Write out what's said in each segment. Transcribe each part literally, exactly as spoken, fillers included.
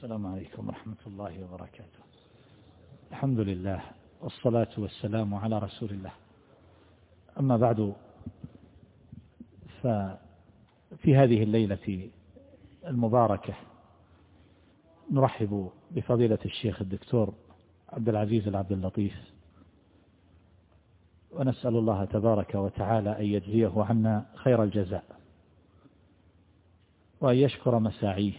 السلام عليكم ورحمة الله وبركاته. الحمد لله والصلاة والسلام على رسول الله. أما بعد، ففي هذه الليلة المباركة نرحب بفضيلة الشيخ الدكتور عبد العزيز العبد اللطيف، ونسأل الله تبارك وتعالى أن يجزيه عنا خير الجزاء، وأن يشكر مساعيه،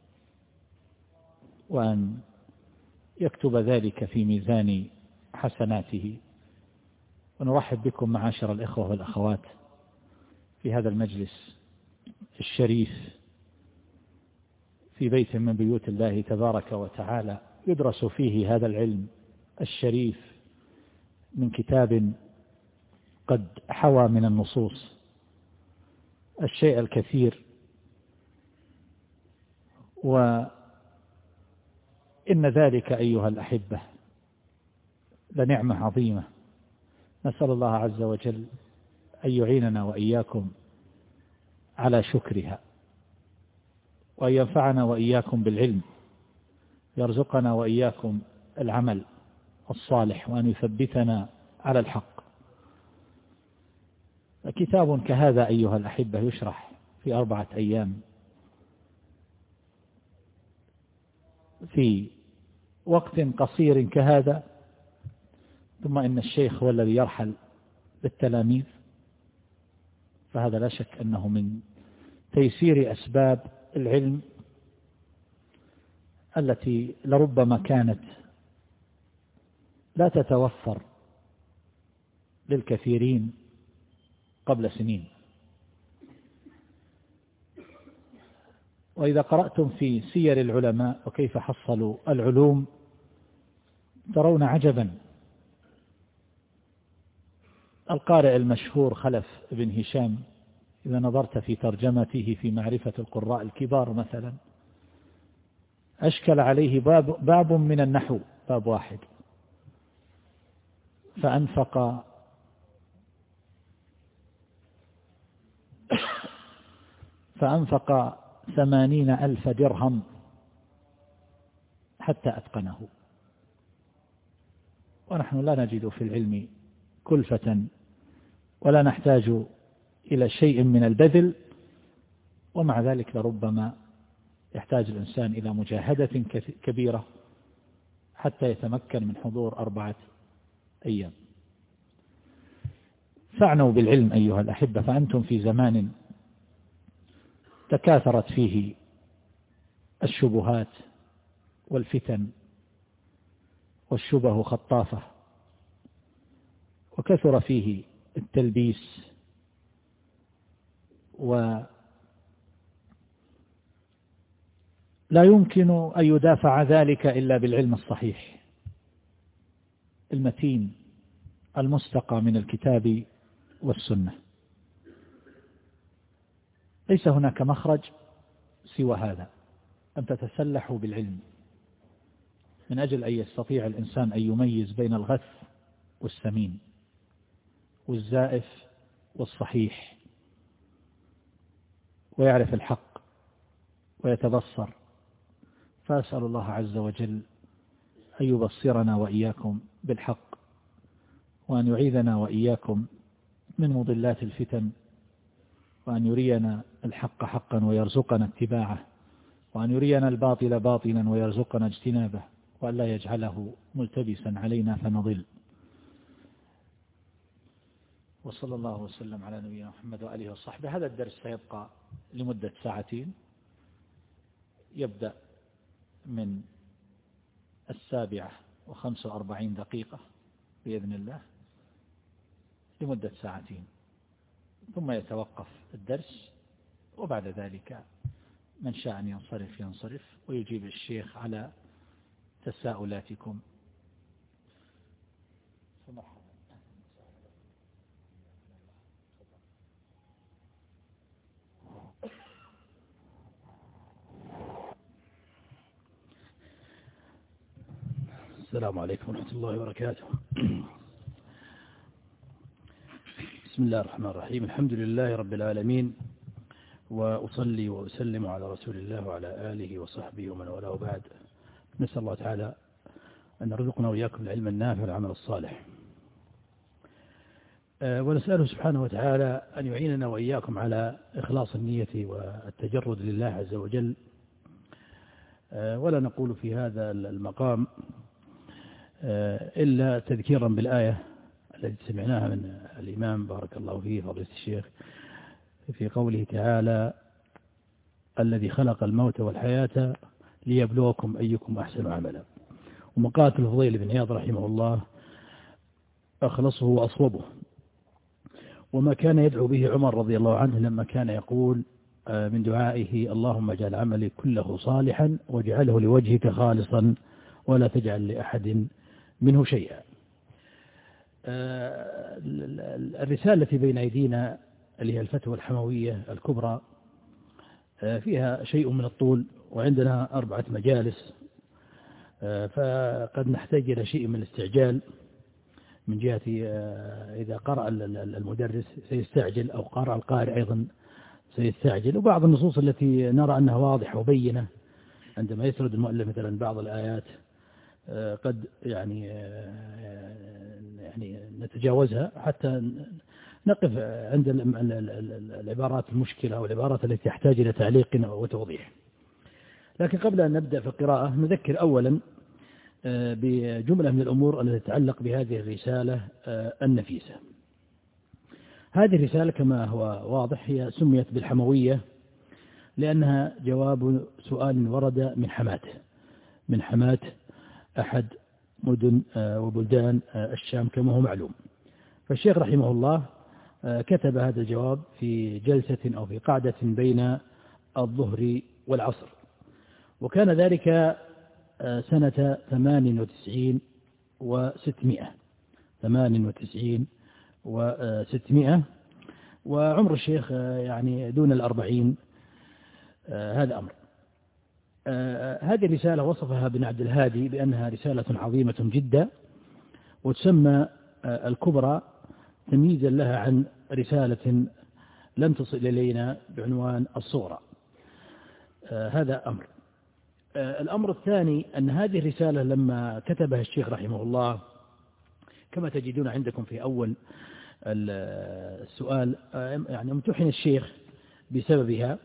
وأن يكتب ذلك في ميزان حسناته. ونرحب بكم معاشر الإخوة والأخوات في هذا المجلس الشريف في بيت من بيوت الله تبارك وتعالى، يدرس فيه هذا العلم الشريف من كتاب قد حوى من النصوص الشيء الكثير. وإن ذلك أيها الأحبة لنعمة عظيمة، نسأل الله عز وجل أن يعيننا وإياكم على شكرها، وأن ينفعنا وإياكم بالعلم، يرزقنا وإياكم العمل الصالح، وأن يثبتنا على الحق. كتاب كهذا أيها الأحبة يشرح في أربعة أيام في وقت قصير كهذا، ثم إن الشيخ هو الذي يرحل للتلاميذ، فهذا لا شك أنه من تيسير أسباب العلم التي لربما كانت لا تتوفر للكثيرين قبل سنين. وإذا قرأتم في سير العلماء وكيف حصلوا العلوم ترون عجبا. القارئ المشهور خلف بن هشام، إذا نظرت في ترجمته في معرفة القراء الكبار مثلا، أشكل عليه باب, باب من النحو، باب واحد، فأنفق فأنفق ثمانين ألف درهم حتى أتقنه. ونحن لا نجد في العلم كلفة ولا نحتاج إلى شيء من البذل، ومع ذلك لربما يحتاج الإنسان إلى مجاهدة كبيرة حتى يتمكن من حضور أربعة أيام. فاعنوا بالعلم أيها الأحبة، فأنتم في زمان تكاثرت فيه الشبهات والفتن، والشبه خطافة، وكثر فيه التلبيس، ولا يمكن أن يدافع ذلك إلا بالعلم الصحيح المتين المستقى من الكتاب والسنة. ليس هناك مخرج سوى هذا، أن تتسلحوا بالعلم من أجل أن يستطيع الإنسان أن يميز بين الغث والسمين، والزائف والصحيح، ويعرف الحق ويتبصر. فأسأل الله عز وجل أن يبصرنا وإياكم بالحق، وأن يعيذنا وإياكم من مضلات الفتن، وأن يرينا الحق حقا ويرزقنا اتباعه، وأن يرينا الباطل باطلا ويرزقنا اجتنابه، وأن لا يجعله ملتبسا علينا فنضل. وصلى الله وسلم على نبينا محمد وآله وصحبه. هذا الدرس سيبقى لمدة ساعتين، يبدأ من السابعة وخمس وأربعين دقيقة بإذن الله لمدة ساعتين، ثم يتوقف الدرس، وبعد ذلك من شاء أن ينصرف ينصرف، ويجيب الشيخ على تساؤلاتكم. السلام عليكم ورحمة الله وبركاته. بسم الله الرحمن الرحيم. الحمد لله رب العالمين، وأصلي وأسلم على رسول الله وعلى آله وصحبه ومن والاه بعد. نسأل الله تعالى أن يرزقنا وإياكم العلم النافع والعمل الصالح، ونسأله سبحانه وتعالى أن يعيننا وإياكم على إخلاص النية والتجرد لله عز وجل. ولا نقول في هذا المقام إلا تذكيرا بالآية التي سمعناها من الإمام بارك الله فيه فضيلة الشيخ في قوله تعالى: الذي خلق الموت والحياة ليبلوكم أيكم أحسن عملا. ومقالة الفضيل بن عياض رحمه الله أخلصه وأصوبه، وما كان يدعو به عمر رضي الله عنه لما كان يقول من دعائه: اللهم اجعل عملي كله صالحا واجعله لوجهك خالصا ولا تجعل لأحد منه شيئا. الرسالة التي بين أيدينا اللي هي الفتوى الحموية الكبرى فيها شيء من الطول، وعندنا أربعة مجالس، فقد نحتاج إلى شيء من الاستعجال من جهة إذا قرأ المدرس سيستعجل أو قرأ القارئ أيضا سيستعجل. وبعض النصوص التي نرى أنها واضحة وبينة عندما يسرد المؤلف مثلا بعض الآيات قد يعني يعني نتجاوزها حتى نقف عند العبارات المشكلة والعبارات التي تحتاج إلى تعليق وتوضيح. لكن قبل أن نبدأ في القراءة نذكر أولا بجملة من الأمور التي تتعلق بهذه الرسالة النفيسة. هذه الرسالة كما هو واضح هي سميت بالحموية لأنها جواب سؤال ورد من حماته من حماة أحد مدن وبلدان الشام كما هو معلوم. فالشيخ رحمه الله كتب هذا الجواب في جلسة أو في قعدة بين الظهر والعصر، وكان ذلك سنة ثمان وتسعين وستمائة ثمان وتسعين وستمائة، وعمر الشيخ يعني دون الأربعين. هذا أمر. هذه الرسالة وصفها ابن عبد الهادي بأنها رسالة عظيمة جدا، وتسمى الكبرى تمييزا لها عن رسالة لم تصل إلينا بعنوان الصغرى. هذا أمر. الأمر الثاني أن هذه الرسالة لما كتبها الشيخ رحمه الله كما تجدون عندكم في أول السؤال يعني امتحن الشيخ بسببها،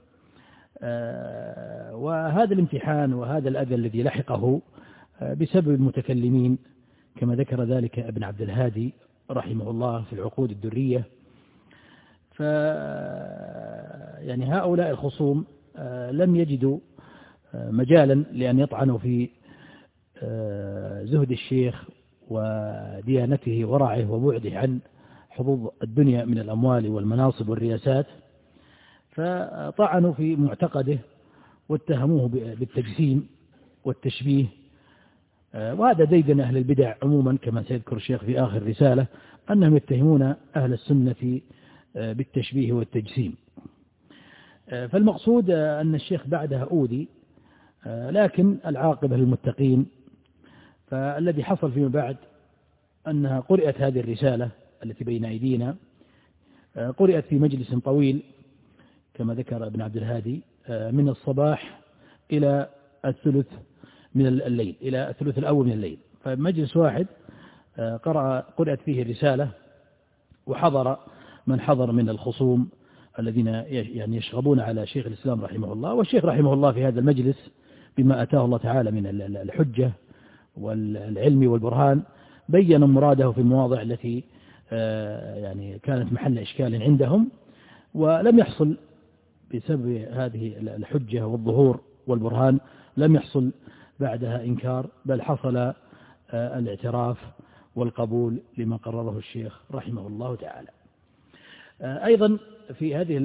وهذا الامتحان وهذا الأذى الذي لحقه بسبب المتكلمين كما ذكر ذلك ابن عبد الهادي رحمه الله في العقود الدرية. ف يعني هؤلاء الخصوم لم يجدوا مجالا لأن يطعنوا في زهد الشيخ وديانته ورعه وبعده عن حظوظ الدنيا من الأموال والمناصب والرياسات، فطعنوا في معتقده واتهموه بالتجسيم والتشبيه. وهذا ديدن أهل البدع عموما كما سيذكر الشيخ في آخر رسالة أنهم يتهمون أهل السنة بالتشبيه والتجسيم. فالمقصود أن الشيخ بعدها أوذي، لكن العاقبة للمتقين. فالذي حصل فيما بعد أنها قرأت هذه الرسالة التي بين أيدينا، قرأت في مجلس طويل كما ذكر ابن عبد الهادي من الصباح إلى الثلث من الليل إلى الثلث الأول من الليل. فمجلس واحد قرأ قرأت فيه الرسالة، وحضر من حضر من الخصوم الذين يعني يشغبون على شيخ الإسلام رحمه الله. والشيخ رحمه الله في هذا المجلس بما أتاه الله تعالى من الحجة والعلم والبرهان بين مراده في المواضع التي يعني كانت محل إشكال عندهم، ولم يحصل بسبب هذه الحجة والظهور والبرهان لم يحصل بعدها إنكار، بل حصل الاعتراف والقبول لما قرره الشيخ رحمه الله تعالى. أيضا في هذه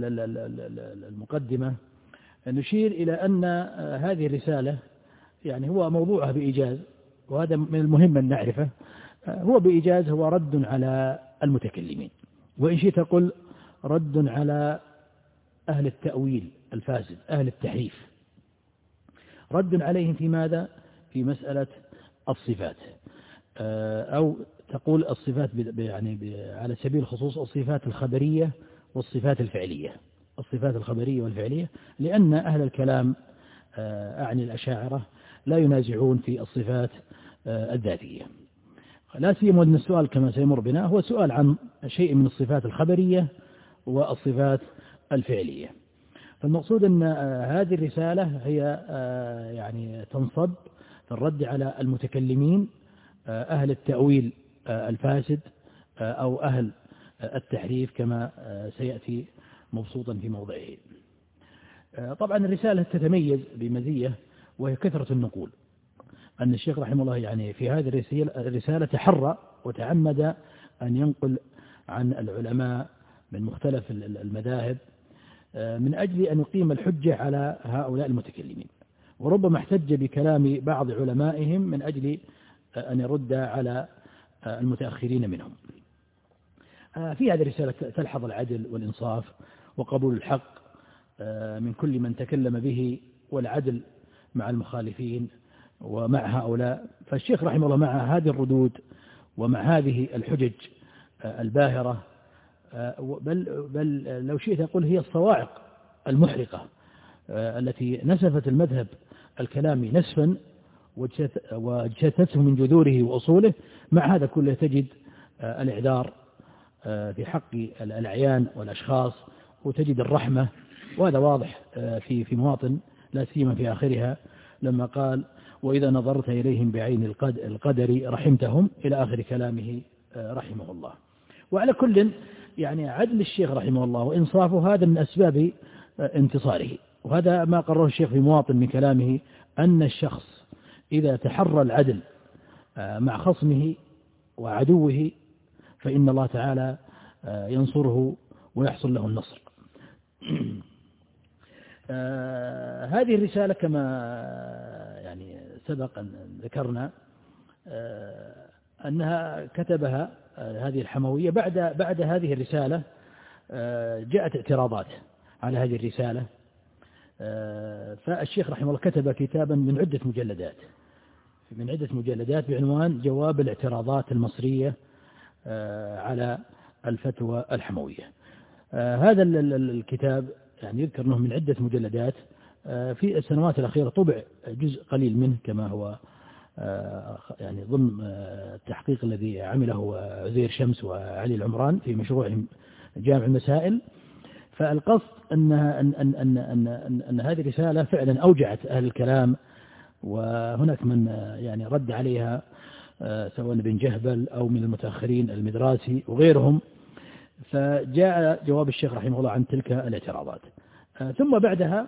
المقدمة نشير إلى أن هذه الرسالة يعني هو موضوعها بإيجاز، وهذا من المهم أن نعرفه، هو بإيجاز هو رد على المتكلمين، وإن شئت قل رد على أهل التأويل الفاسد أهل التحريف، رد عليهم في ماذا؟ في مسألة الصفات، أو تقول الصفات يعني على سبيل الخصوص الصفات الخبرية والصفات الفعلية. الصفات الخبرية والفعلية، لأن أهل الكلام أعني الأشاعرة لا ينازعون في الصفات الذاتية، لا سيما أن السؤال كما سيمر بنا هو سؤال عن شيء من الصفات الخبرية والصفات الفعلية. فالمقصود أن هذه الرسالة هي يعني تنصب في الرد على المتكلمين أهل التأويل الفاسد أو أهل التحريف كما سيأتي مبسوطا في موضعه. طبعا الرسالة تتميز بمزية وهي كثرة النقول، أن الشيخ رحمه الله يعني في هذه الرسالة تحرى وتعمد أن ينقل عن العلماء من مختلف المذاهب من أجل أن يقيم الحجة على هؤلاء المتكلمين، وربما احتج بكلام بعض علمائهم من أجل أن يرد على المتأخرين منهم. في هذه الرسالة تلحظ العدل والإنصاف وقبول الحق من كل من تكلم به، والعدل مع المخالفين ومع هؤلاء. فالشيخ رحمه الله مع هذه الردود ومع هذه الحجج الباهرة، بل, بل لو شئت أقول هي الصواعق المحرقة التي نسفت المذهب الكلامي نسفا واجتثته من جذوره وأصوله، مع هذا كله تجد الإعذار في حق الأعيان والأشخاص، وتجد الرحمة، وهذا واضح في في مواطن لا سيما في آخرها لما قال: وإذا نظرت إليهم بعين القدر رحمتهم، إلى آخر كلامه رحمه الله. وعلى كل يعني عدل الشيخ رحمه الله وإنصافه هذا من أسباب انتصاره، وهذا ما قرره الشيخ في مواطن من كلامه، أن الشخص إذا تحرى العدل مع خصمه وعدوه فإن الله تعالى ينصره ويحصل له النصر. هذه الرسالة كما يعني سبق أن ذكرنا أنها كتبها هذه الحموية بعد بعد هذه الرسالة جاءت اعتراضات على هذه الرسالة، فالشيخ رحمه الله كتب كتابا من عدة مجلدات من عدة مجلدات بعنوان جواب الاعتراضات المصرية على الفتوى الحموية. هذا الكتاب يعني يذكر أنه من عدة مجلدات، في السنوات الأخيرة طبع جزء قليل منه كما هو يعني ضمن التحقيق الذي عمله عزير شمس وعلي العمران في مشروعهم جامع المسائل. فالقصد أن, أن, أن, أن, أن, أن, أن هذه الرسالة فعلا أوجعت أهل الكلام، وهناك من يعني رد عليها سواء بن جهبل أو من المتأخرين المدراسي وغيرهم، فجاء جواب الشيخ رحمه الله عن تلك الاعتراضات. ثم بعدها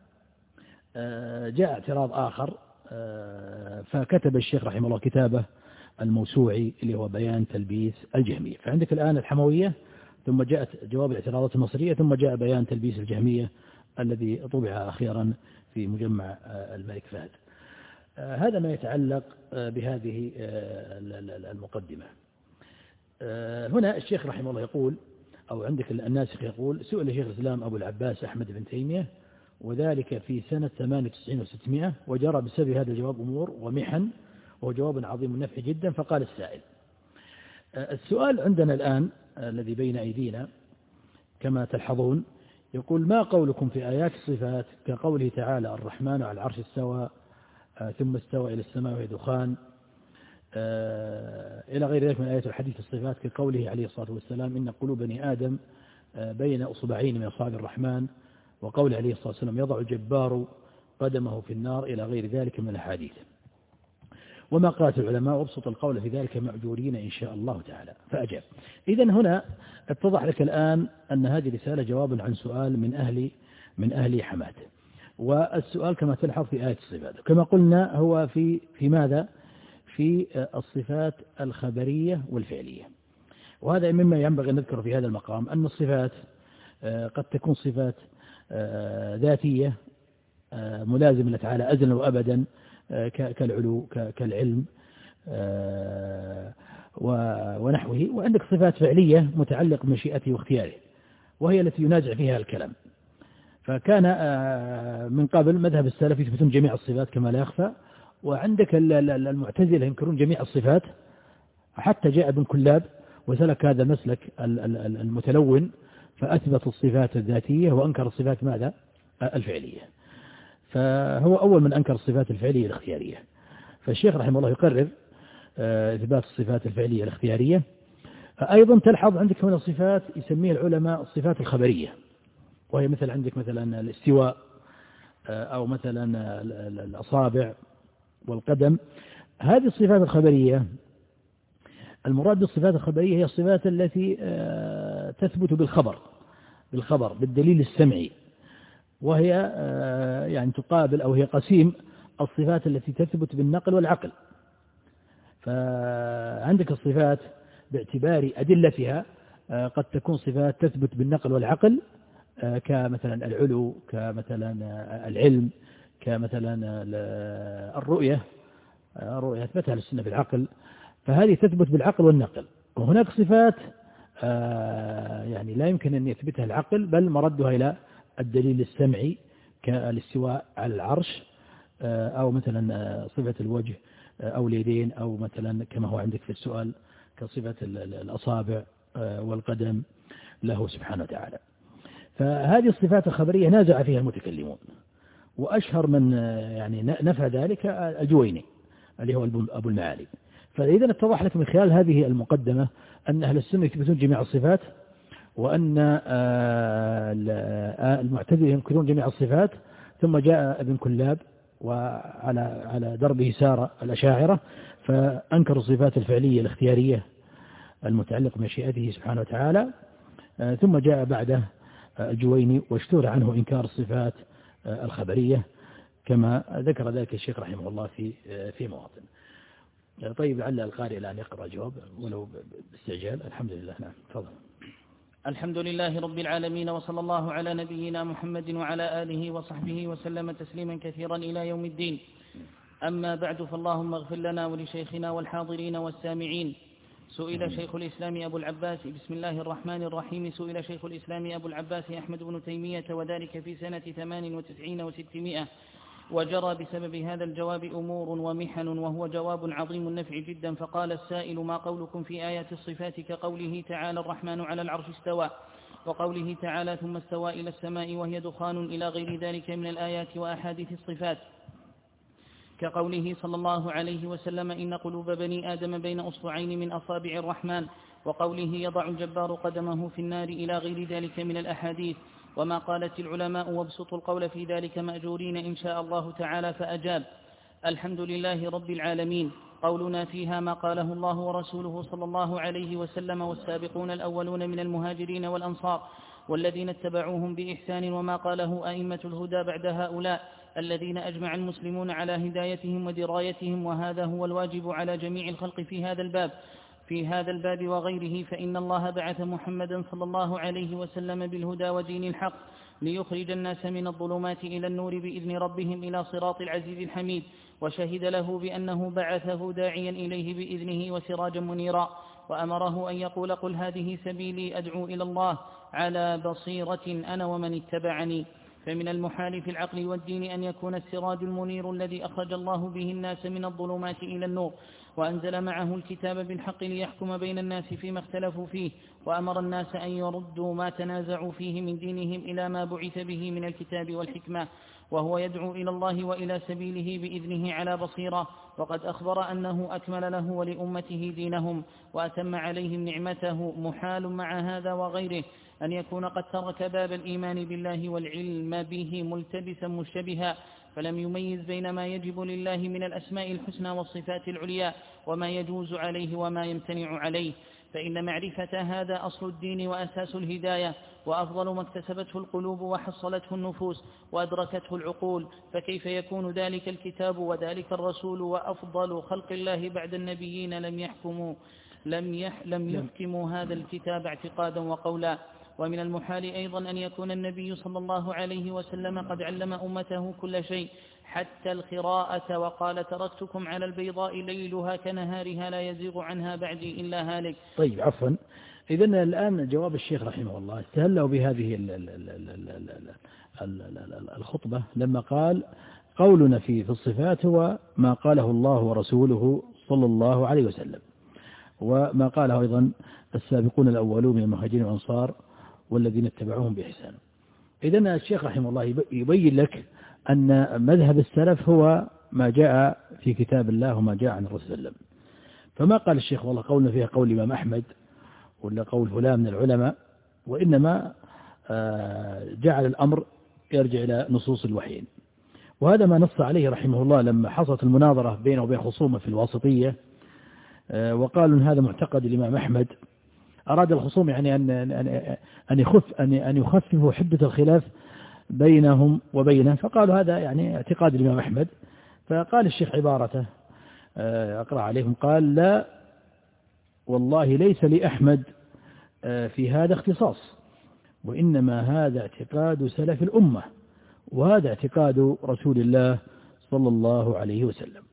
جاء اعتراض آخر، فكتب الشيخ رحمه الله كتابه الموسوعي اللي هو بيان تلبيس الجهمية. فعندك الآن الحموية، ثم جاءت جواب الاعتراضات المصرية، ثم جاء بيان تلبيس الجهمية الذي طبع أخيرا في مجمع الملك فهد. هذا ما يتعلق بهذه المقدمة. هنا الشيخ رحمه الله يقول، أو عندك الناسخ يقول: سئل شيخ الإسلام أبو العباس أحمد بن تيمية وذلك في سنة ثمانية وتسعين وستمائة، وجرى بسبب هذا الجواب أمور ومحن، وهو جواب عظيم النفع جدا. فقال السائل: السؤال عندنا الآن الذي بين أيدينا كما تلحظون يقول: ما قولكم في آيات الصفات كقوله تعالى: الرحمن على العرش استوى ثم استوى إلى السماء وهي دخان، إلى غير ذلك من آيات الحديث الصفات كقوله عليه الصلاة والسلام: إن قلوب بني آدم بين أصبعين من أصابع الرحمن، وقول عليه الصلاة والسلام: يضع الجبار قدمه في النار، إلى غير ذلك من الحديث. وما قالت العلماء وابسط القول في ذلك مأجورين إن شاء الله تعالى. فأجاب. إذن هنا اتضح لك الآن أن هذه رسالة جواب عن سؤال من أهل من أهل حماة، والسؤال كما تلحظ في آية الصفات كما قلنا هو في في ماذا؟ في الصفات الخبرية والفعلية. وهذا مما ينبغي أن نذكر في هذا المقام، أن الصفات قد تكون صفات ذاتية ملازمة لله تعالى أزلا وأبدا كالعلو كالعلم ونحوه، وعندك صفات فعلية متعلق بمشيئته واختياره، وهي التي ينازع فيها الكلام. فكان من قبل مذهب السلف يثبتون جميع الصفات كما لا يخفى، وعندك المعتزلة ينكرون جميع الصفات، حتى جاء ابن كلاب وسلك هذا المسلك المتلون فأثبت الصفات الذاتية وأنكر الصفات ماذا؟ الفعلية. فهو أول من أنكر الصفات الفعلية الاختيارية. فالشيخ رحمه الله يقرر إثبات الصفات الفعلية الاختيارية. أيضا تلحظ عندك هنا صفات يسميها العلماء الصفات الخبرية، وهي مثل عندك مثلا الاستواء أو مثلا الأصابع والقدم. هذه الصفات الخبرية، المراد بالصفات الخبرية هي الصفات التي تثبت بالخبر بالخبر بالدليل السمعي، وهي يعني تقابل أو هي قسيم الصفات التي تثبت بالنقل والعقل. فعندك الصفات باعتبار أدلتها قد تكون صفات تثبت بالنقل والعقل، كمثلا العلو، كمثلا العلم، كمثلا الرؤية الرؤية أثبتها للسنة بالعقل، فهذه تثبت بالعقل والنقل. وهناك صفات يعني لا يمكن أن يثبتها العقل، بل مردها إلى الدليل السمعي كالاستواء على العرش، أو مثلا صفة الوجه أو اليدين، أو مثلا كما هو عندك في السؤال كصفة الأصابع والقدم له سبحانه وتعالى. فهذه الصفات الخبرية نازع فيها المتكلمون، وأشهر من يعني نفى ذلك الجويني اللي هو أبو المعالي. فإذا اتضح لك من خلال هذه المقدمة أن أهل السنة يثبتون جميع الصفات، وأن المعتزلة ينكرون جميع الصفات. ثم جاء ابن كلاب وعلى على دربه سار الأشاعرة، فأنكر الصفات الفعلية الاختيارية المتعلقة بمشيئته سبحانه وتعالى. ثم جاء بعده الجويني واشتهر عنه إنكار الصفات الخبرية، كما ذكر ذلك الشيخ رحمه الله في في مواطن. طيب، لعل القارئ الآن يقرأ الجواب ولو باستعجال. الحمد لله. نعم، تفضل. الحمد لله رب العالمين، وصلى الله على نبينا محمد وعلى آله وصحبه وسلم تسليما كثيرا إلى يوم الدين. أما بعد، فاللهم اغفر لنا ولشيخنا والحاضرين والسامعين. سئل شيخ الإسلام أبو العباس بسم الله الرحمن الرحيم سئل شيخ الإسلام أبو العباس أحمد بن تيمية، وذلك في سنة ثمان وتسعين وستمائة، وجرى بسبب هذا الجواب أمور ومحن، وهو جواب عظيم النفع جدا. فقال السائل: ما قولكم في آيات الصفات كقوله تعالى الرحمن على العرش استوى، وقوله تعالى ثم استوى إلى السماء وهي دخان، إلى غير ذلك من الآيات وأحاديث الصفات، كقوله صلى الله عليه وسلم إن قلوب بني آدم بين أصبعين من أصابع الرحمن، وقوله يضع الجبار قدمه في النار، إلى غير ذلك من الأحاديث. وما قالت العلماء وابسطوا القول في ذلك مأجورين إن شاء الله تعالى. فأجاب: الحمد لله رب العالمين. قولنا فيها ما قاله الله ورسوله صلى الله عليه وسلم والسابقون الأولون من المهاجرين والأنصار والذين اتبعوهم بإحسان، وما قاله أئمة الهدى بعد هؤلاء الذين أجمع المسلمون على هدايتهم ودرايتهم، وهذا هو الواجب على جميع الخلق في هذا الباب في هذا الباب وغيره. فإن الله بعث محمدا صلى الله عليه وسلم بالهدى ودين الحق ليخرج الناس من الظلمات إلى النور بإذن ربهم إلى صراط العزيز الحميد، وشهد له بأنه بعثه داعيا إليه بإذنه وسراجا منيرا، وأمره أن يقول: قل هذه سبيلي أدعو إلى الله على بصيرة أنا ومن اتبعني. فمن المحال في العقل والدين أن يكون السراج المنير الذي أخرج الله به الناس من الظلمات إلى النور، وأنزل معه الكتاب بالحق ليحكم بين الناس فيما اختلفوا فيه، وأمر الناس أن يردوا ما تنازعوا فيه من دينهم إلى ما بعث به من الكتاب والحكمة، وهو يدعو إلى الله وإلى سبيله بإذنه على بصيرة. وقد أخبر أنه أكمل له ولأمته دينهم وأتم عليهم نعمته. محال مع هذا وغيره أن يكون قد ترك باب الإيمان بالله والعلم به ملتبسا مشتبها، فلم يميز بين ما يجب لله من الأسماء الحسنى والصفات العليا وما يجوز عليه وما يمتنع عليه. فإن معرفة هذا أصل الدين وأساس الهداية، وأفضل ما اكتسبته القلوب وحصلته النفوس وأدركته العقول. فكيف يكون ذلك الكتاب وذلك الرسول وأفضل خلق الله بعد النبيين لم يحكموا لم, يح لم يحكموا هذا الكتاب اعتقادا وقولا؟ ومن المحال أيضا أن يكون النبي صلى الله عليه وسلم قد علم أمته كل شيء حتى القراءة، وقال: تركتكم على البيضاء ليلها كنهارها لا يزيغ عنها بعدي إلا هالك. طيب، عفوا. إذن الآن جواب الشيخ رحمه الله استهلوا بهذه الخطبة لما قال: قولنا في الصفات هو ما قاله الله ورسوله صلى الله عليه وسلم، وما قاله أيضا السابقون الأولون من المهاجرين والأنصار والذين اتبعوهم بإحسان. إذن الشيخ رحمه الله يبين لك أن مذهب السلف هو ما جاء في كتاب الله وما جاء عن الرسول صلى الله عليه وسلم. فما قال الشيخ والله قولنا فيها قول الإمام أحمد ولا قول فلان من العلماء، وإنما جعل الأمر يرجع إلى نصوص الوحيين. وهذا ما نص عليه رحمه الله لما حصلت المناظرة بينه وبين خصومه في الواسطية، وقالوا أن هذا معتقد الإمام أحمد. أراد الخصوم يعني أن أن يخف أن أن يخففوا حدة الخلاف بينهم وبينه، فقالوا هذا يعني اعتقاد الإمام أحمد. فقال الشيخ عبارته أقرأ عليهم، قال: لا والله ليس لأحمد في هذا اختصاص، وإنما هذا اعتقاد سلف الأمة، وهذا اعتقاد رسول الله صلى الله عليه وسلم.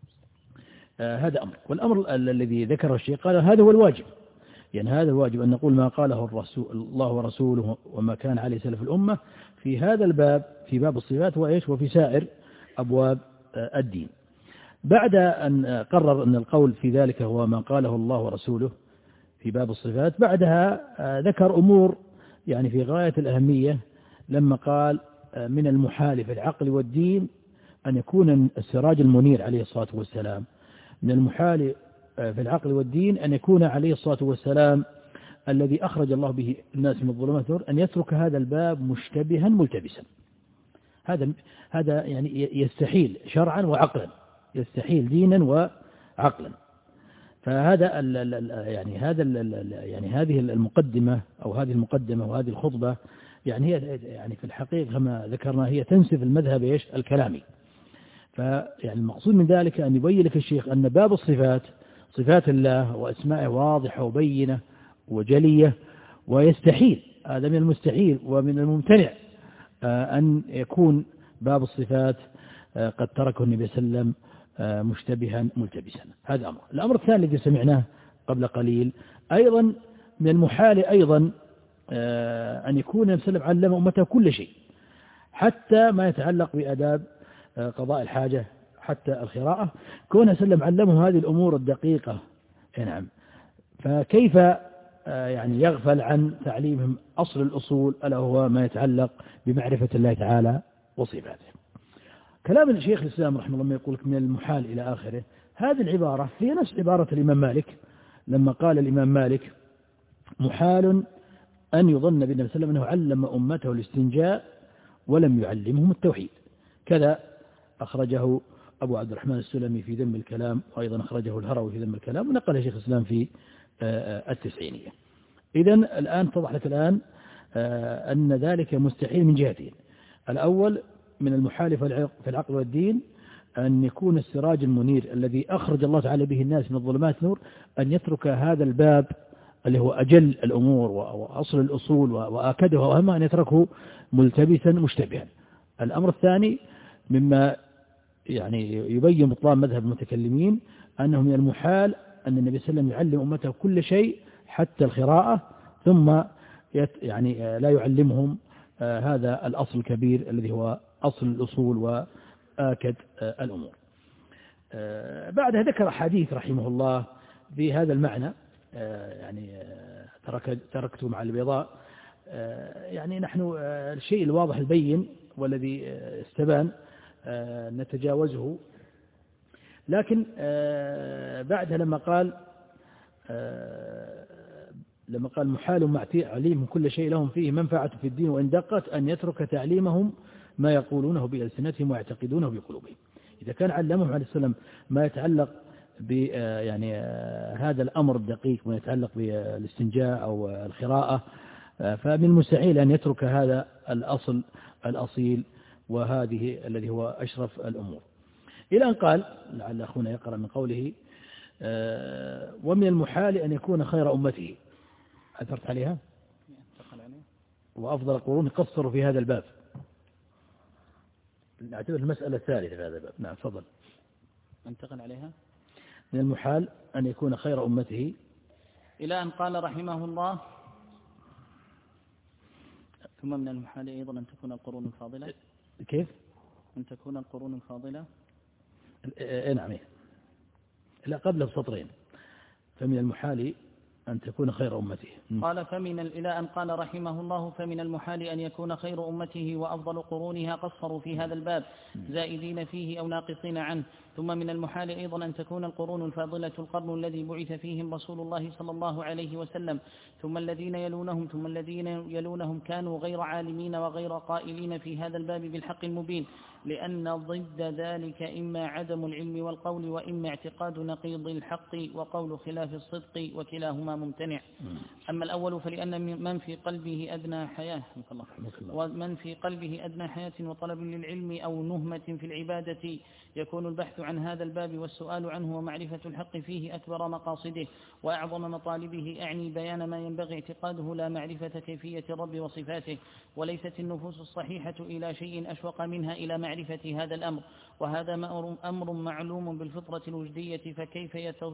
هذا أمر. والأمر الذي ذكره الشيخ قال هذا هو الواجب، يعني هذا الواجب أن نقول ما قاله الرسول الله ورسوله وما كان عليه سلف الأمة في هذا الباب، في باب الصفات وإيش وفي سائر أبواب الدين. بعد أن قرر أن القول في ذلك هو ما قاله الله ورسوله في باب الصفات، بعدها ذكر أمور يعني في غاية الأهمية، لما قال من المحال في العقل والدين أن يكون السراج المنير عليه الصلاة والسلام، من المحال في العقل والدين أن يكون عليه الصلاة والسلام الذي أخرج الله به الناس من الظلمات والنور، أن يترك هذا الباب مشتبها ملتبسا. هذا هذا يعني يستحيل شرعا وعقلا، يستحيل دينا وعقلا. فهذا ال ال يعني هذا ال يعني هذه المقدمة أو هذه المقدمة وهذه الخطبة يعني هي يعني في الحقيقة كما ذكرنا هي تنسف المذهب ايش الكلامي. فيعني المقصود من ذلك أن يبين لك الشيخ أن باب الصفات، صفات الله وأسمائه واضحة وبينة وجلية، ويستحيل، هذا من المستحيل ومن الممتنع أن يكون باب الصفات قد تركه النبي صلى الله عليه وسلم مشتبها ملتبسا. هذا أمر. الأمر الثاني الذي سمعناه قبل قليل أيضا من المحال أيضا أن يكون النبي صلى الله عليه وسلم علم أمته كل شيء، حتى ما يتعلق بآداب قضاء الحاجة، حتى القراءة، كون سلم علمه هذه الأمور الدقيقة. نعم. فكيف يعني يغفل عن تعليمهم أصل الأصول، ألا هو ما يتعلق بمعرفة الله تعالى وصفاته. كلام الشيخ الإسلام رحمه الله يقول من المحال إلى آخره، هذه العبارة هي نفس عبارة الإمام مالك لما قال الإمام مالك: محال أن يظن بالنبي صلى الله عليه وسلم أنه علم أمته الاستنجاء ولم يعلمهم التوحيد. كذا أخرجه أبو عبد الرحمن السلمي في ذم الكلام، وأيضا أخرجه الهروي في ذم الكلام، ونقل شيخ الإسلام في التسعينية. إذن الآن توضح لك الآن أن ذلك مستحيل من جهتين. الأول من المحال في العقل والدين أن يكون السراج المنير الذي أخرج الله تعالى به الناس من الظلمات نور أن يترك هذا الباب اللي هو أجل الأمور وأصل الأصول وآكدها وأهمها أن يتركه ملتبسا مشتبها. الأمر الثاني مما يعني يبين بطلان مذهب المتكلمين أنه من المحال أن النبي صلى الله عليه وسلم يعلم أمته كل شيء حتى القراءة، ثم يعني لا يعلمهم هذا الأصل الكبير الذي هو أصل الأصول وآكد الأمور. بعدها ذكر حديث رحمه الله في هذا المعنى، يعني ترك تركته مع البيضاء. يعني نحن الشيء الواضح البين والذي استبان نتجاوزه، لكن بعدها لما قال لما قال محال مع عليم كل شيء لهم فيه منفعة في الدين وإن دقت أن يترك تعليمهم ما يقولونه بألسنتهم ويعتقدونه بقلوبهم. إذا كان علمهم عليه السلام ما يتعلق ب يعني هذا الأمر الدقيق ما يتعلق بالاستنجاء أو القراءة، فمن المستحيل أن يترك هذا الأصل الأصيل وهذه الذي هو أشرف الأمور. إلى أن قال، لعل أخونا يقرأ من قوله: ومن المحال أن يكون خير أمته. أثرت عليها؟ وأفضل القرون قصروا في هذا الباب. نعتبر المسألة الثالثة في هذا الباب. نعم تفضل. انتقل عليها. من المحال أن يكون خير أمته إلى أن قال رحمه الله: ثم من المحال أيضا أن تكون القرون الفاضلة. كيف؟ أن تكون القرون الفاضلة. إيه نعم. لا قبل بسطرين. فمن المحال أن تكون خير أمته. قال فمن إلى أن قال رحمه الله فمن المحال أن يكون خير أمته وأفضل قرونها قصروا في هذا الباب زائدين فيه أو ناقصين عنه. ثم من المحال أيضا أن تكون القرون الفاضلة القرن الذي بعث فيهم رسول الله صلى الله عليه وسلم ثم الذين يلونهم ثم الذين يلونهم كانوا غير عالمين وغير قائلين في هذا الباب بالحق المبين، لأن ضد ذلك إما عدم العلم والقول وإما اعتقاد نقيض الحق وقول خلاف الصدق وكلاهما ممتنع. أما الأول فلأن من في قلبه أدنى حياة ومن في قلبه أدنى حياة وطلب للعلم أو نهمة في العبادة يكون البحث عن هذا الباب والسؤال عنه ومعرفة الحق فيه أكبر مقاصده وأعظم مطالبه، أعني بيان ما ينبغي اعتقاده لا معرفة كيفية الرب وصفاته. وليست النفوس الصحيحة إلى شيء أشوق منها إلى معرفة هذا الأمر، وهذا أمر معلوم بالفطرة الوجدية، فكيف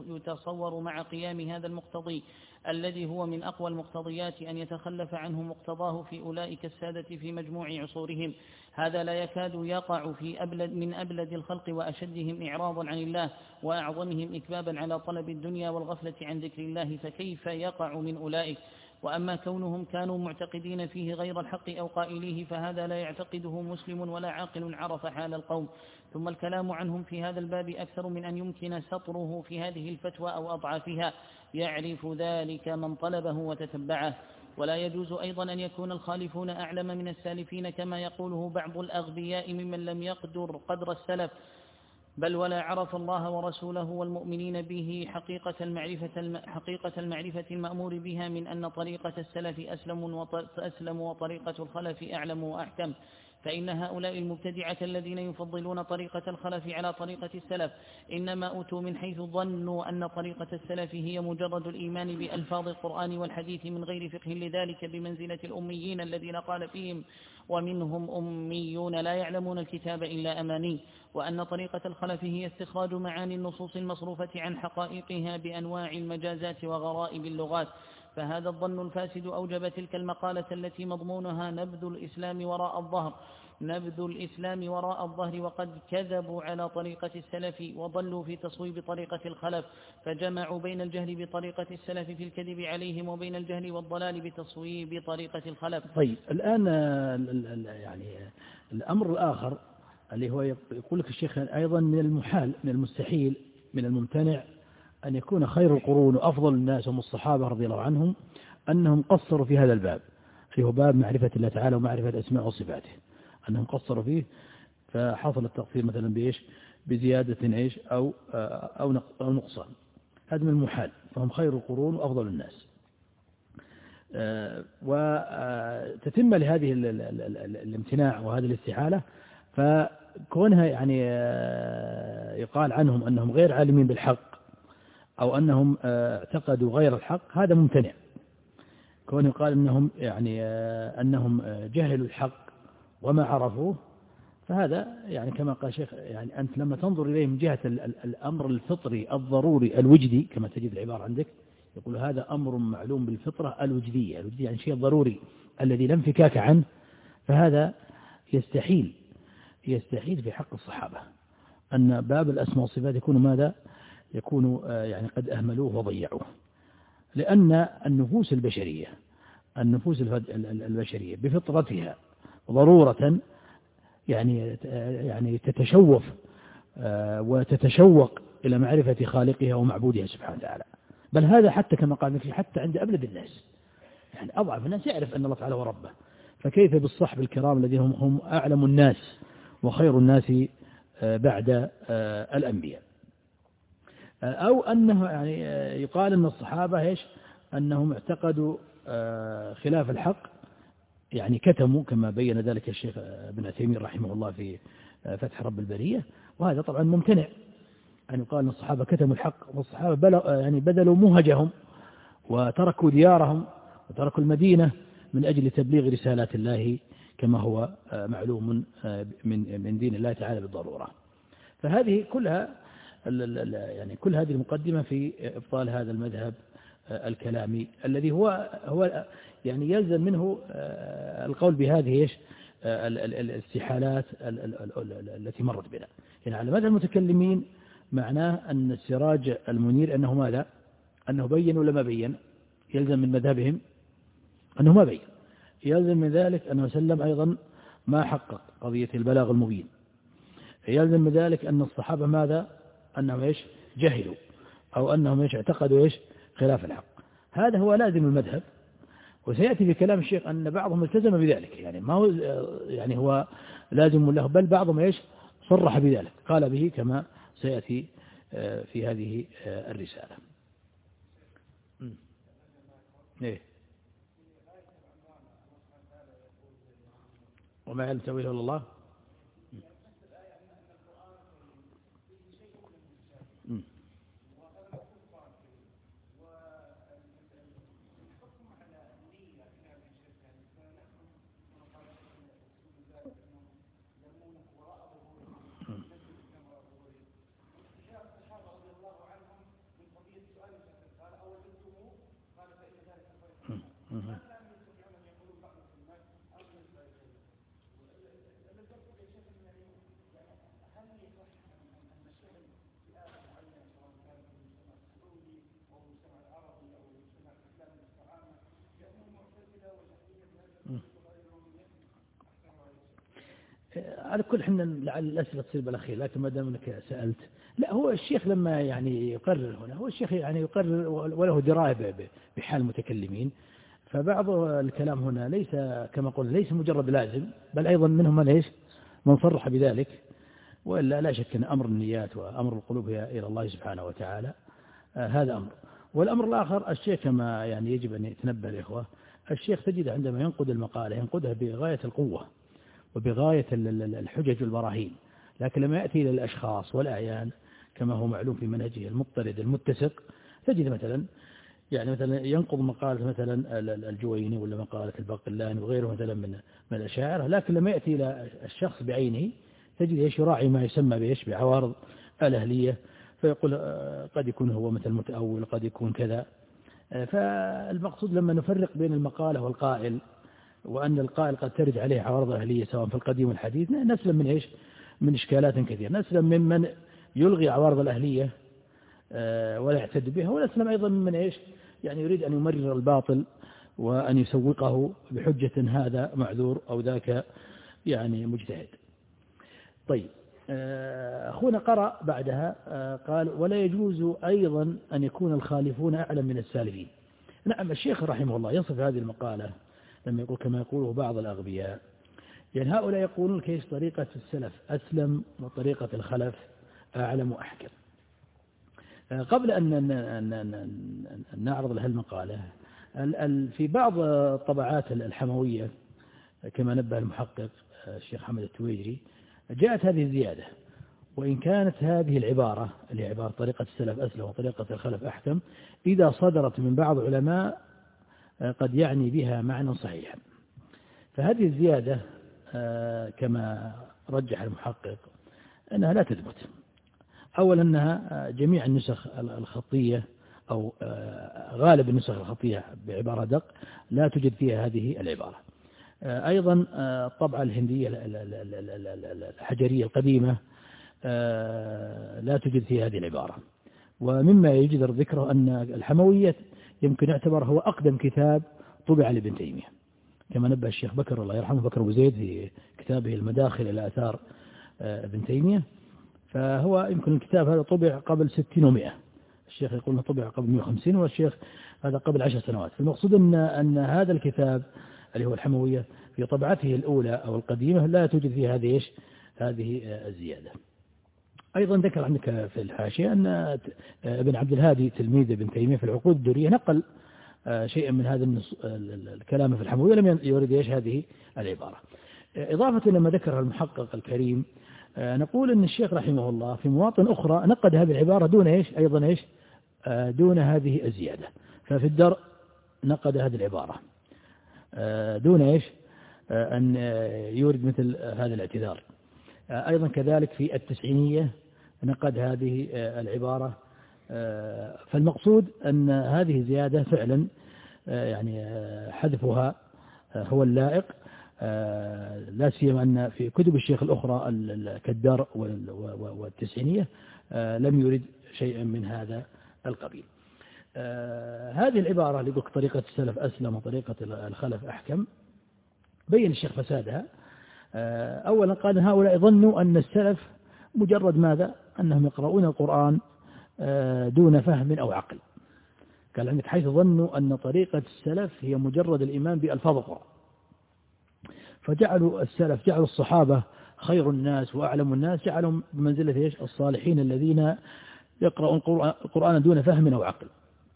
يتصور مع قيام هذا المقتضي الذي هو من أقوى المقتضيات أن يتخلف عنه مقتضاه في أولئك السادة في مجموع عصورهم؟ هذا لا يكاد يقع في أبلد من أبلد الخلق وأشدهم إعراضا عن الله وأعظمهم إكبابا على طلب الدنيا والغفلة عن ذكر الله، فكيف يقع من أولئك؟ وأما كونهم كانوا معتقدين فيه غير الحق أو قائليه فهذا لا يعتقده مسلم ولا عاقل عرف حال القوم. ثم الكلام عنهم في هذا الباب أكثر من أن يمكن سطره في هذه الفتوى أو أضعافها، يعرف ذلك من طلبه وتتبعه. ولا يجوز أيضا أن يكون الخالفون أعلم من السالفين كما يقوله بعض الأغبياء ممن لم يقدر قدر السلف، بل ولا عرف الله ورسوله والمؤمنين به حقيقة المعرفة, حقيقة المعرفة المأمور بها من أن طريقة السلف أسلم, أسلم وطريقة الخلف أعلم وأحكم. فإن هؤلاء المبتدعة الذين يفضلون طريقة الخلف على طريقة السلف إنما أوتوا من حيث ظنوا أن طريقة السلف هي مجرد الإيمان بألفاظ القرآن والحديث من غير فقه لذلك بمنزلة الأميين الذين قال فيهم ومنهم أميون لا يعلمون الكتاب إلا أماني، وأن طريقة الخلف هي استخراج معاني النصوص المصروفة عن حقائقها بأنواع المجازات وغرائب اللغات. فهذا الظن الفاسد أوجب تلك المقالة التي مضمونها نبذ الإسلام وراء الظهر نبذ الإسلام وراء الظهر وقد كذبوا على طريقة السلف وضلوا في تصويب طريقة الخلف، فجمعوا بين الجهل بطريقة السلف في الكذب عليهم وبين الجهل والضلال بتصويب طريقة الخلف. طيب الآن يعني الأمر الآخر اللي هو يقول لك الشيخ أيضا من المحال من المستحيل من الممتنع أن يكون خير القرون وأفضل الناس هم الصحابة رضي الله عنهم أنهم قصروا في هذا الباب اللي هو باب معرفة الله تعالى ومعرفة أسماء وصفاته، أنهم قصروا فيه فحصل التقصير مثلا بإيش بزيادة إيش أو أو أو نقصان. هذا من المحال، فهم خير القرون وأفضل الناس. وتتم لهذه الامتناع وهذه الاستحالة، فكونها يعني يقال عنهم أنهم غير عالمين بالحق أو أنهم اعتقدوا غير الحق هذا ممتنع. كون يقال أنهم يعني أنهم جهلوا الحق وما عرفوه فهذا يعني كما قال شيخ يعني أنت لما تنظر إليه من جهة الأمر الفطري الضروري الوجدي كما تجد العبارة عندك يقول هذا أمر معلوم بالفطرة الوجدية، الوجدية يعني شيء ضروري الذي لا انفكاك عنه، فهذا يستحيل يستحيل في حق الصحابة أن باب الأسماء والصفات يكون ماذا؟ يكون يعني قد أهملوه وضيعوه، لأن النفوس البشرية النفوس البشرية بفطرتها ضرورة يعني يعني تتشوف وتتشوق إلى معرفة خالقها ومعبودها سبحانه وتعالى، بل هذا حتى كما قال مثل حتى عند أبلد الناس، يعني أضعف الناس يعرف أن الله تعالى هو ربه، فكيف بالصحب الكرام الذين هم, هم أعلم الناس وخير الناس بعد الأنبياء. أو أنه يعني يقال أن الصحابة إيش أنهم اعتقدوا خلاف الحق، يعني كتموا كما بين ذلك الشيخ ابن عثيمين رحمه الله في فتح رب البرية، وهذا طبعا ممتنع أن يقال أن الصحابة كتموا الحق، والصحابة يعني بذلوا مهجهم وتركوا ديارهم وتركوا المدينة من أجل تبليغ رسالات الله كما هو معلوم من من دين الله تعالى بالضرورة. فهذه كلها يعني كل هذه المقدمة في إبطال هذا المذهب الكلامي الذي هو هو يعني يلزم منه القول بهذه ايش الاستحالات التي مرت بنا. يعني على مذهب المتكلمين معناه أن السراج المنير أنه ماذا؟ أنه بين ولا ما بين؟ يلزم من مذهبهم أنه ما بين، يلزم من ذلك أنه سلم أيضا ما حقق قضية البلاغ المبين، يلزم من ذلك أن الصحابة ماذا؟ أنهم إيش؟ جهلوا، أو أنهم إيش؟ اعتقدوا إيش؟ خلاف الحق. هذا هو لازم المذهب، وسيأتي في كلام الشيخ أن بعضهم التزم بذلك، يعني ما هو يعني هو لازم له، بل بعضهم إيش؟ صرح بذلك، قال به كما سيأتي في هذه الرسالة. إيه؟ وما يعلم تأويله إلا الله. على كل حنا لعل الأسئلة تصير بالأخير، لكن ما دام أنك سألت، لا هو الشيخ لما يعني يقرر هنا، هو الشيخ يعني يقرر وله دراية بحال المتكلمين، فبعض الكلام هنا ليس كما قلنا ليس مجرد لازم، بل أيضا منهم من إيش؟ من صرح بذلك، وإلا لا شك أن أمر النيات وأمر القلوب إلى الله سبحانه وتعالى آه هذا أمر. والأمر الآخر الشيخ كما يعني يجب أن يتنبه الإخوة، الشيخ تجد عندما ينقد المقالة ينقدها بغاية القوة وبغاية الحجج والبراهين، لكن لما يأتي إلى الأشخاص والأعيان كما هو معلوم في منهجه المضطرد المتسق، تجد مثلا يعني مثلا ينقض مقالة مثلا الجويني ولا مقالة الباقلاني وغيره مثلا من من الأشاعرة، لكن لما يأتي إلى الشخص بعينه تجد ايش؟ يراعي ما يسمى بايش؟ بعوارض الأهلية، فيقول قد يكون هو مثل متأول، قد يكون كذا. فالمقصود لما نفرق بين المقالة والقائل، وأن القائل قد ترد عليه عوارض أهلية سواء في القديم والحديث، نسلم من إيش؟ من إشكالات كثيرة، نسلم ممن يلغي عوارض الأهلية ولا يعتد بها، ونسلم أيضا من إيش؟ يعني يريد أن يمرر الباطل وأن يسوقه بحجة هذا معذور أو ذاك يعني مجتهد. طيب أخونا قرأ بعدها قال ولا يجوز أيضا أن يكون الخالفون أعلم من السالفين. نعم، الشيخ رحمه الله يصف هذه المقالة لما يقول كما يقوله بعض الأغبياء، يعني هؤلاء يقولون كيف طريقة السلف أسلم وطريقة الخلف أعلم وأحكم. قبل أن نعرض لها المقالة، في بعض الطبعات الحموية كما نبه المحقق الشيخ حمد التويجري جاءت هذه الزيادة، وإن كانت هذه العبارة اللي هي عبارة طريقة السلف أسلم وطريقة الخلف أحكم إذا صدرت من بعض العلماء قد يعني بها معنى صحيحا، فهذه الزيادة كما رجح المحقق أنها لا تثبت. أولا أنها جميع النسخ الخطية أو غالب النسخ الخطية بعبارة دق لا توجد فيها هذه العبارة. أيضا الطبعة الهندية الحجرية القديمة لا توجد فيها هذه العبارة. ومما يجدر ذكره أن الحموية يمكن يعتبر هو أقدم كتاب طبع لابن تيمية، كما نبه الشيخ بكر الله يرحمه بكر أبو زيد في كتابه المداخل إلى آثار ابن تيمية، فهو يمكن الكتاب هذا طبع قبل ستين ومئة، الشيخ يقول أنه طبع قبل مئة وخمسين والشيخ هذا قبل عشر سنوات. فالمقصود أن, أن هذا الكتاب اللي هو الحموية في طبعته الأولى أو القديمة لا توجد فيه هذه إيش؟ هذه الزيادة. أيضا ذكر عندك في الحاشية أن ابن عبد الهادي تلميذ ابن تيمية في العقود الدورية نقل شيئا من هذا الكلام في الحموية، لم يورد إيش هذه العبارة. إضافة لما ذكرها المحقق الكريم نقول أن الشيخ رحمه الله في مواطن أخرى نقد هذه العبارة دون إيش أيضا إيش دون هذه الزيادة. ففي الدرء نقد هذه العبارة دون إيش أن يورد مثل هذا الاعتذار. أيضا كذلك في التسعينية نقد هذه العبارة. فالمقصود أن هذه زيادة فعلا يعني حذفها هو اللائق، لا سيما أن في كتب الشيخ الأخرى كالدرء والتسعينية لم يرد شيئا من هذا القبيل. آه هذه العبارة اللي ذكر طريقة السلف أسلم وطريقة الخلف أحكم، بين الشيخ فسادها. آه أولا قال هؤلاء ظنوا أن السلف مجرد ماذا؟ أنهم يقرؤون القرآن آه دون فهم أو عقل. قال عندك حيث ظنوا أن طريقة السلف هي مجرد الإيمان بألفاظ القرآن، فجعلوا السلف جعلوا الصحابة خير الناس وأعلم الناس، جعلهم بمنزلة إيش؟ الصالحين الذين يقرؤون القرآن دون فهم أو عقل.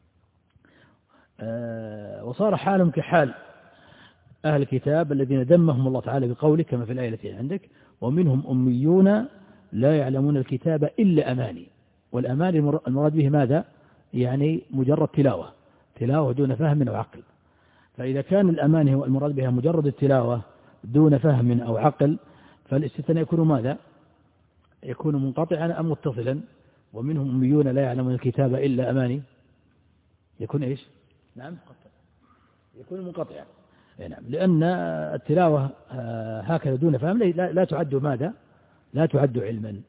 آه وصار حالهم كحال أهل الكتاب الذين ذمهم الله تعالى بقوله كما في الآية التي عندك: ومنهم أميون لا يعلمون الكتاب إلا أماني. والأماني المراد به ماذا؟ يعني مجرد تلاوة، تلاوة دون فهم أو عقل. فإذا كان الأماني هو المراد بها مجرد التلاوة دون فهم أو عقل، فالاستثناء يكون ماذا؟ يكون منقطعا أم متصلا؟ ومنهم أميون لا يعلمون الكتاب إلا أماني، يكون إيش؟ نعم يكون منقطعا. نعم، لأن التلاوة هكذا دون فهم لا تعد ماذا؟ لا تعد علما.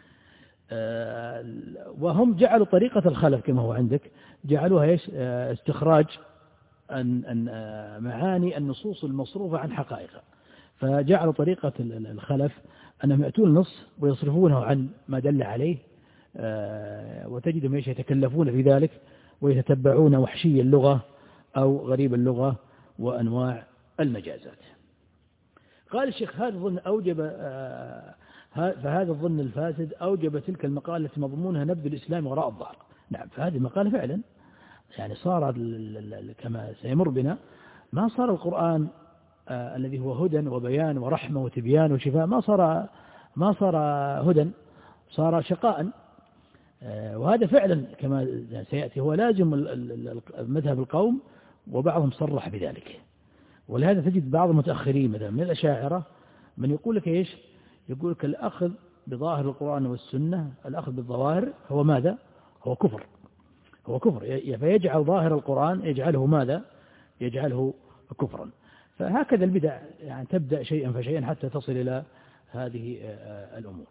وهم جعلوا طريقة الخلف كما هو عندك، جعلوها إيش؟ استخراج أن معاني النصوص المصروفة عن حقائقها. فجعلوا طريقة الخلف أنهم يأتون النص ويصرفونه عن ما دل عليه، وتجدهم إيش؟ يتكلفون في ذلك ويتتبعون وحشي اللغة أو غريب اللغة وأنواع المجازات. قال الشيخ هذا الظن أوجب فهذا الظن الفاسد أوجب تلك المقالة التي مضمونها نبذ الإسلام وراء الظهر. نعم، فهذه المقالة فعلا يعني صار كما سيمر بنا، ما صار القرآن آه الذي هو هدى وبيان ورحمة وتبيان وشفاء، ما صار ما صار هدى، صار شقاء. آه وهذا فعلا كما سيأتي هو لازم مذهب القوم، وبعضهم صرح بذلك. ولهذا تجد بعض المتأخرين مثلا من الأشاعرة من يقول لك إيش؟ يقول لك الأخذ بظاهر القرآن والسنة، الأخذ بالظواهر هو ماذا؟ هو كفر، هو كفر. فيجعل ظاهر القرآن يجعله ماذا؟ يجعله كفرا. فهكذا البدع يعني تبدأ شيئا فشيئا حتى تصل إلى هذه الأمور.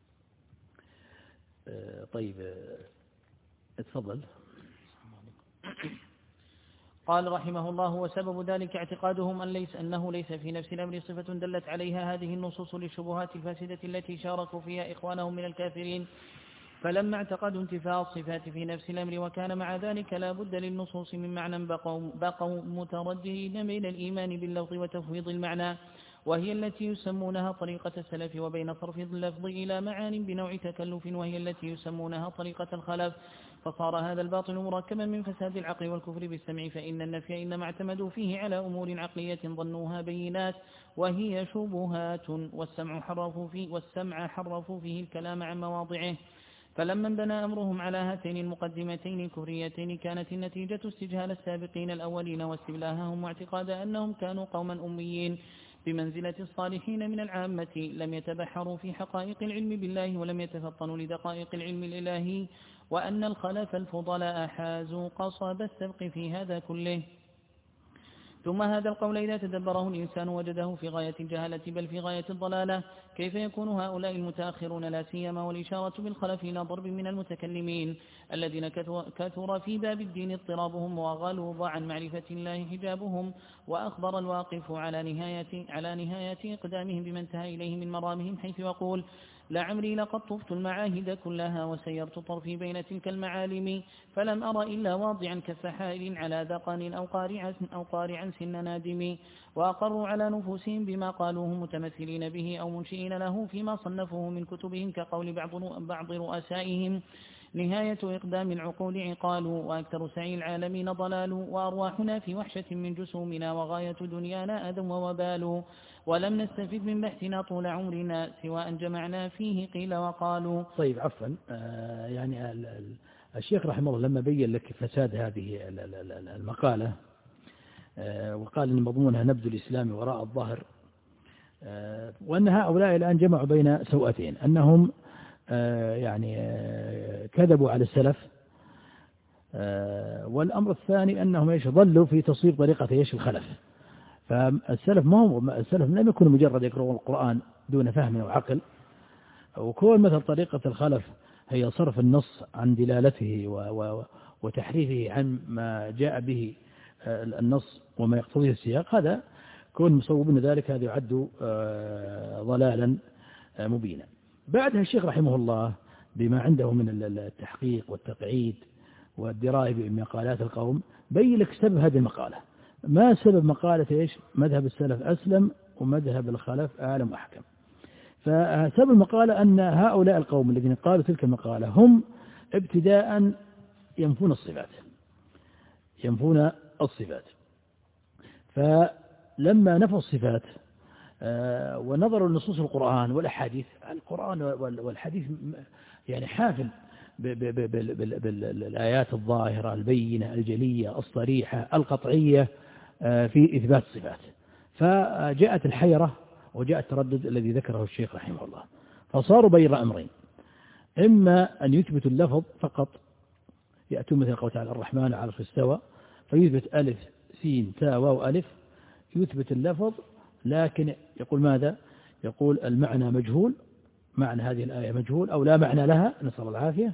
طيب اتفضل. قال رحمه الله: وسبب ذلك اعتقادهم أن ليس أنه ليس في نفس الأمر صفة دلت عليها هذه النصوص للشبهات الفاسدة التي شاركوا فيها إخوانهم من الكافرين. فلما اعتقدوا انتفاء الصفات في نفس الأمر وكان مع ذلك لا بد للنصوص من معنى بقوا, بقوا مترددين بين الإيمان باللفظ وتفويض المعنى، وهي التي يسمونها طريقة السلف، وبين صرف اللفظ إلى معان بنوع تكلف، وهي التي يسمونها طريقة الخلف. فصار هذا الباطل مركبا من فساد العقل والكفر بالسمع، فإن النفي إنما اعتمدوا فيه على أمور عقلية ظنوها بينات وهي شبهات، والسمع حرفوا فيه, والسمع حرفوا فيه الكلام عن مواضعه. فلما انبنى أمرهم على هاتين المقدمتين الكفريتين كانت النتيجة استجهال السابقين الأولين واستبلاههم واعتقاد أنهم كانوا قوما أميين بمنزلة الصالحين من العامة، لم يتبحروا في حقائق العلم بالله ولم يتفطنوا لدقائق العلم الإلهي، وأن الخلف الفضلاء حازوا قصب السبق في هذا كله. ثم هذا القول إذا تدبره الإنسان وجده في غاية الجهالة بل في غاية الضلالة. كيف يكون هؤلاء المتأخرون لا سيما والإشارة بالخلف إلى ضرب من المتكلمين الذين كثر في باب الدين اضطرابهم وغلوظ عن معرفة الله حجابهم، وأخبر الواقف على نهاية على نهاية إقدامهم بما انتهى إليه من مرامهم، حيث يقول: لعمري لقد طفت المعاهد كلها وسيرت طرفي بين تلك المعالم، فلم أر إلا واضعا كف حائل على ذقن أو قارعا, أو قارعا سن نادم، وأقروا على نفوسهم بما قالوه متمثلين به أو منشئين له فيما صنفوه من كتبهم، كقول بعض بعض رؤسائهم: نهاية إقدام العقول عقال، وأكثر سعي العالمين ضلال، وأرواحنا في وحشة من جسومنا، وغاية دنيانا أذى ووبال، ولم نستفد من بحثنا طول عمرنا سواء جمعنا فيه قيل وقالوا. طيب عفوا، آه يعني الشيخ رحمه الله لما بين لك فساد هذه المقالة آه وقال أن مضمونها نبذ الإسلام وراء الظهر، آه وأن هؤلاء الآن جمعوا بين سوءتين، أنهم آه يعني آه كذبوا على السلف، آه والأمر الثاني أنهم ايش ضلوا في تصوير طريقة ايش الخلف. فالسلف ما هو السلف لم يكونوا مجرد يقرؤون القرآن دون فهم أو عقل، وكون مثل طريقة الخلف هي صرف النص عن دلالته وتحريفه عن ما جاء به النص وما يقتضيه السياق، هذا كون مصوبون ذلك هذا يعد ضلالا مبينا. بعدها الشيخ رحمه الله بما عنده من التحقيق والتقعيد والدراية بمقالات القوم بين لك سبب هذه المقالة. ما سبب مقالة إيش؟ مذهب السلف أسلم ومذهب الخلف أعلم وأحكم. فسبب المقالة أن هؤلاء القوم الذين قالوا تلك المقالة هم ابتداء ينفون الصفات ينفون الصفات فلما نفوا الصفات ونظروا لنصوص القرآن والأحاديث، القرآن والحديث يعني حافل بالآيات الظاهرة البينة الجلية الصريحة القطعية في إثبات الصفات، فجاءت الحيرة وجاء التردد الذي ذكره الشيخ رحمه الله، فصاروا بين أمرين: إما أن يثبتوا اللفظ فقط، يأتون مثل قول تعالى الرحمن على العرش استوى، فيثبت ألف سين تاء واو ألف، يثبت اللفظ لكن يقول ماذا؟ يقول المعنى مجهول، معنى هذه الآية مجهول أو لا معنى لها، نسأل الله العافية.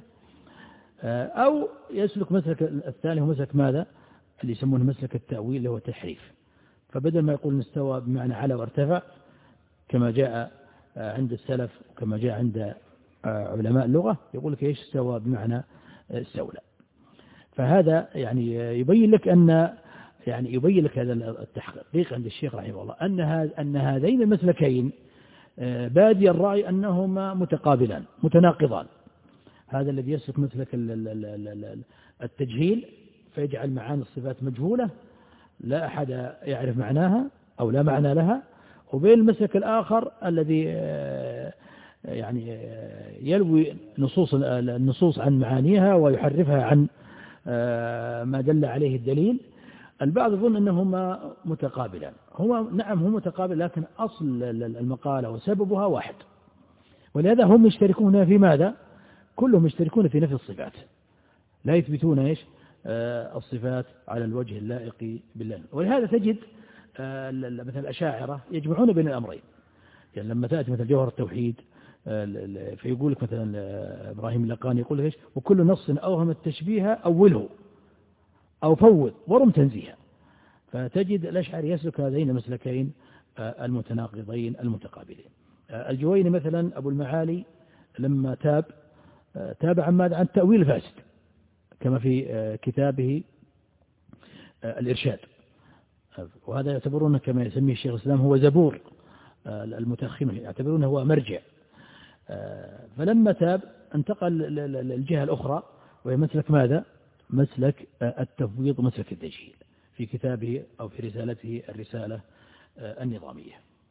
أو يسلك مسلك الثاني هو مسلك ماذا؟ اللي يسمونه مسلك التأويل اللي هو التحريف، فبدل ما يقول استوى بمعنى على وارتفع كما جاء عند السلف وكما جاء عند علماء اللغة، يقول لك إيش؟ استوى بمعنى استولى. فهذا يعني يبين لك أن يعني يبين لك هذا التحقيق عند الشيخ رحمه الله أن أن هذين المسلكين بادي الرأي أنهما متقابلان متناقضان. هذا الذي يسلك مسلك التجهيل فيجعل معاني الصفات مجهولة لا أحد يعرف معناها أو لا معنى لها، وبين المسلك الآخر الذي يعني يلوي نصوص النصوص عن معانيها ويحرفها عن ما دل عليه الدليل. البعض يظن أنهما متقابلان، هما نعم هم متقابل، لكن أصل المقالة وسببها واحد، ولهذا هم يشتركون في ماذا؟ كلهم يشتركون في نفي الصفات، لا يثبتون إيش؟ آه الصفات على الوجه اللائق بالله. ولهذا تجد آه مثل الأشاعرة يجمعون بين الأمرين، يعني لما تأتي مثل جوهر التوحيد آه فيقول لك مثلا آه إبراهيم اللقاني يقول إيش؟ وكل نص أوهم التشبيه أوله أو فوض ورم تنزيها. فتجد الأشعري يسلك هذين المسلكين آه المتناقضين المتقابلين. آه الجويني مثلا أبو المعالي لما تاب آه تاب عن ماذا؟ عن تأويل فاسد كما في كتابه الإرشاد، وهذا يعتبرونه كما يسميه الشيخ الإسلام هو زبور المتأخرين، يعتبرونه هو مرجع. فلما تاب انتقل للجهة الأخرى وهي مسلك ماذا؟ مسلك التفويض ومسلك التجهيل في كتابه أو في رسالته الرسالة النظامية.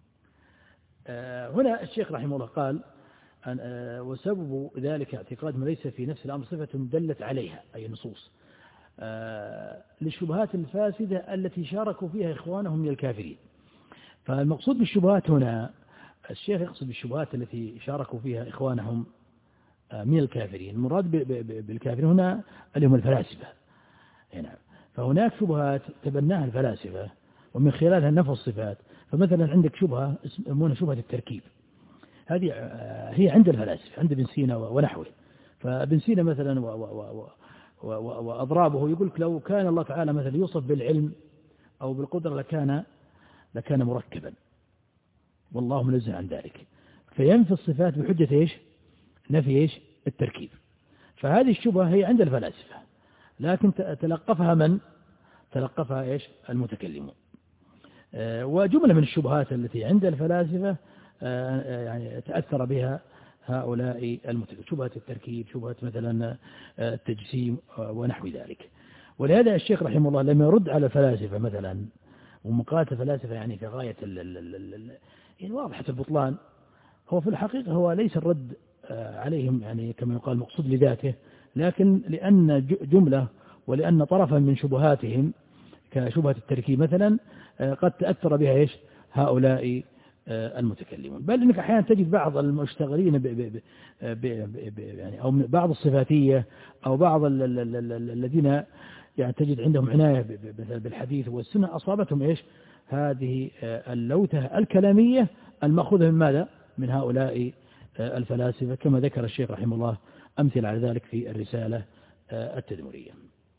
هنا الشيخ رحمه الله قال وسبب ذلك اعتقاد ما ليس في نفس الأمر صفة دلت عليها أي نصوص للشبهات الفاسدة التي شاركوا فيها إخوانهم من الكافرين. فالمقصود بالشبهات هنا الشيخ يقصد بالشبهات التي شاركوا فيها إخوانهم من الكافرين، المراد بالكافرين هنا اللي هم الفلاسفة. نعم، فهناك شبهات تبناها الفلاسفة ومن خلالها نفوا الصفات. فمثلا عندك شبهة اسمها شبهة التركيب، هذه هي عند الفلاسفة عند ابن سينا ونحوه. فابن سينا مثلا وأضرابه يقول لك لو كان الله تعالى مثلا يوصف بالعلم أو بالقدرة لكان لكان مركبا، والله منزه عن ذلك، فينفي الصفات بحجة إيش؟ نفي إيش؟ التركيب. فهذه الشبهة هي عند الفلاسفة، لكن تلقفها من؟ تلقفها إيش؟ المتكلمون. وجملة من الشبهات التي عند الفلاسفة يعني تأثر بها هؤلاء المتكلمين، شبهة التركيب، شبهة مثلا التجسيم ونحو ذلك. ولهذا الشيخ رحمه الله لما يرد على الفلاسفة مثلا، ومقالة الفلاسفة يعني في غاية ال ال ال يعني واضحة البطلان، هو في الحقيقة هو ليس الرد عليهم يعني كما يقال مقصود لذاته، لكن لأن جملة ولأن طرفا من شبهاتهم كشبهة التركيب مثلا قد تأثر بها إيش؟ هؤلاء المتكلمون. بل إنك أحيانا تجد بعض المشتغلين ب ب ب ب يعني أو بعض الصفاتية أو بعض الذين يعني تجد عندهم عناية بالحديث والسنة أصابتهم إيش؟ هذه اللوثة الكلامية المأخوذة من ماذا؟ من هؤلاء الفلاسفة، كما ذكر الشيخ رحمه الله أمثل على ذلك في الرسالة التدمرية.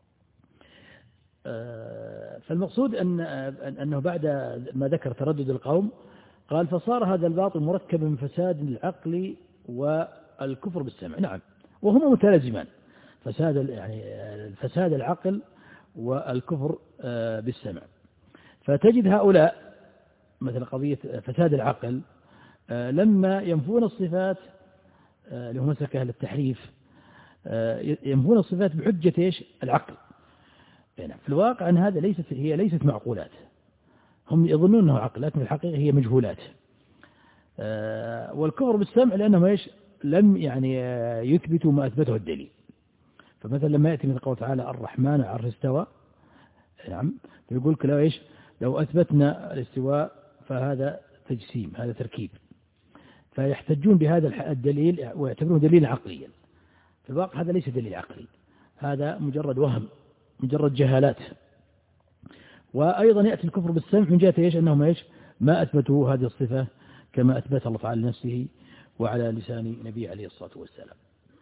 فالمقصود أن أنه بعد ما ذكر تردد القوم قال فصار هذا الباطل مركبا من فساد العقل والكفر بالسمع. نعم، وهما متلازمان، فساد يعني فساد العقل والكفر بالسمع. فتجد هؤلاء مثل قضية فساد العقل لما ينفون الصفات اللي هم مسلك أهل التحريف ينفون الصفات بحجة إيش؟ العقل. يعني في الواقع أن هذا ليست هي ليست معقولات، هم يظنون أنه عقل لكن في الحقيقة هي مجهولات. والكفر بالسمع لأنهم إيش؟ لم يعني يثبتوا ما أثبته الدليل. فمثلا لما يأتي من قوله تعالى الرحمن على العرش استوى، نعم، يقول لك لو إيش؟ لو أثبتنا الاستواء فهذا تجسيم، هذا تركيب، فيحتجون بهذا الدليل ويعتبرونه دليلا عقليا. في الواقع هذا ليس دليل عقلي، هذا مجرد وهم، مجرد جهالات. وأيضا يأتي الكفر بالسمع من جهة إيش؟ أنهم إيش؟ ما أثبتوا هذه الصفة كما أثبت الله تعالى لنفسه وعلى لسان نبيه عليه الصلاة والسلام.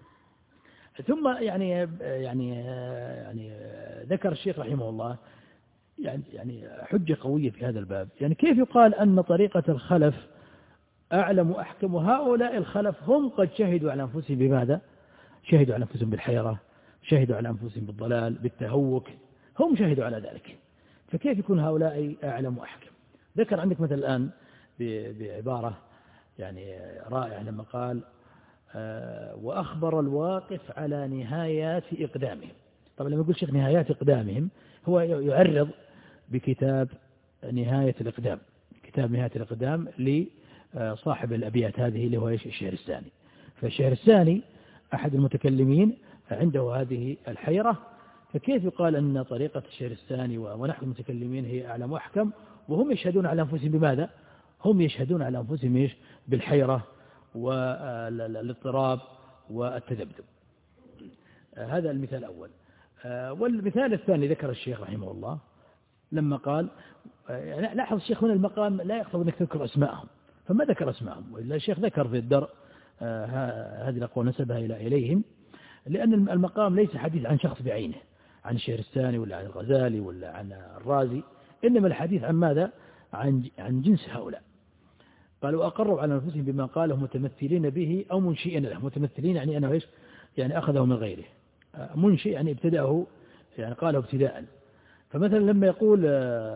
ثم يعني يعني يعني ذكر الشيخ رحمه الله يعني يعني حجة قوية في هذا الباب. يعني كيف يقال أن طريقة الخلف أعلم وأحكم، وهؤلاء الخلف هم قد شهدوا على أنفسهم بماذا؟ شهدوا على أنفسهم بالحيرة، شهدوا على أنفسهم بالضلال، بالتهوك، هم شهدوا على ذلك، فكيف يكون هؤلاء أعلم وأحكم؟ ذكر عندك مثل الآن بعبارة يعني رائعة لما قال آه وأخبر الواقف على نهايات إقدامهم. طبعا لما يقول شيخ نهايات إقدامهم هو يعرض بكتاب نهاية الإقدام، كتاب نهاية الإقدام لصاحب الأبيات هذه اللي هو الشهرستاني. فالشهرستاني أحد المتكلمين عنده هذه الحيرة، فكيف يقال أن طريقة الشهرستاني ونحن المتكلمين هي أعلم وأحكم وهم يشهدون على أنفسهم بماذا؟ هم يشهدون على أنفسهم إيش؟ بالحيرة والاضطراب والتذبذب. هذا المثال الأول. والمثال الثاني ذكر الشيخ رحمه الله لما قال لاحظ الشيخ هنا المقام لا يقصد أنك تذكر أسماءهم، فما ذكر أسماءهم، وإلا الشيخ ذكر في الدرء هذه الأقوال نسبها إلى إليهم، لأن المقام ليس حديث عن شخص بعينه، عن الشهرستاني ولا عن الغزالي ولا عن الرازي، إنما الحديث عن ماذا؟ عن عن جنس هؤلاء. قالوا أقروا على أنفسهم بما قاله متمثلين به أو منشئين له. متمثلين يعني أنه إيش؟ يعني أخذه من غيره. منشئ يعني ابتدأه، يعني قاله ابتداء. فمثلا لما يقول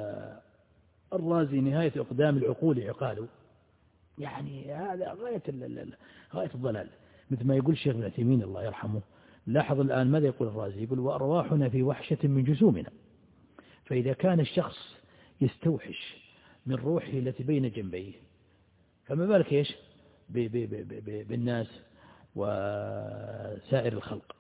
الرازي نهاية أقدام العقول عقاله، يعني هذا غاية غاية الضلال، مثل ما يقول الشيخ ابن عثيمين الله يرحمه. لاحظ الآن ماذا يقول الرازي؟ يقول وأرواحنا في وحشة من جسومنا، فإذا كان الشخص يستوحش من روحه التي بين جنبيه فما بالك إيش بالناس وسائر الخلق.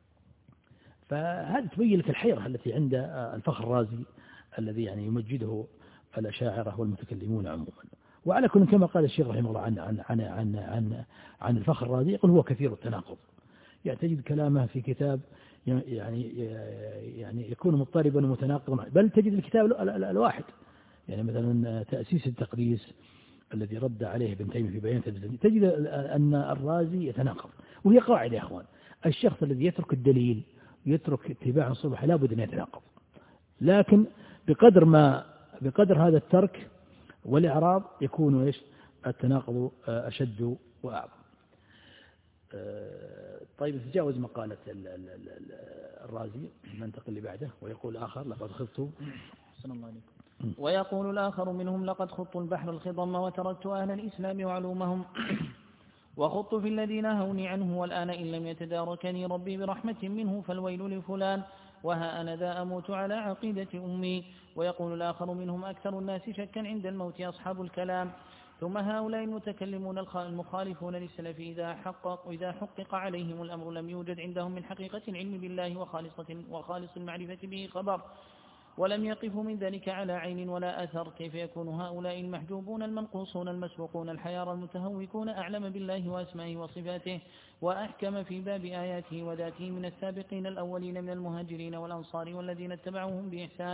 فهذا تبين لك الحيرة التي عند الفخر الرازي الذي يعني يمجده الأشاعرة والمتكلمون عموما. وعلى كل كما قال الشيخ رحمه الله عن عن عن عن عن, عن الفخر الرازي يقول هو كثير التناقض، يعني تجد كلامه في كتاب يعني يعني يكون مضطربا ومتناقضا، بل تجد الكتاب الواحد يعني مثلا تأسيس التقديس الذي رد عليه ابن تيمية في بيان تجد, تجد أن الرازي يتناقض. وهي قاعدة يا أخوان، الشخص الذي يترك الدليل ويترك اتباع الصبح لا بد أن يتناقض، لكن بقدر ما بقدر هذا الترك والإعراض يكون إيش التناقض أشد وأعظم. طيب تجاوز مقالة الرازي ننتقل اللي بعده. ويقول آخر لقد خضت حسن الله عليكم. ويقول الآخر منهم لقد خضت البحر الخضم وتركت أهل الإسلام وعلومهم وخضت في الذي نهوني عنه، والآن إن لم يتداركني ربي برحمة منه فالويل لفلان، وها أنا ذا أموت على عقيدة أمي. ويقول الآخر منهم أكثر الناس شكا عند الموت أصحاب الكلام. ثم هؤلاء المتكلمون المخالفون للسلف إذا حقق, إذا حقق عليهم الأمر لم يوجد عندهم من حقيقة العلم بالله وخالصة وخالص المعرفة به خبر، ولم يقفوا من ذلك على عين ولا أثر. كيف يكون هؤلاء المحجوبون المنقوصون المسبوقون الحيار المتهوكون أعلم بالله وأسمائه وصفاته وأحكم في باب آياته وذاته من السابقين الأولين من المهاجرين والأنصار والذين اتبعوهم بإحسان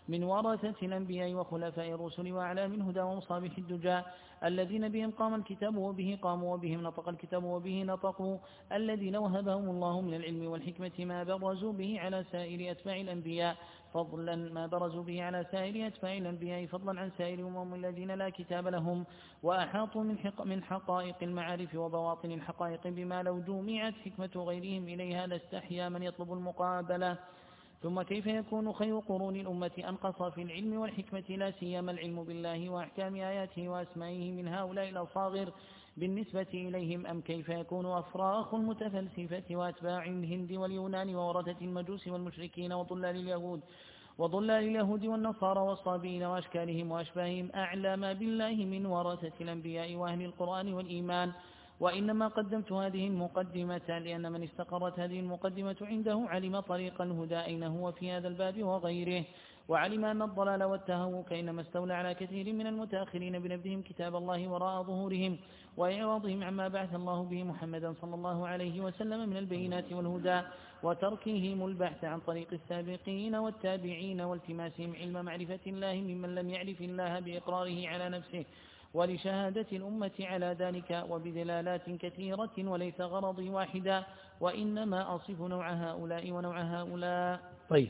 من ورثة الأنبياء وخلفاء الرسل وأعلام الهدى ومصابيح الدجى الذين بهم قام الكتاب وبه قاموا وبهم نطق الكتاب وبه نطقوا الذين وهبهم الله من العلم والحكمة ما برزوا به على سائر أتباع الأنبياء فضلا ما برزوا به على سائر أتباع الأنبياء فضلا عن سائر الأمم الذين لا كتاب لهم وأحاطوا من, حق من حقائق المعارف وبواطن الحقائق بما لو جمعت حكمة غيرهم إليها لاستحيا من يطلب المقابلة. ثم كيف يكون خير قرون الأمة أنقص في العلم والحكمة لا سيما العلم بالله وأحكام آياته وأسمائه من هؤلاء الأصاغر بالنسبة إليهم أم كيف يكون أفراخ المتفلسفة وأتباع الهند واليونان وورثة المجوس والمشركين وضلال اليهود وضلال اليهود والنصارى والصابين وأشكالهم وأشباههم أعلم بالله من ورثة الأنبياء وأهل القرآن والإيمان. وإنما قدمت هذه المقدمة لأن من استقرت هذه المقدمة عنده علم طريق الهدى أين هو في هذا الباب وغيره وعلم أن الضلال والتهوك إنما استولى على كثير من المتأخرين بنبذهم كتاب الله وراء ظهورهم وإعراضهم عما بعث الله به محمدا صلى الله عليه وسلم من البينات والهدى وتركهم البحث عن طريق السابقين والتابعين والتماسهم علم معرفة الله ممن لم يعرف الله بإقراره على نفسه ولشهادة الأمة على ذلك وبدلالات كثيرة وليس غرضي واحدا وإنما أصف نوع هؤلاء ونوع هؤلاء. طيب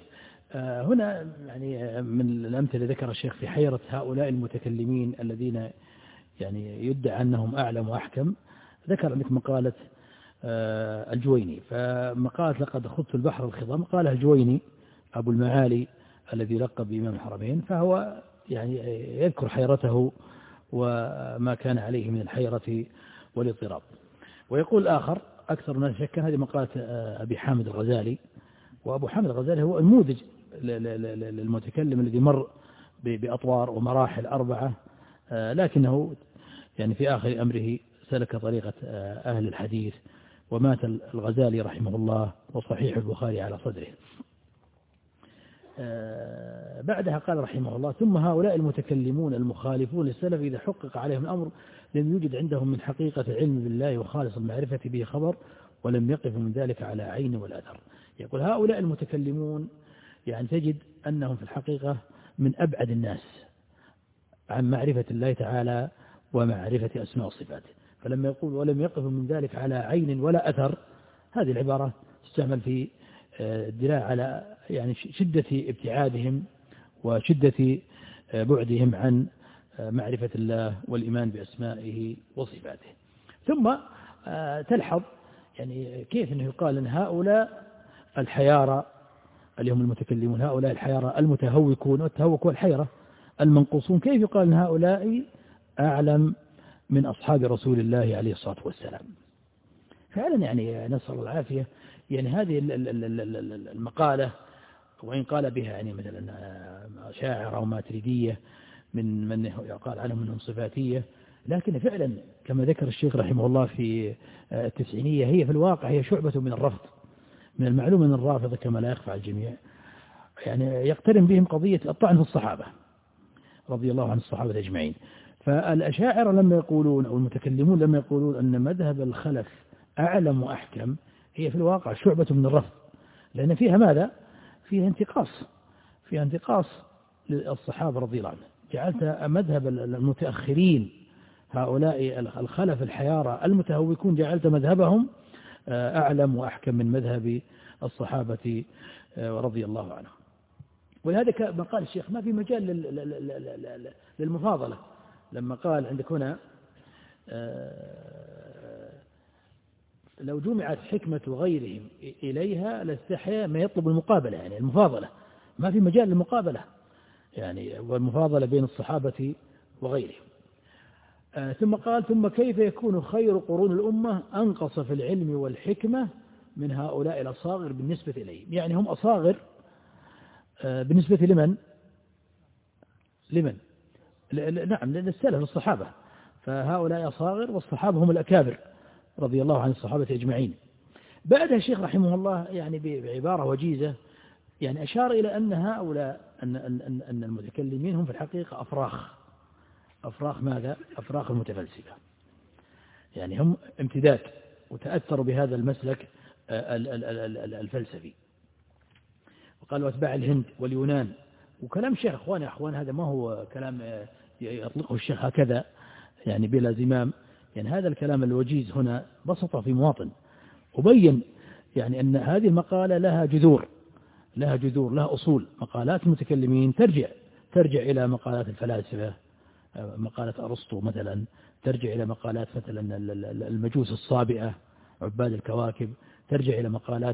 هنا يعني من الأمثلة ذكر الشيخ في حيرة هؤلاء المتكلمين الذين يعني يدعى أنهم أعلم وأحكم. ذكر عندك مقالة الجويني فمقالة لقد خضت البحر الخضم قالها الجويني أبو المعالي الذي لقب بإمام الحرمين فهو يعني يذكر حيرته وما كان عليه من الحيرة والاضطراب. ويقول آخر أكثر الناس شكا هذه مقالة أبي حامد الغزالي وأبو حامد الغزالي هو النموذج للمتكلم الذي مر بأطوار ومراحل أربعة لكنه يعني في آخر أمره سلك طريقة أهل الحديث ومات الغزالي رحمه الله وصحيح البخاري على صدره. بعدها قال رحمه الله ثم هؤلاء المتكلمون المخالفون للسلف إذا حقق عليهم الأمر لم يوجد عندهم من حقيقة العلم بالله وخالص المعرفة به خبر ولم يقف من ذلك على عين ولا أثر. يقول هؤلاء المتكلمون يعني تجد أنهم في الحقيقة من أبعد الناس عن معرفة الله تعالى ومعرفة أسماء وصفاته. فلما يقول ولم يقف من ذلك على عين ولا أثر هذه العبارة تستعمل في الدلاء على يعني شدة ابتعادهم وشدة بعدهم عن معرفة الله والإيمان بأسمائه وصفاته. ثم تلحظ يعني كيف أنه يقال أن هؤلاء الحيارى اللي هم المتكلمون هؤلاء الحيارى المتهوكون والتهوك والحيرة المنقوصون كيف يقال أن هؤلاء أعلم من أصحاب رسول الله عليه الصلاة والسلام. فعلا يعني نسأل الله العافية يعني هذه المقالة وإن قال بها يعني مثلا شاعر أو ماتريدية من من يقال عنهم منهم صفاتية لكن فعلا كما ذكر الشيخ رحمه الله في التسعينية هي في الواقع هي شعبة من الرفض. من المعلوم أن الرافضة كما لا يخفى على الجميع يعني يقترن بهم قضية الطعن في الصحابة رضي الله عن الصحابة أجمعين. فالأشاعرة لما يقولون أو المتكلمون لما يقولون أن مذهب الخلف أعلم وأحكم هي في الواقع شعبة من الرفض لأن فيها ماذا؟ فيها انتقاص فيها انتقاص للصحابة رضي الله عنهم. جعلت مذهب المتأخرين هؤلاء الخلف الحيارى المتهوكون جعلت مذهبهم أعلم وأحكم من مذهب الصحابة رضي الله عنهم. ولهذا كما قال الشيخ ما في مجال للمفاضلة لما قال عندك هنا لو جمعت حكمة غيرهم إليها لاستحيا ما يطلب المقابلة يعني المفاضلة ما في مجال للمقابلة يعني والمفاضلة بين الصحابة وغيرهم. آه ثم قال ثم كيف يكون خير قرون الأمة أنقص في العلم والحكمة من هؤلاء الأصاغر بالنسبة إليهم يعني هم أصاغر آه بالنسبة لمن لمن نعم للسلف الصحابة فهؤلاء أصاغر والصحابة هم الأكابر رضي الله عن الصحابة أجمعين. بعدها الشيخ رحمه الله يعني بعبارة وجيزة يعني أشار إلى أن هؤلاء أن, أن, أن المتكلمين هم في الحقيقة أفراخ أفراخ ماذا؟ أفراخ المتفلسفة يعني هم امتداد وتأثروا بهذا المسلك الفلسفي. وقالوا أتباع الهند واليونان وكلام شيخ أخوان يا أخوان هذا ما هو كلام يطلقه الشيخ هكذا يعني بلا زمام، يعني هذا الكلام الوجيز هنا بسطه في مواطن وبين يعني أن هذه المقالة لها جذور لها جذور لها أصول. مقالات المتكلمين ترجع ترجع إلى مقالات الفلاسفة، مقالة أرسطو مثلا، ترجع إلى مقالات مثلا المجوس الصابئة عباد الكواكب، ترجع إلى مقالات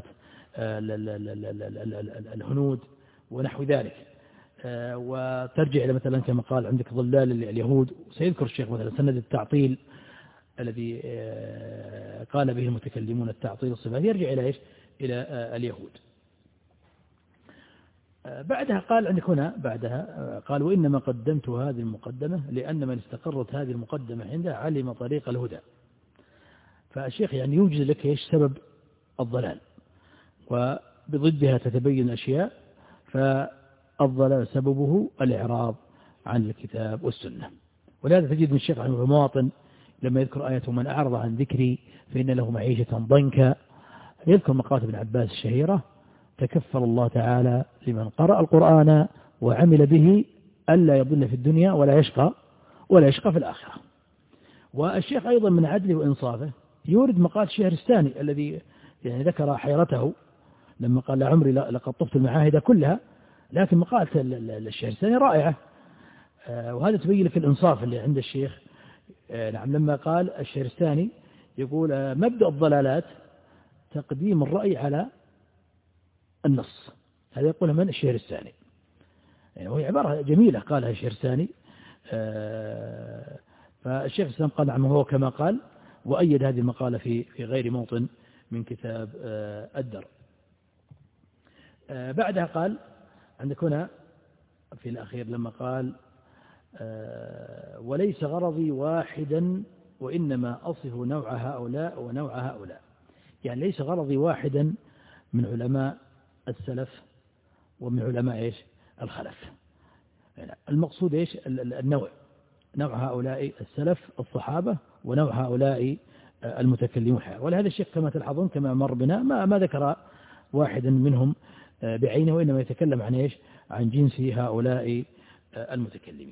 الهنود ونحو ذلك، وترجع إلى مثلا كما قال عندك ظلال اليهود. سيذكر الشيخ مثلا سند التعطيل الذي قال به المتكلمون التعطيل الصفات يرجع إلى إيش؟ إلى اليهود. بعدها قال عندك هنا بعدها قال وإنما قدمت هذه المقدمة لأن من استقرت هذه المقدمة عنده علم طريق الهدى. فالشيخ يعني يوجد لك إيش سبب الضلال، وبضدها تتبين أشياء، فالضلال سببه الإعراض عن الكتاب والسنة. ولهذا تجد من الشيخ رحمه المواطن لما يذكر آية من أعرض عن ذكري فإن له معيشة ضنكا، يذكر مقالة ابن عباس الشهيرة تكفل الله تعالى لمن قرأ القرآن وعمل به ألا يضل في الدنيا ولا يشقى ولا يشقى في الآخرة. والشيخ أيضا من عدله وإنصافه يورد مقال الشهرستاني الذي يعني ذكر حيرته لما قال لعمري لقد طفت المعاهد كلها، لكن مقالة الشهرستاني رائعة، وهذا تبين لك الإنصاف اللي عند الشيخ. نعم لما قال الشهرستاني يقول مبدأ الضلالات تقديم الرأي على النص، هذا يقولها من الشهرستاني، يعني وهي عبارة جميلة قالها الشهرستاني. فالشيخ الإسلام قال نعم هو كما قال، وأيد هذه المقالة في في غير موطن من كتاب الدر. بعدها قال عندك هنا في الأخير لما قال وليس غرضي واحدا وإنما أصف نوع هؤلاء ونوع هؤلاء، يعني ليس غرضي واحدا من علماء السلف ومن علماء إيش الخلف، يعني المقصود إيش النوع، نوع هؤلاء السلف الصحابة ونوع هؤلاء المتكلمون. ولهذا الشيخ كما تلحظون كما مر بنا ما, ما ذكر واحدا منهم بعينه، وإنما يتكلم عن إيش عن جنس هؤلاء المتكلمين.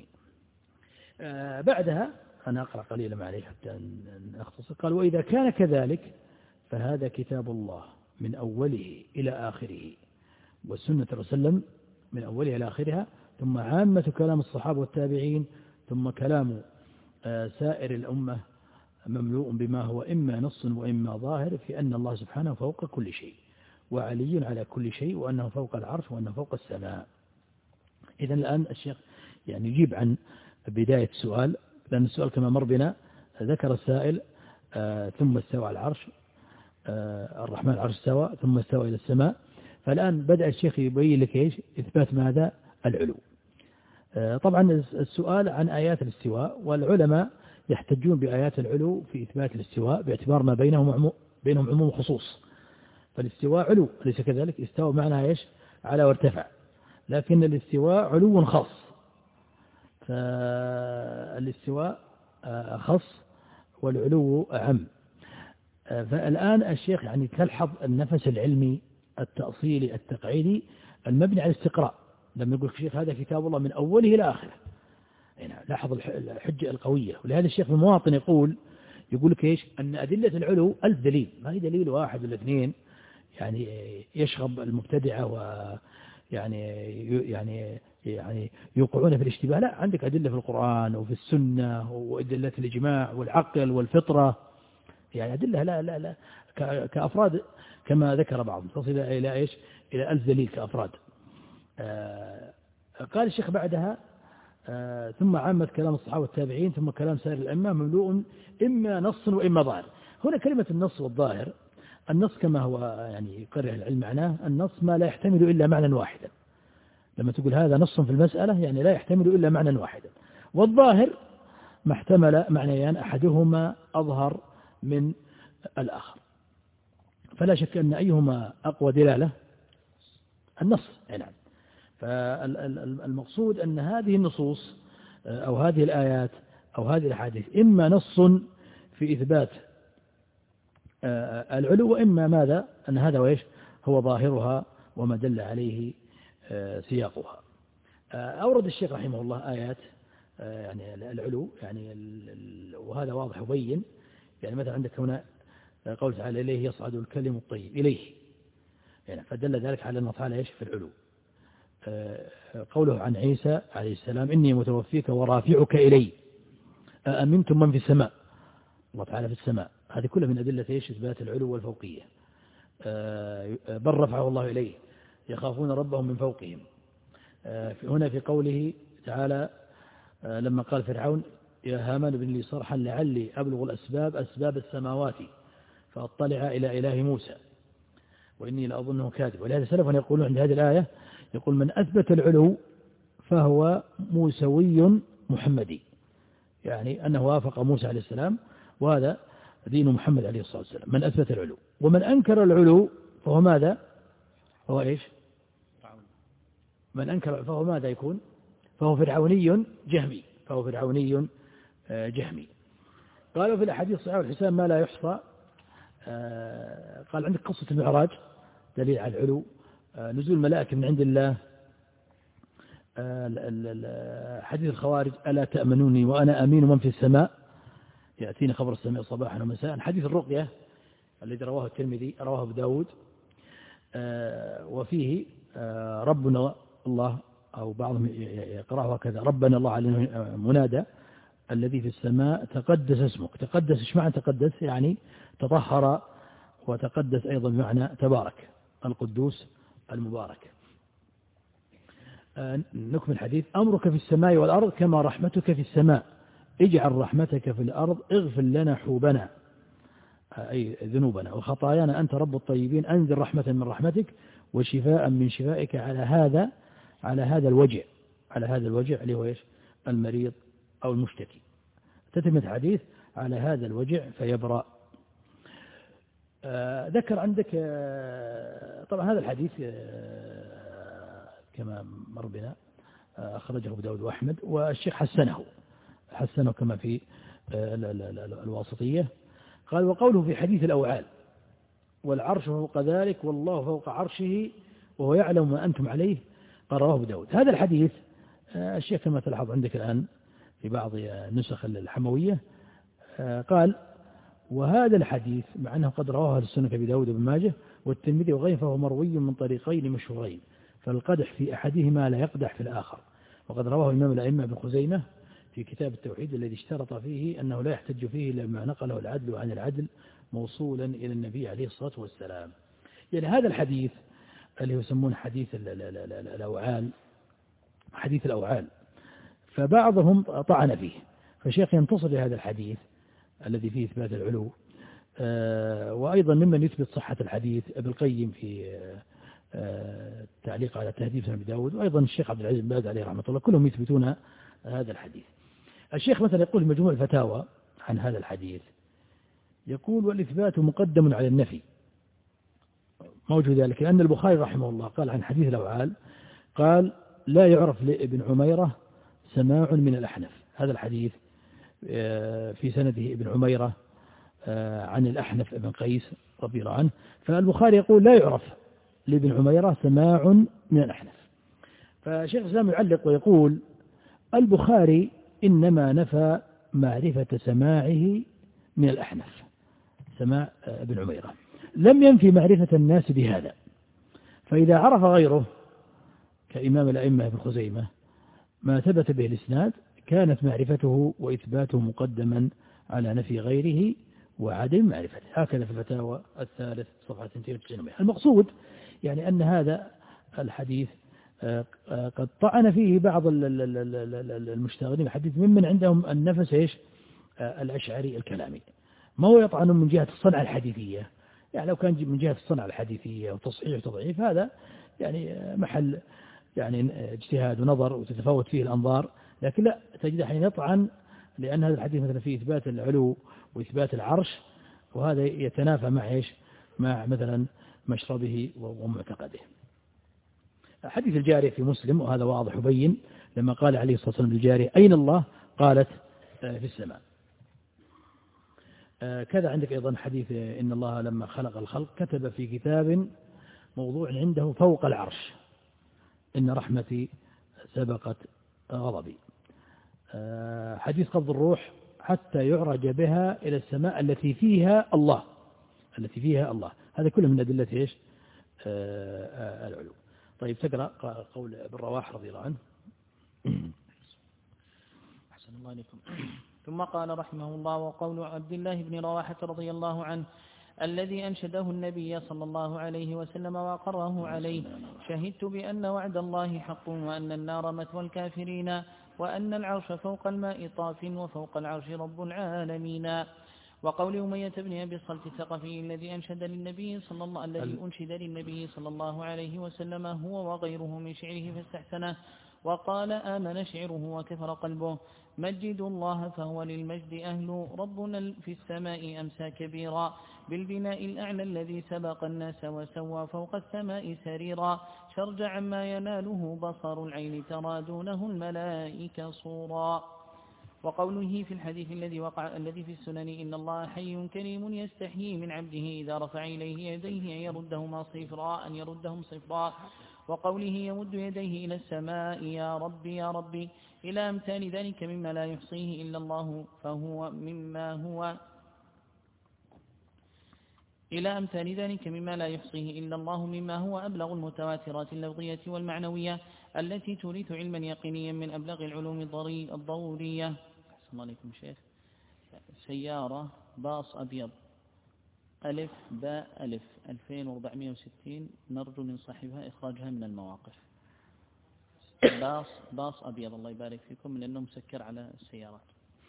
بعدها أنا أقرأ قليلا معليه حتى أختصر. قال وإذا كان كذلك فهذا كتاب الله من أوله إلى آخره، والسنة رسول الله من أولها إلى آخرها، ثم عامة كلام الصحابة والتابعين، ثم كلام سائر الأمة مملوء بما هو إما نص وإما ظاهر في أن الله سبحانه فوق كل شيء وعلي على كل شيء وأنه فوق العرش وأنه فوق السماء. إذن الآن الشيخ يعني يجيب عن بداية السؤال، لأن السؤال كما مر بنا ذكر السائل آه ثم استوى على العرش، آه الرحمن العرش استوى ثم استوى إلى السماء. فالآن بدأ الشيخ يبين لك إيش إثبات ماذا العلو. آه طبعا السؤال عن آيات الاستواء، والعلماء يحتجون بآيات العلو في إثبات الاستواء باعتبار ما بينهم عموم بينهم عموم خصوص. فالاستواء علو أليس كذلك؟ استوى معناها إيش على وارتفع، لكن الاستواء علو خاص، فالاستواء خاص والعلو أعم. فالآن الشيخ يعني تلحظ النفس العلمي التأصيلي التقعيدي المبني على الاستقراء، لما يقول الشيخ هذا كتاب الله من أوله إلى آخره، يعني لاحظ الحجة القوية. ولهذا الشيخ في المواطن يقول يقول لك إيش أن أدلة العلو ألف دليل، ما هي دليل واحد ولا اثنين يعني يشغب المبتدعة ويعني يعني يعني يوقعون في الاشتباه. لا، عندك أدلة في القرآن وفي السنة وأدلة الإجماع والعقل والفطرة، يعني أدلة لا لا لا كأفراد كما ذكر بعضهم تصل إلى إيش إلى ألف دليل كأفراد. آه قال الشيخ بعدها آه ثم عامة كلام الصحابة والتابعين ثم كلام سائر الأئمة مملوء إما نص وإما ظاهر. هنا كلمة النص والظاهر، النص كما هو يعني يقرر العلم معناه النص ما لا يحتمل إلا معنى واحدا، لما تقول هذا نص في المسألة يعني لا يحتمل إلا معنى واحدا. والظاهر ما احتمل معنيان أحدهما أظهر من الآخر، فلا شك أن أيهما أقوى دلالة النص. نعم، فالمقصود أن هذه النصوص أو هذه الآيات أو هذه الأحاديث إما نص في إثبات العلو وإما ماذا أن هذا وإيش هو ظاهرها وما دل عليه سياقها. أورد الشيخ رحمه الله آيات يعني العلو يعني وهذا واضح وبين. يعني مثلا عندك هنا قول تعالى إليه يصعد الكلم الطيب إليه، يعني فدل ذلك على أن تعالى إيش في العلو. قوله عن عيسى عليه السلام إني متوفيك ورافعك إلي أأمنتم من في السماء، الله تعالى في السماء، هذه كلها من أدلة إيش إثبات العلو والفوقية. بل رفعه الله إليه يخافون ربهم من فوقهم. هنا في قوله تعالى لما قال فرعون يا هامان ابن لي صرحا لعلي أبلغ الأسباب أسباب السماوات فأطلع إلى إله موسى وإني لأظنه كاذب. ولهذا سلفا يقولون عند هذه الآية يقول من أثبت العلو فهو موسوي محمدي، يعني أنه وافق موسى عليه السلام وهذا دين محمد عليه الصلاة والسلام من أثبت العلو. ومن أنكر العلو فهو ماذا؟ فهو إيش؟ من أنكر فهو ماذا يكون؟ فهو فرعوني جهمي، فهو فرعوني جهمي. قالوا في الأحاديث الصحيحة والحسان ما لا يحصى. قال عندك قصة المعراج دليل على العلو، نزول الملائكة من عند الله، حديث الخوارج ألا تأمنوني وأنا أمين من في السماء يأتيني خبر السماء صباحا ومساء، حديث الرقية الذي رواه الترمذي رواه أبو داود وفيه ربنا الله أو بعضهم يقرأه هكذا ربنا الله على منادى الذي في السماء تقدس اسمك. تقدس ايش معنى تقدس؟ يعني تطهر، وتقدس أيضا بمعنى تبارك، القدوس المبارك. نكمل الحديث. أمرك في السماء والأرض كما رحمتك في السماء اجعل رحمتك في الأرض اغفر لنا حوبنا أي ذنوبنا وخطايانا أنت رب الطيبين أنزل رحمة من رحمتك وشفاء من شفائك على هذا على هذا الوجع على هذا الوجع اللي هو إيش؟ المريض أو المشتكي. تتمة الحديث على هذا الوجع فيبرأ. آه ذكر عندك آه طبعا هذا الحديث آه كما مر بنا آه أخرجه أبو داود وأحمد والشيخ حسنه حسنه كما في آه الواسطية. قال وقوله في حديث الأوعال والعرش فوق ذلك والله فوق عرشه وهو يعلم ما أنتم عليه قال رواه أبو داود. هذا الحديث آه الشيخ كما تلاحظ عندك الآن في بعض النسخ الحموية آه قال وهذا الحديث مع أنه قد رواه السنة كأبي داود وابن ماجه والترمذي وغيره فهو مروي من طريقين مشهورين فالقدح في أحدهما لا يقدح في الآخر. وقد رواه الإمام الأئمة ابن خزيمة في كتاب التوحيد الذي اشترط فيه أنه لا يحتج فيه إلا بما نقله العدل عن العدل موصولا إلى النبي عليه الصلاة والسلام. يعني هذا الحديث اللي يسمون حديث الأوعال حديث الأوعال فبعضهم طعن فيه، فالشيخ ينتصر لهذا الحديث الذي فيه إثبات العلو. آه وأيضا ممن يثبت صحة الحديث ابن القيم في آه تعليق على تهذيب سنن أبي داود، وأيضا الشيخ عبد العزيز بن باز عليه رحمة الله، كلهم يثبتون هذا الحديث. الشيخ مثلا يقول في مجموع الفتاوى عن هذا الحديث يقول والإثبات مقدم على النفي. موجود ذلك لأن البخاري رحمه الله قال عن حديث الأوعال قال لا يعرف لابن عميرة سماع من الأحنف. هذا الحديث في سنده ابن عميرة عن الأحنف ابن قيس رضي الله عنه، فالبخاري يقول لا يعرف لابن عميرة سماع من الأحنف. فشيخ الإسلام يعلق ويقول البخاري إنما نفى معرفة سماعه من الأحنف سماع ابن عميرة، لم ينفي معرفة الناس بهذا. فإذا عرف غيره كإمام الأئمة ابن خزيمة ما ثبت به الإسناد كانت معرفته وإثباته مقدما على نفي غيره وعدم معرفته. هكذا في الفتاوى الثالث صفحة اثنين وتسعين. المقصود يعني أن هذا الحديث قد طعن فيه بعض المشتغلين بالحديث ممن عندهم النفس إيش الأشعري الكلامي، ما هو يطعن من جهة الصنعة الحديثية. يعني لو كان من جهة الصنعة الحديثية وتصحيح وتضعيف هذا يعني محل يعني اجتهاد ونظر وتتفاوت فيه الأنظار، لكن لا تجد حين يطعن لأن هذا الحديث مثلا فيه إثبات العلو وإثبات العرش، وهذا يتنافى مع إيش مع مثلا مشربه ومعتقده. حديث الجارية في مسلم وهذا واضح وبين لما قال عليه الصلاة والسلام للجارية أين الله؟ قالت في السماء. كذا عندك أيضا حديث إن الله لما خلق الخلق كتب في كتاب موضوع عنده فوق العرش إن رحمتي سبقت غضبي. حديث قبض الروح حتى يعرج بها إلى السماء التي فيها الله التي فيها الله هذا كله من أدلة إيش العلو. طيب تقرأ قول ابن رواحة رضي الله عنه. أحسن الله عليكم. ثم قال رحمه الله: وقول عبد الله بن رواحة رضي الله عنه الذي أنشده النبي صلى الله عليه وسلم وأقره عليه: شهدت بأن وعد الله حق وأن النار مثوى الكافرين وأن العرش فوق الماء طاف وفوق العرش رب العالمين. وقول أمية بن أبي الصلت الثقفي الذي أنشد للنبي صلى الله الذي أنشد للنبي صلى الله عليه وسلم هو وغيره من شعره فاستحسنه وقال: آمن شعره وكفر قلبه. مجد الله فهو للمجد أهل، ربنا في السماء أمسى كبيرا بالبناء الأعلى الذي سبق الناس وسوى فوق السماء سريرا شرجا عما يناله بصر العين ترى دونه الملائكة صورا. وقوله في الحديث الذي وقع الذي في السنن: إن الله حي كريم يستحيي من عبده إذا رفع إليه يديه أن يردهما صفرا أن يردهم صفرا. وقوله: يمد يديه إلى السماء يا ربي يا ربي إلى أمثال ذلك مما لا يحصيه إلا الله فهو مما هو إلى أمثال ذلك مما لا يحصيه إلا الله مما هو أبلغ المتواترات اللفظية والمعنوية التي تورث علما يقينيا من أبلغ العلوم الضرورية. أحسن الله عليكم شيخ. سيارة باص أبيض ألف باء ألف ألفين وأربعمائة وستين نرجو من صاحبها إخراجها من المواقف. باص باص أبيض الله يبارك فيكم لأنه مسكر على السيارات.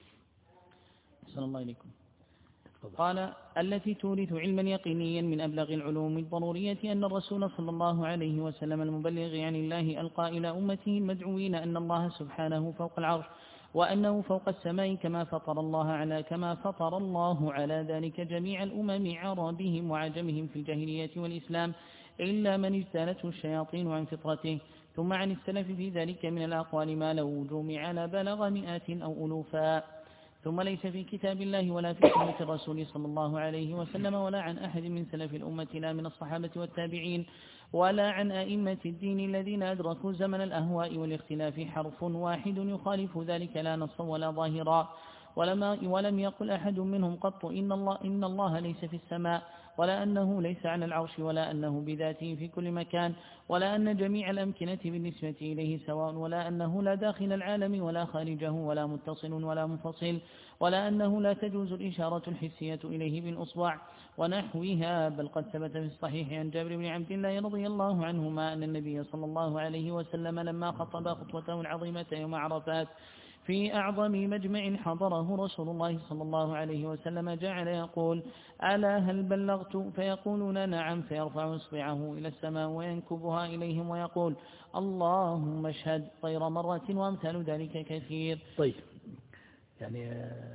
أحسن الله إليكم. قال: التي تورث علما يقينيا من أبلغ العلوم الضرورية أن الرسول صلى الله عليه وسلم المبلغ عن الله ألقى إلى أمته المدعوين أن الله سبحانه فوق العرش وأنه فوق السماء كما فطر الله على كما فطر الله على ذلك جميع الأمم عربهم وعجمهم في الجاهلية والإسلام إلا من اجتالته الشياطين عن فطرته. ثم عن السلف في ذلك من الأقوال ما لو جمع لبلغ مئات أو ألوفا. ثم ليس في كتاب الله ولا في سنة الرسول صلى الله عليه وسلم ولا عن أحد من سلف الأمة لا من الصحابة والتابعين ولا عن أئمة الدين الذين أدركوا زمن الأهواء والاختلاف حرف واحد يخالف ذلك لا نصا ولا ظاهرا. ولما ولم يقل أحد منهم قط إن الله, إن الله ليس في السماء ولا أنه ليس على العرش ولا أنه بذاته في كل مكان ولا أن جميع الأمكنة بالنسبة إليه سواء ولا أنه لا داخل العالم ولا خارجه ولا متصل ولا منفصل ولا أنه لا تجوز الإشارة الحسية إليه بالأصبع ونحوها. بل قد ثبت في الصحيح عن جابر بن عبد الله رضي الله عنهما أن النبي صلى الله عليه وسلم لما خطب خطوته العظيمة يوم عرفات في أعظم مجمع حضره رسول الله صلى الله عليه وسلم جعل يقول: ألا هل بلغت؟ فيقولون نعم، فيرفع إصبعه إلى السماء وينكبها إليهم ويقول: اللهم اشهد، غير مرة وأمثال ذلك كثير. طيب، يعني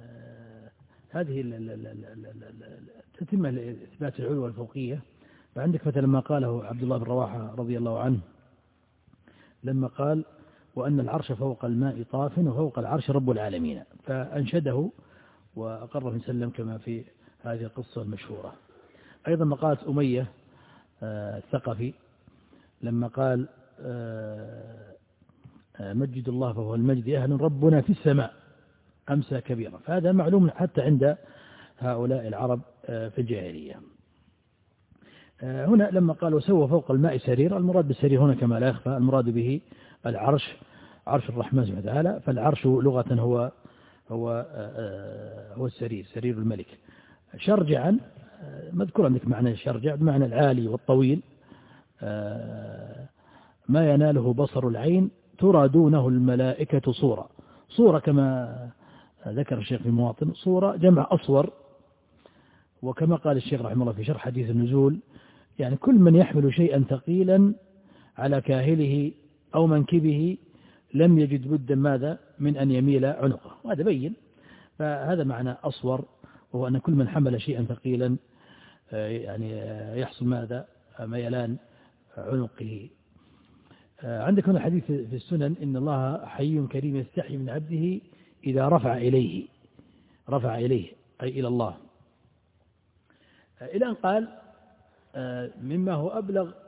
هذه تتم إثبات العلو والفوقية. فعندك مثلا ما قاله عبد الله بن رواحة رضي الله عنه لما قال: وأن العرش فوق الماء طاف وفوق العرش رب العالمين، فأنشده وأقره من سلم كما في هذه القصة المشهورة. أيضا مقالة أمية الثقفي لما قال: مجد الله فهو المجد أهل، ربنا في السماء أمسى كبيرا. فهذا معلوم حتى عند هؤلاء العرب في الجاهلية. هنا لما قال: وسوى فوق الماء سرير، المراد بالسرير هنا كما لا يخفى المراد به العرش، عرش الرحمن سبحانه وتعالى. فالعرش لغة هو هو هو السرير، سرير الملك. شرجعا مذكور عندك معنى الشرجع بمعنى العالي والطويل، ما يناله بصر العين ترى دونه الملائكة صورة. صورة كما ذكر الشيخ في مواطن، صورة جمع أصور، وكما قال الشيخ رحمه الله في شرح حديث النزول: يعني كل من يحمل شيئا ثقيلا على كاهله أو منكبه لم يجد بدا ماذا من أن يميل عنقه. وهذا بين. فهذا معنى أصور، وهو أن كل من حمل شيئا ثقيلا يعني يحصل ماذا ميلان عنقه. عندك هنا حديث في السنن: إن الله حي كريم يستحي من عبده إذا رفع إليه، رفع إليه أي إلى الله، إلى أن قال: مما هو أبلغ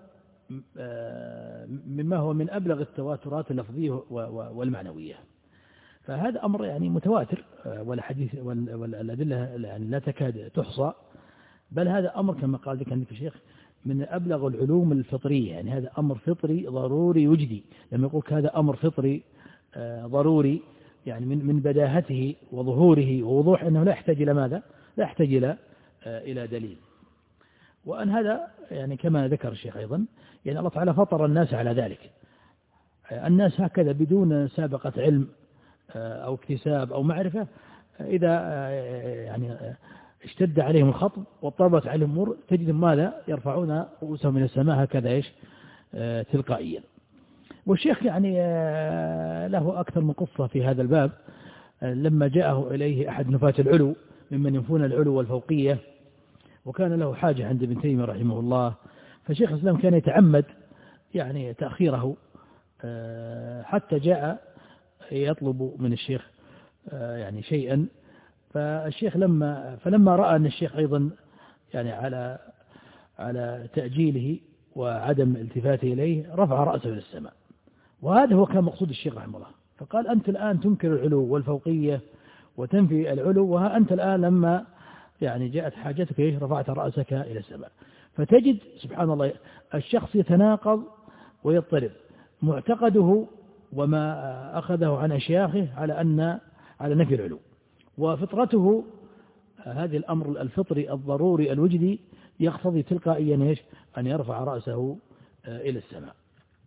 مما هو من أبلغ التواترات اللفظية والمعنوية. فهذا أمر يعني متواتر، والحديث والأدلة يعني لا تكاد تحصى، بل هذا أمر كما قال ذلك عندك الشيخ من أبلغ العلوم الفطرية. يعني هذا أمر فطري ضروري وجدي. لما يقول هذا أمر فطري ضروري يعني من من بداهته وظهوره ووضوح أنه لا يحتاج إلى ماذا؟ لا يحتاج إلى إلى دليل. وأن هذا يعني كما ذكر الشيخ أيضا يعني الله تعالى فطر الناس على ذلك. الناس هكذا بدون سابقة علم أو اكتساب أو معرفة، إذا يعني اشتد عليهم الخطب واضطربت عليهم الأمور تجد ماذا؟ يرفعون رؤوسهم من السماء هكذا إيش تلقائيا. والشيخ يعني له أكثر من قصة في هذا الباب. لما جاءه إليه أحد نفاة العلو ممن ينفون العلو والفوقية، وكان له حاجة عند ابن تيمية رحمه الله، فشيخ الإسلام كان يتعمد يعني تأخيره حتى جاء يطلب من الشيخ يعني شيئا. فالشيخ لما فلما رأى أن الشيخ أيضا يعني على على تأجيله وعدم التفاته إليه رفع رأسه إلى السماء. وهذا هو كان مقصود الشيخ رحمه الله. فقال أنت الآن تنكر العلو والفوقية وتنفي العلو، وها أنت الآن لما يعني جاءت حاجتك إيش رفعت رأسك إلى السماء. فتجد سبحان الله الشخص يتناقض ويضطرب معتقده وما أخذه عن أشياخه على أن على نفي العلو، وفطرته هذه الأمر الفطري الضروري الوجدي يقتضي تلقائيا إيش أن يرفع رأسه إلى السماء.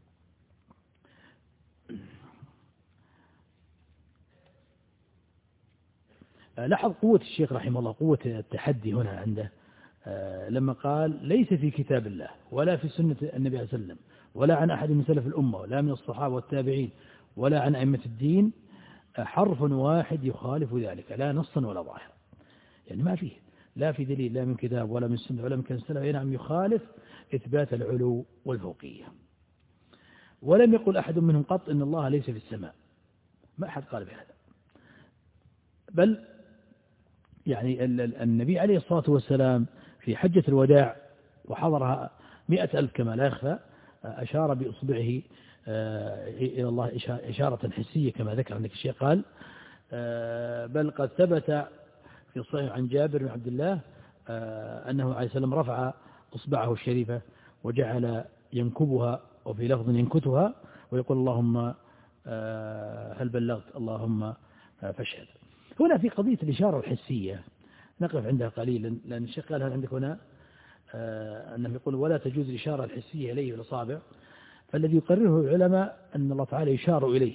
لاحظ قوة الشيخ رحمه الله، قوة التحدي هنا عنده لما قال ليس في كتاب الله ولا في سنة النبي صلى الله عليه وسلم ولا عن أحد من سلف الأمة ولا من الصحابة والتابعين ولا عن أئمة الدين حرف واحد يخالف ذلك، لا نصا ولا ظاهرا. يعني ما فيه لا في دليل لا من كتاب ولا من سنة ولا من كان السلف نعم يخالف إثبات العلو والفوقية. ولم يقل أحد منهم قط إن الله ليس في السماء، ما أحد قال بهذا. بل يعني النبي عليه الصلاة والسلام في حجة الوداع وحضرها مئة ألف كما لا يخفى أشار بإصبعه إلى الله إشارة حسية كما ذكر عندك الشيخ قال بل قد ثبت في الصحيح عن جابر بن عبد الله أنه عليه السلام رفع إصبعه الشريفة وجعل ينكبها وفي لفظ ينكتها ويقول اللهم هل بلغت اللهم فاشهد. هنا في قضية الإشارة الحسية نقف عندها قليلا، لأن الشيخ قال هل عندك هنا أنه يقول ولا تجوز الإشارة الحسية إليه بالأصابع، فالذي يقرره العلماء أن الله تعالى يشار إليه.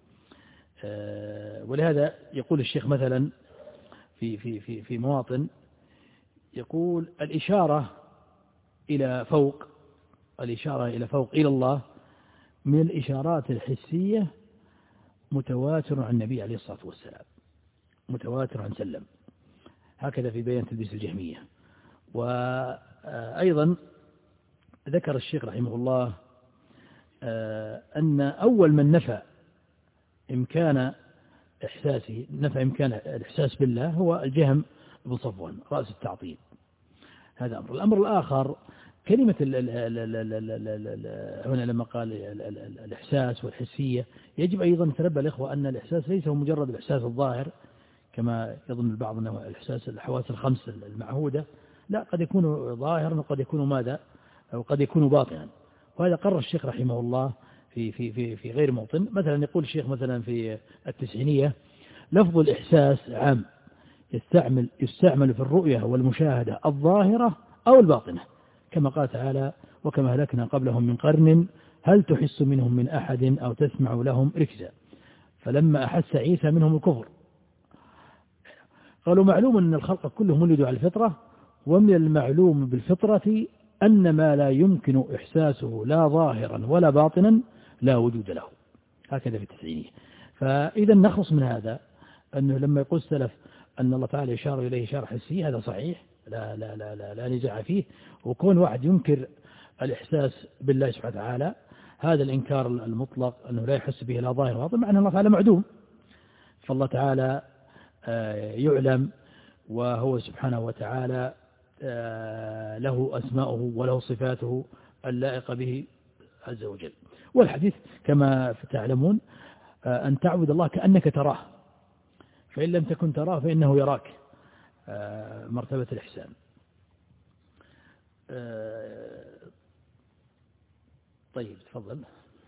ولهذا يقول الشيخ مثلا في في في في مواطن يقول الإشارة إلى فوق الإشارة إلى فوق إلى الله من الإشارات الحسية متواتر عن النبي عليه الصلاة والسلام، متواتر عن سلم، هكذا في بيان تلبيس الجهمية. وأيضا ذكر الشيخ رحمه الله أن أول من نفى إمكان إحساسه نفى إمكان الإحساس بالله هو الجهم بن صفوان رأس التعطيل. هذا أمر. الأمر الآخر كلمة ال ال ال ال ال ال ال هنا لما قال ال ال ال الإحساس والحسية يجب أيضا نتنبه الإخوة أن الإحساس ليس هو مجرد الإحساس الظاهر كما يظن البعض أنه الإحساس الحواس الخمس المعهودة، لا قد يكون ظاهرا وقد يكون ماذا أو قد يكون باطنا. وهذا قرر الشيخ رحمه الله في في في في غير موطن. مثلا يقول الشيخ مثلا في التسعينية لفظ الإحساس عام يستعمل يستعمل في الرؤية والمشاهدة الظاهرة أو الباطنة، كما قال تعالى وكما هلكنا قبلهم من قرن هل تحس منهم من أحد أو تسمع لهم ركزا فلما أحس عيسى منهم الكفر قالوا معلوم أن الخلق كلهم ولدوا على الفطرة، ومن المعلوم بالفطرة أن ما لا يمكن إحساسه لا ظاهرا ولا باطنا لا وجود له. هكذا في التسعينية. فإذا نخلص من هذا أنه لما يقول السلف أن الله تعالى يشار إليه إشارة حسية هذا صحيح لا, لا, لا, لا, لا نزاع فيه. وكون واحد ينكر الإحساس بالله سبحانه وتعالى هذا الإنكار المطلق أنه لا يحس به لا ظاهر باطن، مع أن الله تعالى معدوم. فالله تعالى يعلم وهو سبحانه وتعالى له أسماؤه وله صفاته اللائقة به عز وجل. والحديث كما تعلمون أن تعبد الله كأنك تراه، فإن لم تكن تراه فإنه يراك، مرتبة الإحسان. طيب تفضل.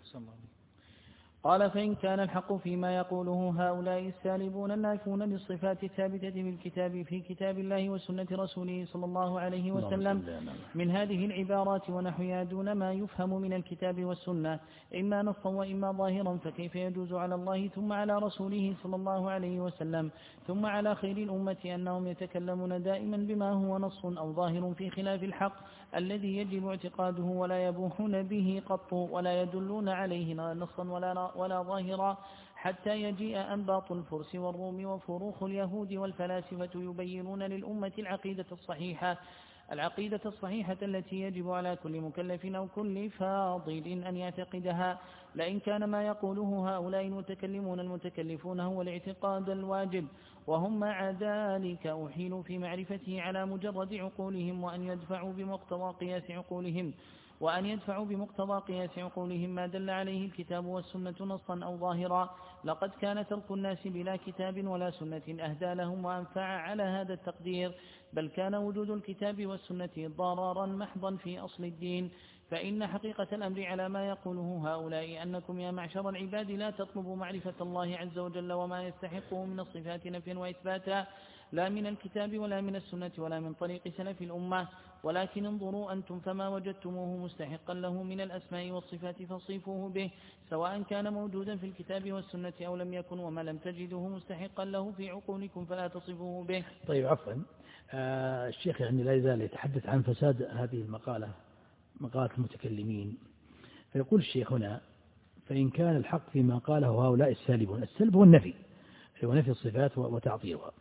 قال فإن كان الحق فيما يقوله هؤلاء السالبون النافون للصفات الثابتة بالكتاب في كتاب الله وسنة رسوله صلى الله عليه وسلم من هذه العبارات ونحوها دون ما يفهم من الكتاب والسنة إما نصا وإما ظاهرا، فكيف يجوز على الله ثم على رسوله صلى الله عليه وسلم ثم على خير الأمة أنهم يتكلمون دائما بما هو نص أو ظاهر في خلاف الحق الذي يجب اعتقاده ولا يبوحون به قط ولا يدلون عليه نصا ولا ولا ظاهرا، حتى يجيء أنباط الفرس والروم وفروخ اليهود والفلاسفة يبينون للأمة العقيدة الصحيحة العقيدة الصحيحة التي يجب على كل مكلف أو كل فاضل أن يعتقدها. لئن كان ما يقوله هؤلاء المتكلمون المتكلفون هو الاعتقاد الواجب وهم مع ذلك أحيلوا في معرفته على مجرد عقولهم وأن يدفعوا بمقتضى قياس عقولهم وأن يدفعوا بمقتضى قياس عقولهم ما دل عليه الكتاب والسنة نصا أو ظاهرا، لقد كان ترك الناس بلا كتاب ولا سنة أهدى لهم وأنفع على هذا التقدير، بل كان وجود الكتاب والسنة ضررا محضا في أصل الدين. فإن حقيقة الأمر على ما يقوله هؤلاء أنكم يا معشر العباد لا تطلبوا معرفة الله عز وجل وما يستحقه من الصفات نفيا وإثباتا، لا من الكتاب ولا من السنة ولا من طريق سلف الأمة، ولكن انظروا أنتم فما وجدتموه مستحقا له من الأسماء والصفات فصفوه به، سواء كان موجودا في الكتاب والسنة أو لم يكن، وما لم تجدوه مستحقا له في عقولكم فلا تصفوه به. طيب عفوا، آه الشيخ يعني لا يزال يتحدث عن فساد هذه المقالة، مقالة المتكلمين. فيقول الشيخ هنا فإن كان الحق فيما قاله هؤلاء السالبون، السلب هو النفي، هو نفي الصفات وتعطيلها.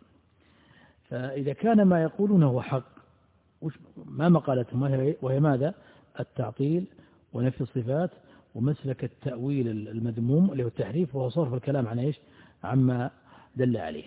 فإذا كان ما يقولونه هو حق، ما مقالتهم وهي ماذا؟ التعطيل ونفي الصفات ومسلك التأويل المذموم اللي هو التحريف، وهو صرف الكلام عن إيش؟ عما دل عليه.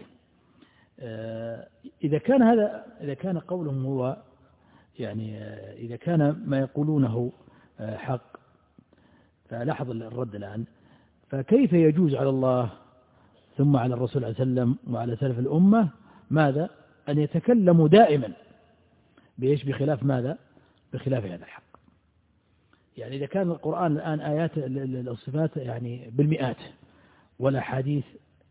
إذا كان هذا إذا كان قولهم هو يعني إذا كان ما يقولونه حق، فلاحظ الرد الآن، فكيف يجوز على الله ثم على الرسول عليه وسلم وعلى سلف الأمة ماذا؟ أن يتكلموا دائما بإيش؟ بخلاف ماذا؟ بخلاف هذا الحق. يعني إذا كان القرآن الآن آيات الصفات يعني بالمئات والأحاديث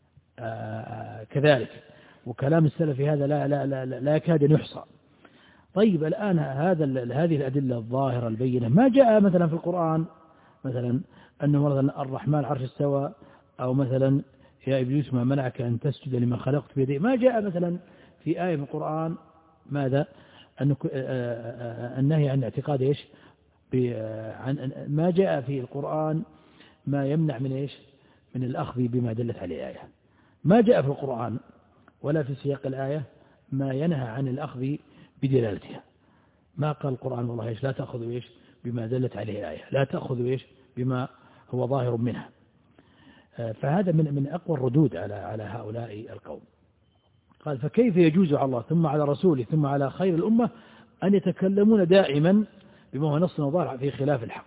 كذلك، وكلام السلف في هذا لا لا لا لا يكاد يحصى. طيب الآن هذا هذه الأدلة الظاهرة البينة ما جاء مثلا في القرآن مثلا أنه مثلا الرحمن عرش استوى، أو مثلا يا إبليس ما منعك أن تسجد لما خلقت بيدي، ما جاء مثلا في آية من القرآن ماذا؟ النهي عن اعتقاد إيش؟ عن ما جاء في القرآن ما يمنع من إيش؟ من الأخذ بما دلت عليه الآية. ما جاء في القرآن ولا في سياق الآية ما ينهى عن الأخذ بدلالتها. ما قال القرآن والله إيش؟ لا تأخذوا إيش؟ بما دلت عليه الآية، لا تأخذوا إيش؟ بما هو ظاهر منها. فهذا من من أقوى الردود على على هؤلاء القوم. قال فكيف يجوز على الله ثم على رسوله ثم على خير الأمة أن يتكلمون دائما بما هو نص وظاهر في خلاف الحق،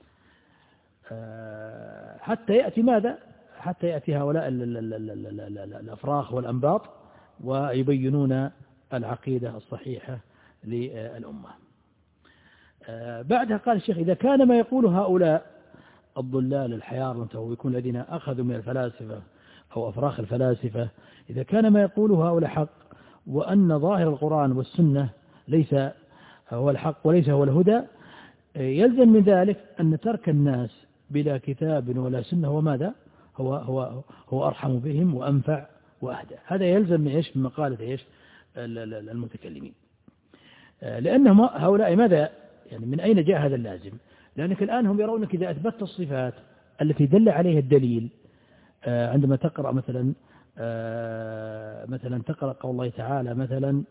حتى يأتي ماذا؟ حتى يأتي هؤلاء الأفراخ والأنباط ويبينون العقيدة الصحيحة للأمة. بعدها قال الشيخ إذا كان ما يقول هؤلاء الضلال الحيار المتهوكون الذين أخذوا من الفلاسفة أو أفراخ الفلاسفة، إذا كان ما يقوله هؤلاء حق وأن ظاهر القرآن والسنة ليس هو الحق وليس هو الهدى، يلزم من ذلك أن ترك الناس بلا كتاب ولا سنة هو ماذا؟ هو هو هو أرحم بهم وأنفع وأهدى. هذا يلزم من إيش؟ من مقالة إيش؟ المتكلمين. لأنهم هؤلاء ماذا؟ يعني من أين جاء هذا اللازم؟ لأنك الآن هم يرونك إذا أثبتت الصفات التي دل عليها الدليل، عندما تقرأ مثلا مثلا تقرأ قول الله تعالى مثلا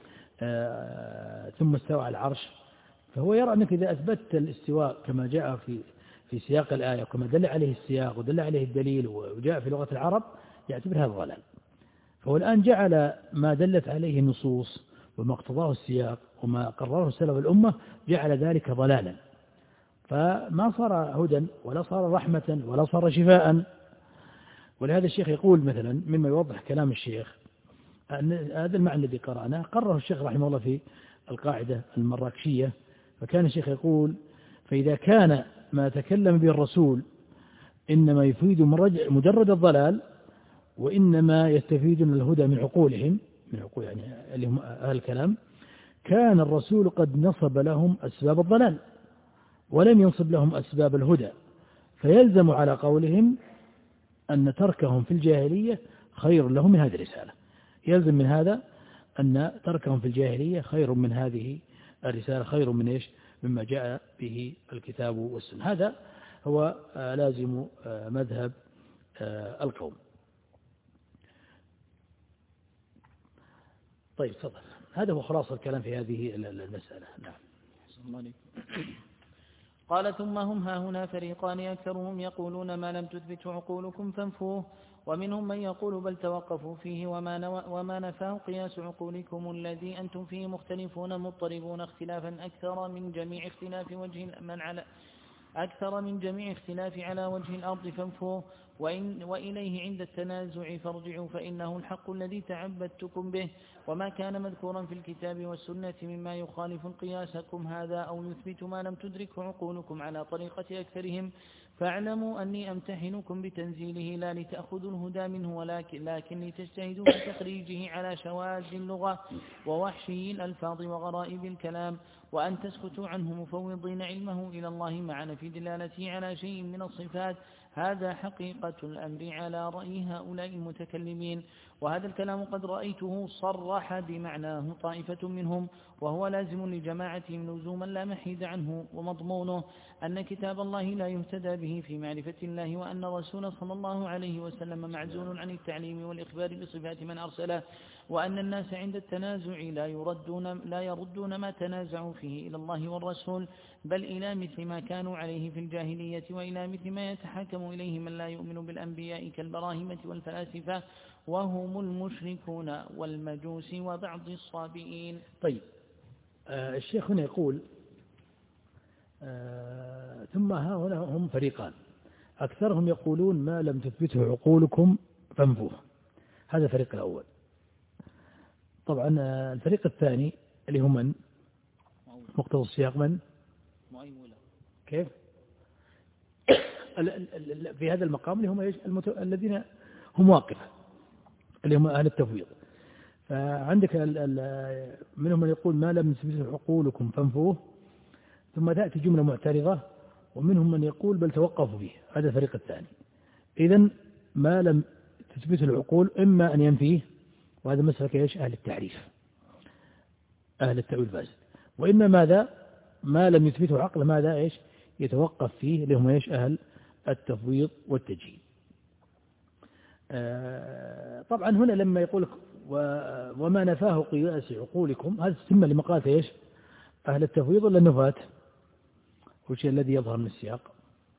ثم استوى على العرش، فهو يرى أنك إذا أثبتت الاستواء كما جاء في في سياق الآية وكما دل عليه السياق ودل عليه الدليل وجاء في لغة العرب يعتبر هذا ضلال. فهو الآن جعل ما دلت عليه النصوص وما اقتضاه السياق وما قرره سلف الأمة جعل ذلك ضلالا، فما صار هدى ولا صار رحمة ولا صار شفاء. ولهذا الشيخ يقول مثلا مما يوضح كلام الشيخ أن هذا المعنى الذي قرأناه قرره الشيخ رحمه الله في القاعدة المراكشية. فكان الشيخ يقول: فإذا كان ما تكلم به الرسول إنما يفيد مجرد الضلال وإنما يستفيدون الهدى من عقولهم، من عقول يعني اللي هم أهل الكلام، كان الرسول قد نصب لهم أسباب الضلال ولم ينصب لهم أسباب الهدى، فيلزم على قولهم أن تركهم في الجاهلية خير لهم من هذه الرسالة. يلزم من هذا أن تركهم في الجاهلية خير من هذه الرسالة، خير من إيش؟ مما جاء به الكتاب والسنة. هذا هو لازم مذهب القوم. طيب تفضل. هذا هو خلاص الكلام في هذه المسألة. نعم. قال: ثم هم هاهنا فريقان أكثرهم يقولون ما لم تثبته عقولكم فانفوه، ومنهم من يقول بل توقفوا فيه وما, وما نفاه قياس عقولكم الذي أنتم فيه مختلفون مضطربون اختلافا أكثر من جميع اختلاف وجه من على أكثر من جميع اختلاف على وجه الأرض فانفوه، وإن وإليه عند التنازع فارجعوا فإنه الحق الذي تعبدتكم به، وما كان مذكورا في الكتاب والسنة مما يخالف قياسكم هذا أو يثبت ما لم تدركه عقولكم على طريقة أكثرهم، فاعلموا أني أمتحنكم بتنزيله لا لتأخذوا الهدى منه ولكن لكن لتجتهدوا في تخريجه على شواذ اللغة ووحشي الألفاظ وغرائب الكلام، وأن تسكتوا عنه مفوضين علمه إلى الله مع نفي دلالته على شيء من الصفات. هذا حقيقة الأمر على رأي هؤلاء المتكلمين، وهذا الكلام قد رأيته صرح بمعناه طائفة منهم، وهو لازم لجماعتهم لزوما لا محيد عنه، ومضمونه أن كتاب الله لا يهتدى به في معرفة الله، وأن الرسول صلى الله عليه وسلم معزول عن التعليم والإخبار بصفات من أرسله، وأن الناس عند التنازع لا يردون, لا يردون ما تنازعوا فيه إلى الله والرسول، بل إلى مثل ما كانوا عليه في الجاهلية، وإلى مثل ما يتحكم إليه من لا يؤمن بالأنبياء كالبراهمة والفلاسفة وهم المشركون والمجوس وبعض الصابئين. طيب آه الشيخ هنا يقول آه ثم هؤلاء هم فريقان أكثرهم يقولون ما لم تثبته عقولكم فانفوه. هذا الفريق الأول. طبعا الفريق الثاني اللي هم من مقتضى السياق من كيف في هذا المقام اللي هم المت... الذين هم واقفة اللي هم أهل التفويض. فعندك ال... ال... منهم من يقول ما لم تثبته عقولكم فانفوه، ثم تأتي جملة معترضة، ومنهم من يقول بل توقفوا فيه. هذا الفريق الثاني. إذن ما لم تثبته العقول إما أن ينفيه، وهذا مسلك ايش؟ أهل التعريف أهل التأويل الفاسد، وإما ماذا ما لم يثبته عقل ماذا ايش يتوقف فيه اللي هم ايش؟ أهل التفويض والتجهيل. آه طبعا هنا لما يقول وما نفاه قياس عقولكم، هذا تتم لمقالة ايش؟ أهل التفويض ولا النفاة؟ هو الشيء الذي يظهر من السياق.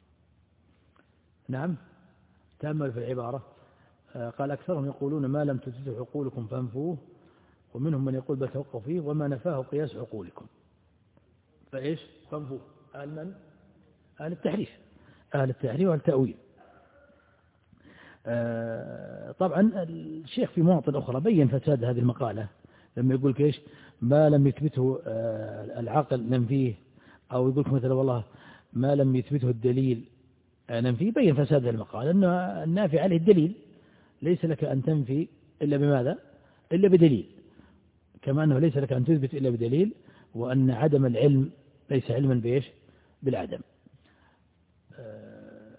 نعم تأمل في العبارة. قال أكثرهم يقولون ما لم تثبته عقولكم فانفوه، ومنهم من يقول بل توقفوا فيه وما نفاه قياس عقولكم فإيش؟ فانفوه. أهل من؟ أهل التحريف أهل التحريف والتأويل. آه طبعا الشيخ في مواطن أخرى بين فساد هذه المقالة لما يقول كيش ما لم يثبته آه العقل ننفيه، أو يقول مثلا والله ما لم يثبته الدليل آه ننفيه. بين فساد هذه المقالة أن النافي عليه الدليل، ليس لك أن تنفي إلا بماذا؟ إلا بدليل، كما أنه ليس لك أن تثبت إلا بدليل، وأن عدم العلم ليس علما بإيش؟ بالعدم. آه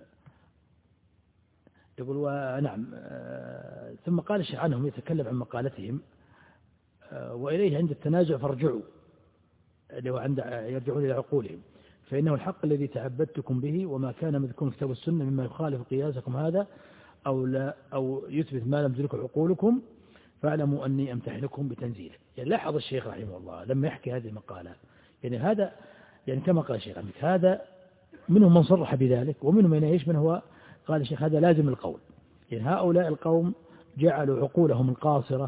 يقول ونعم. آه ثم قال الشيخ عنهم يتكلم عن مقالتهم آه وإليه عند التنازع فارجعوا، اللي هو عند يرجعون إلى عقولهم، فإنه الحق الذي تعبدتكم به، وما كان مذكور في كتاب السنة مما يخالف قياسكم هذا أو لا أو يثبت ما لم تدركه عقولكم، فاعلموا أني أمتحنكم بتنزيله. يعني لاحظ الشيخ رحمه الله لما يحكي هذه المقالة، يعني هذا يعني كما قال الشيخ عندك هذا منهم من صرح بذلك، ومنهم من ايش؟ من هو قال الشيخ هذا لازم القول. يعني هؤلاء القوم جعلوا عقولهم القاصرة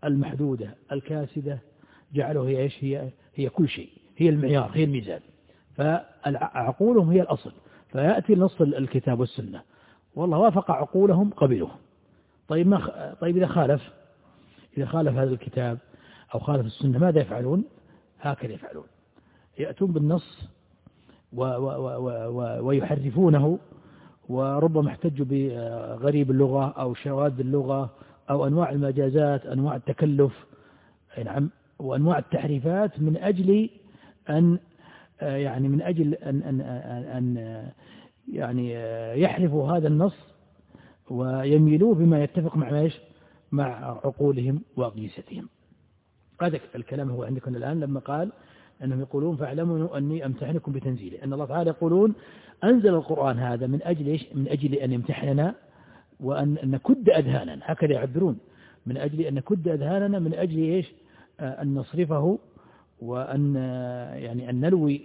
المحدودة الكاسدة، جعلوا هي ايش؟ هي هي كل شيء، هي المعيار، هي الميزان. فعقولهم هي الأصل، فيأتي نص الكتاب والسنة والله وافق عقولهم قبلوه. طيب ما طيب إذا خالف إذا خالف هذا الكتاب أو خالف السنة ماذا يفعلون؟ هكذا يفعلون، يأتون بالنص و و و و ويحرفونه، وربما احتجوا بغريب اللغة أو شواذ اللغة أو أنواع المجازات، أنواع التكلف، نعم، وأنواع التحريفات، من أجل أن يعني من أجل أن أن أن يعني يحرفوا هذا النص ويميلوه بما يتفق مع ايش؟ مع عقولهم وأقيستهم. هذا الكلام هو عندكم الآن لما قال أنهم يقولون فاعلموا أني أمتحنكم بتنزيله، أن الله تعالى يقولون أنزل القرآن هذا من أجل إيش؟ من أجل أن يمتحننا وأن نكد أذهاننا، هكذا يعبرون، من أجل أن نكد أذهاننا، من أجل إيش؟ أن نصرفه وأن يعني أن نلوي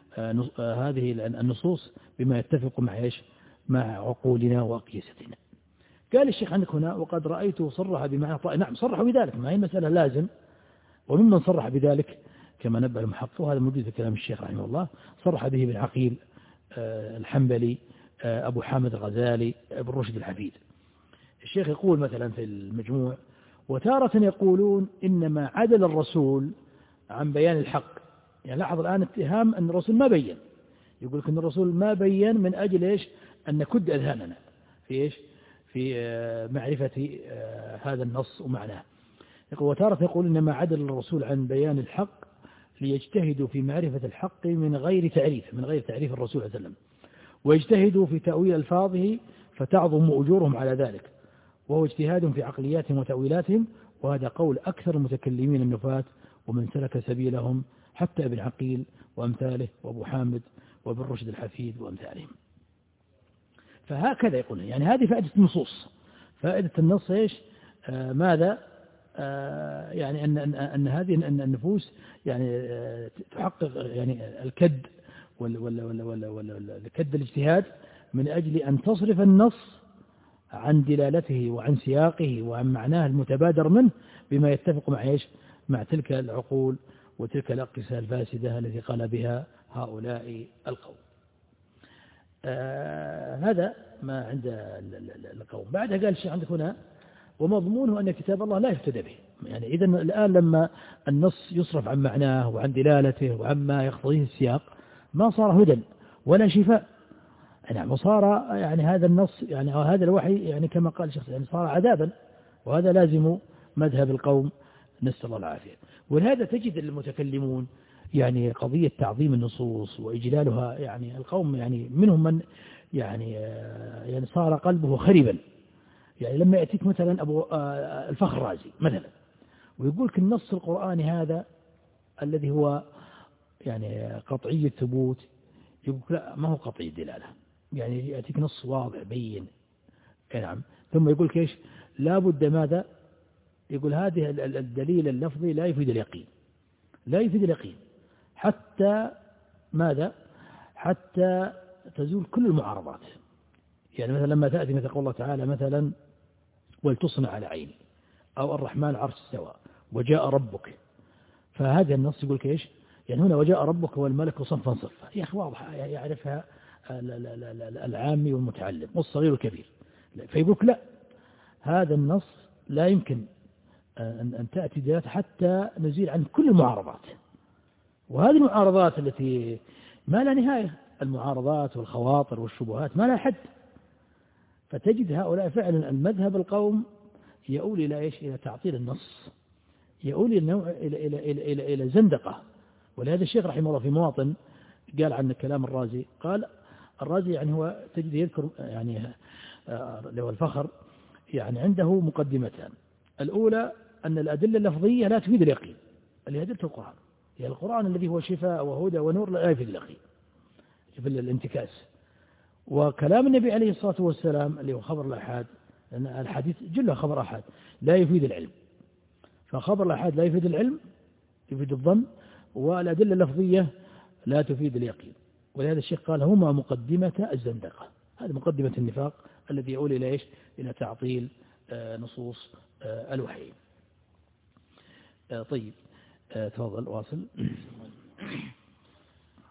هذه النصوص بما يتفق مع إيش؟ مع عقولنا وأقيستنا. قال الشيخ عندك هنا وقد رأيته صرح بمعنى طائف. نعم صرح بذلك، ما هي المسألة لازم، وممن صرح بذلك كما نبه المحقق، وهذا موجود في كلام الشيخ رحمه الله، صرح به ابن عقيل الحنبلي، أبو حامد الغزالي، ابن رشد الحفيد. الشيخ يقول مثلا في المجموع: وتارة يقولون إنما عدل الرسول عن بيان الحق. يعني لاحظ الآن اتهام أن الرسول ما بين، يقول لك أن الرسول ما بين من أجل إيش؟ أن نكد أذهاننا في إيش؟ في معرفة هذا النص ومعناه. يقول: وتارة يقول إنما عدل الرسول عن بيان الحق ليجتهدوا في معرفة الحق من غير تعريف من غير تعريف الرسول صلى الله عليه وسلم، ويجتهدوا في تأويل ألفاظه فتعظم أجورهم على ذلك، وهو اجتهاد في عقلياتهم وتأويلاتهم، وهذا قول أكثر المتكلمين النفاة ومن سلك سبيلهم، حتى ابن عقيل وأمثاله وأبو حامد وابن رشد الحفيد وأمثالهم. فهكذا يقولون، يعني هذه فائدة النصوص، فائدة النص إيش؟ آه ماذا؟ آه يعني أن, أن, أن هذه أن النفوس يعني آه تحقق يعني الكد ولا ولا ولا ولا ولا الكد الاجتهاد من أجل أن تصرف النص عن دلالته وعن سياقه وعن معناه المتبادر منه بما يتفق مع إيش؟ مع تلك العقول وتلك الأقيسة الفاسدة التي قال بها هؤلاء القوم. آه هذا ما عند القوم. بعدها قال الشيخ عندك هنا: ومضمونه أن كتاب الله لا يفتدى به. يعني إذن الآن لما النص يصرف عن معناه وعن دلالته وعما يقتضيه السياق ما صار هدى ولا شفاء، نعم، وصار يعني هذا النص يعني أو هذا الوحي يعني كما قال الشيخ يعني صار عذابا، وهذا لازم مذهب القوم، نسأل الله العافية. ولهذا تجد المتكلمون يعني قضية تعظيم النصوص وإجلالها، يعني القوم يعني منهم من يعني يعني صار قلبه خربا. يعني لما يأتيك مثلا أبو الفخر الرازي مثلا ويقول لك النص القرآني هذا الذي هو يعني قطعي الثبوت، يقول لا ما هو قطعي الدلالة، يعني يأتيك نص واضح بين، نعم، ثم يقول لك ايش؟ لا بد ماذا؟ يقول هذه الدليل اللفظي لا يفيد اليقين، لا يفيد اليقين حتى ماذا؟ حتى تزول كل المعارضات. يعني مثلا لما تأتي مثل قول الله تعالى مثلا: ولتصنع على عيني، أو الرحمن عرش استوى وجاء ربك، فهذا النص يقول لك ايش؟ يعني هنا وجاء ربك والملك صفا صفا، يا أخي واضحة يعرفها العامي والمتعلم والصغير والكبير. فيقول لا، هذا النص لا يمكن أن تأتي دلالة حتى نزيل عن كل المعارضات، وهذه المعارضات التي ما لا نهاية، المعارضات والخواطر والشبهات ما لا حد. فتجد هؤلاء فعلا المذهب القوم يؤول إلى إيش؟ إلى تعطيل النص، يؤول إلى نوع إلى إلى إلى إلى, إلى زندقة. ولهذا الشيخ رحمه الله في مواطن قال عن كلام الرازي، قال الرازي يعني هو تجد يذكر يعني له الفخر يعني عنده مقدمتان: الأولى أن الأدلة اللفظية لا تفيد اليقين، اللي أدلة القرآن، يعني القرآن الذي هو شفاء وهدى ونور لا يفيد اليقين في الانتكاس. وكلام النبي عليه الصلاة والسلام اللي هو خبر الأحاد، الحديث جله خبر أحاد لا يفيد العلم، فخبر الأحاد لا يفيد العلم، يفيد الظن، والأدلة اللفظية لا تفيد اليقين. ولهذا الشيخ قال هما مقدمة الزندقة، هذه مقدمة النفاق الذي يؤول إلى إيش؟ إلى تعطيل نصوص الوحي. طيب تفضل واصل.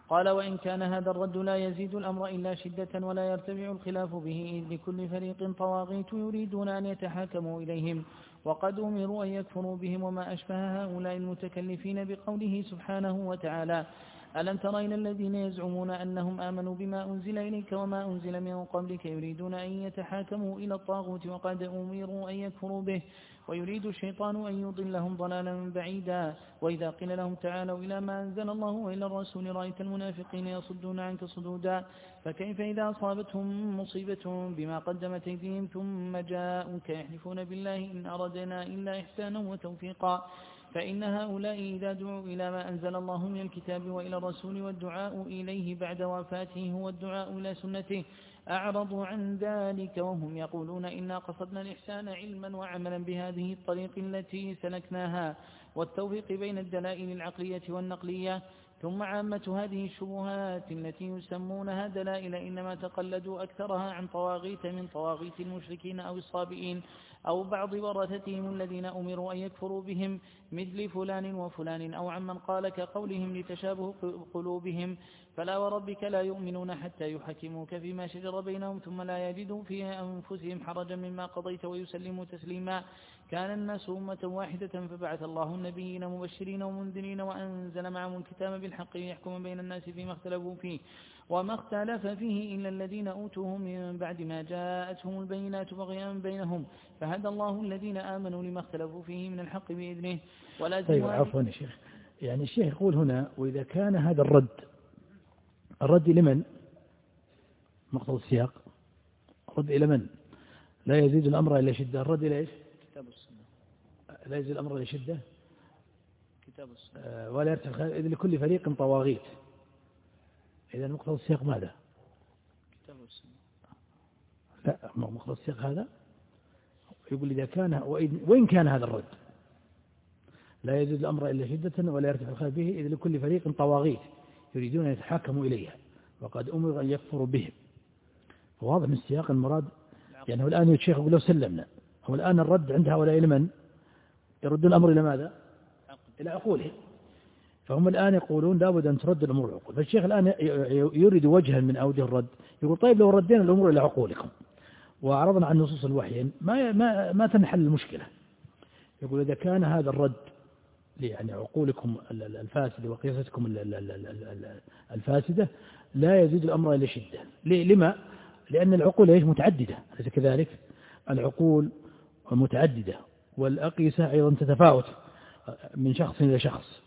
قال وإن كان هذا الرد لا يزيد الأمر إلا شدة ولا يرتفع الخلاف به، إذ لكل فريق طواغيت يريدون أن يتحاكموا إليهم، وقد أمروا أن يكفروا بهم، وما أشبه هؤلاء المتكلفين بقوله سبحانه وتعالى: ألم تر إلى الذين يزعمون أنهم آمنوا بما أنزل إليك وما أنزل من قبلك يريدون أن يتحاكموا إلى الطاغوت وقد أمروا أن يكفروا به، ويريد الشيطان أن يضلهم ضلالا بعيدا. وإذا قيل لهم تعالوا إلى ما أنزل الله وإلى الرسول رأيت المنافقين يصدون عنك صدودا، فكيف إذا أصابتهم مصيبة بما قدمت أيديهم ثم جاءوك يحلفون بالله إن أردنا إلا إحسانا وتوفيقا، فإن هؤلاء إذا دعوا إلى ما أنزل الله من الكتاب وإلى الرسول والدعاء إليه بعد وفاته هو الدعاء إلى سنته أعرضوا عن ذلك، وهم يقولون إنا قصدنا الإحسان علما وعملا بهذه الطريق التي سلكناها، والتوفيق بين الدلائل العقلية والنقلية. ثم عامة هذه الشبهات التي يسمونها دلائل إنما تقلدوا أكثرها عن طواغيت من طواغيت المشركين أو الصابئين أو بعض ورثتهم الذين أمروا أن يكفروا بهم مثل فلان وفلان، أو عمن قال كقولهم لتشابه قلوبهم: فلا وربك لا يؤمنون حتى يحكموك فيما شجر بينهم ثم لا يجدوا في أنفسهم حرجا مما قضيت ويسلموا تسليما. كان الناس أمة واحدة فبعث الله النبيين مبشرين ومنذرين وأنزل معهم الكتاب بالحق ليحكم بين الناس فيما اختلفوا فيه، وما اختلف فيه إلا الذين أوتوه من بعد ما جاءتهم البينات بغيا بينهم، فهدى الله الذين آمنوا لما اختلفوا فيه من الحق بإذنه. طيب عفوا يا شيخ، يعني الشيخ يقول هنا: وإذا كان هذا الرد الرد لمن؟ مقتضى السياق الرد إلى من؟ لا يزيد الأمر إلا شدة. الرد إلى إيش؟ كتاب السنة. لا يزيد الأمر إلا شدة كتاب السنة. آه ولا يرتفع، إذ لكل فريق طواغيت. إذا مقتضى السياق ماذا؟ كتاب السنة. لا، مقتضى السياق هذا يقول إذا كان وإن كان هذا الرد لا يزيد الأمر إلا شدة ولا يرتفع الخلاف به، إذ لكل فريق طواغيت يريدون أن يتحاكموا إليها وقد أمروا أن يكفروا بهم. فواضح من السياق المراد، يعني هو الآن الشيخ يقول لو سلمنا، هو الآن الرد عند هؤلاء إلى من؟ يردون الأمر إلى ماذا؟ إلى عقولهم. فهم الآن يقولون لابد أن ترد الأمور إلى عقول. فالشيخ الآن يريد وجها من أوجه الرد، يقول طيب لو ردينا الأمور إلى عقولكم وعرضنا عن نصوص الوحي ما ما ما تنحل المشكلة. يقول إذا كان هذا الرد يعني عقولكم الفاسدة وقياستكم الفاسدة لا يزيد الأمر إلا شدة. لما؟ لأن العقول إيش؟ متعددة، أليس كذلك؟ العقول متعددة والأقيسة أيضا تتفاوت من شخص إلى شخص.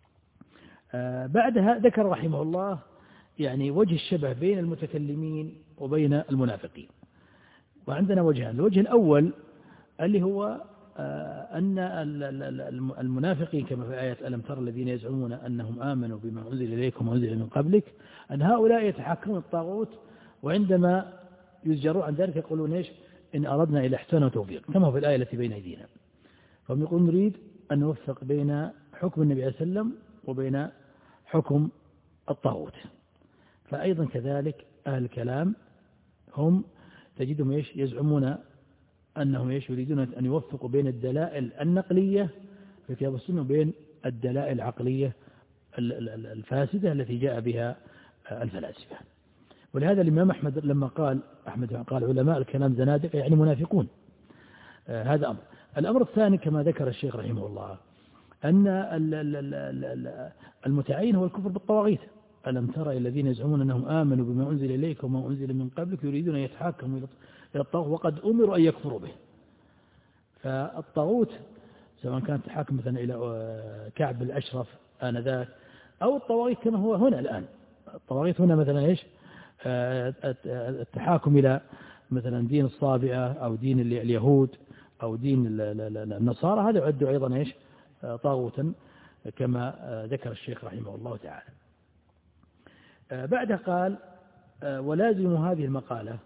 بعدها ذكر رحمه الله يعني وجه الشبه بين المتكلمين وبين المنافقين، وعندنا وجهان. الوجه الأول اللي هو أن المنافقين كما في آية ألم تر الذين يزعمون أنهم آمنوا بما أنزل إليكم وأنزل من قبلك، أن هؤلاء يتحكمون الطاغوت، وعندما يزجرون عن ذلك يقولون إيش؟ إن أردنا إلى إحسان وتوفيق، كما في الآية التي بين أيدينا. فهم يقولون نريد أن نوفق بين حكم النبي صلى الله عليه وسلم وبين حكم الطاغوت. فأيضا كذلك أهل الكلام هم تجدهم إيش؟ يزعمون أنهم إيش؟ يريدون أن يوفقوا بين الدلائل النقلية في كتاب السنة وبين الدلائل العقلية الفاسدة التي جاء بها الفلاسفة. ولهذا الإمام أحمد لما قال أحمد قال علماء الكلام زنادقة يعني منافقون. آه هذا أمر. الأمر الثاني كما ذكر الشيخ رحمه الله أن المتعين هو الكفر بالطواغيت. ألم ترى الذين يزعمون أنهم آمنوا بما أنزل إليك وما أنزل من قبلك يريدون أن يتحاكموا إلى الطاغوت وقد أمروا أن يكفروا به. فالطاغوت سواء كانت تحاكم مثلا إلى كعب الأشرف آنذاك أو الطواغيت كما هو هنا الآن. الطواغيت هنا مثلا إيش؟ التحاكم إلى مثلا دين الصابئة أو دين اليهود أو دين النصارى، هذا يعد أيضا إيش؟ طاغوتا كما ذكر الشيخ رحمه الله تعالى. بعدها قال ولازم هذه المقالة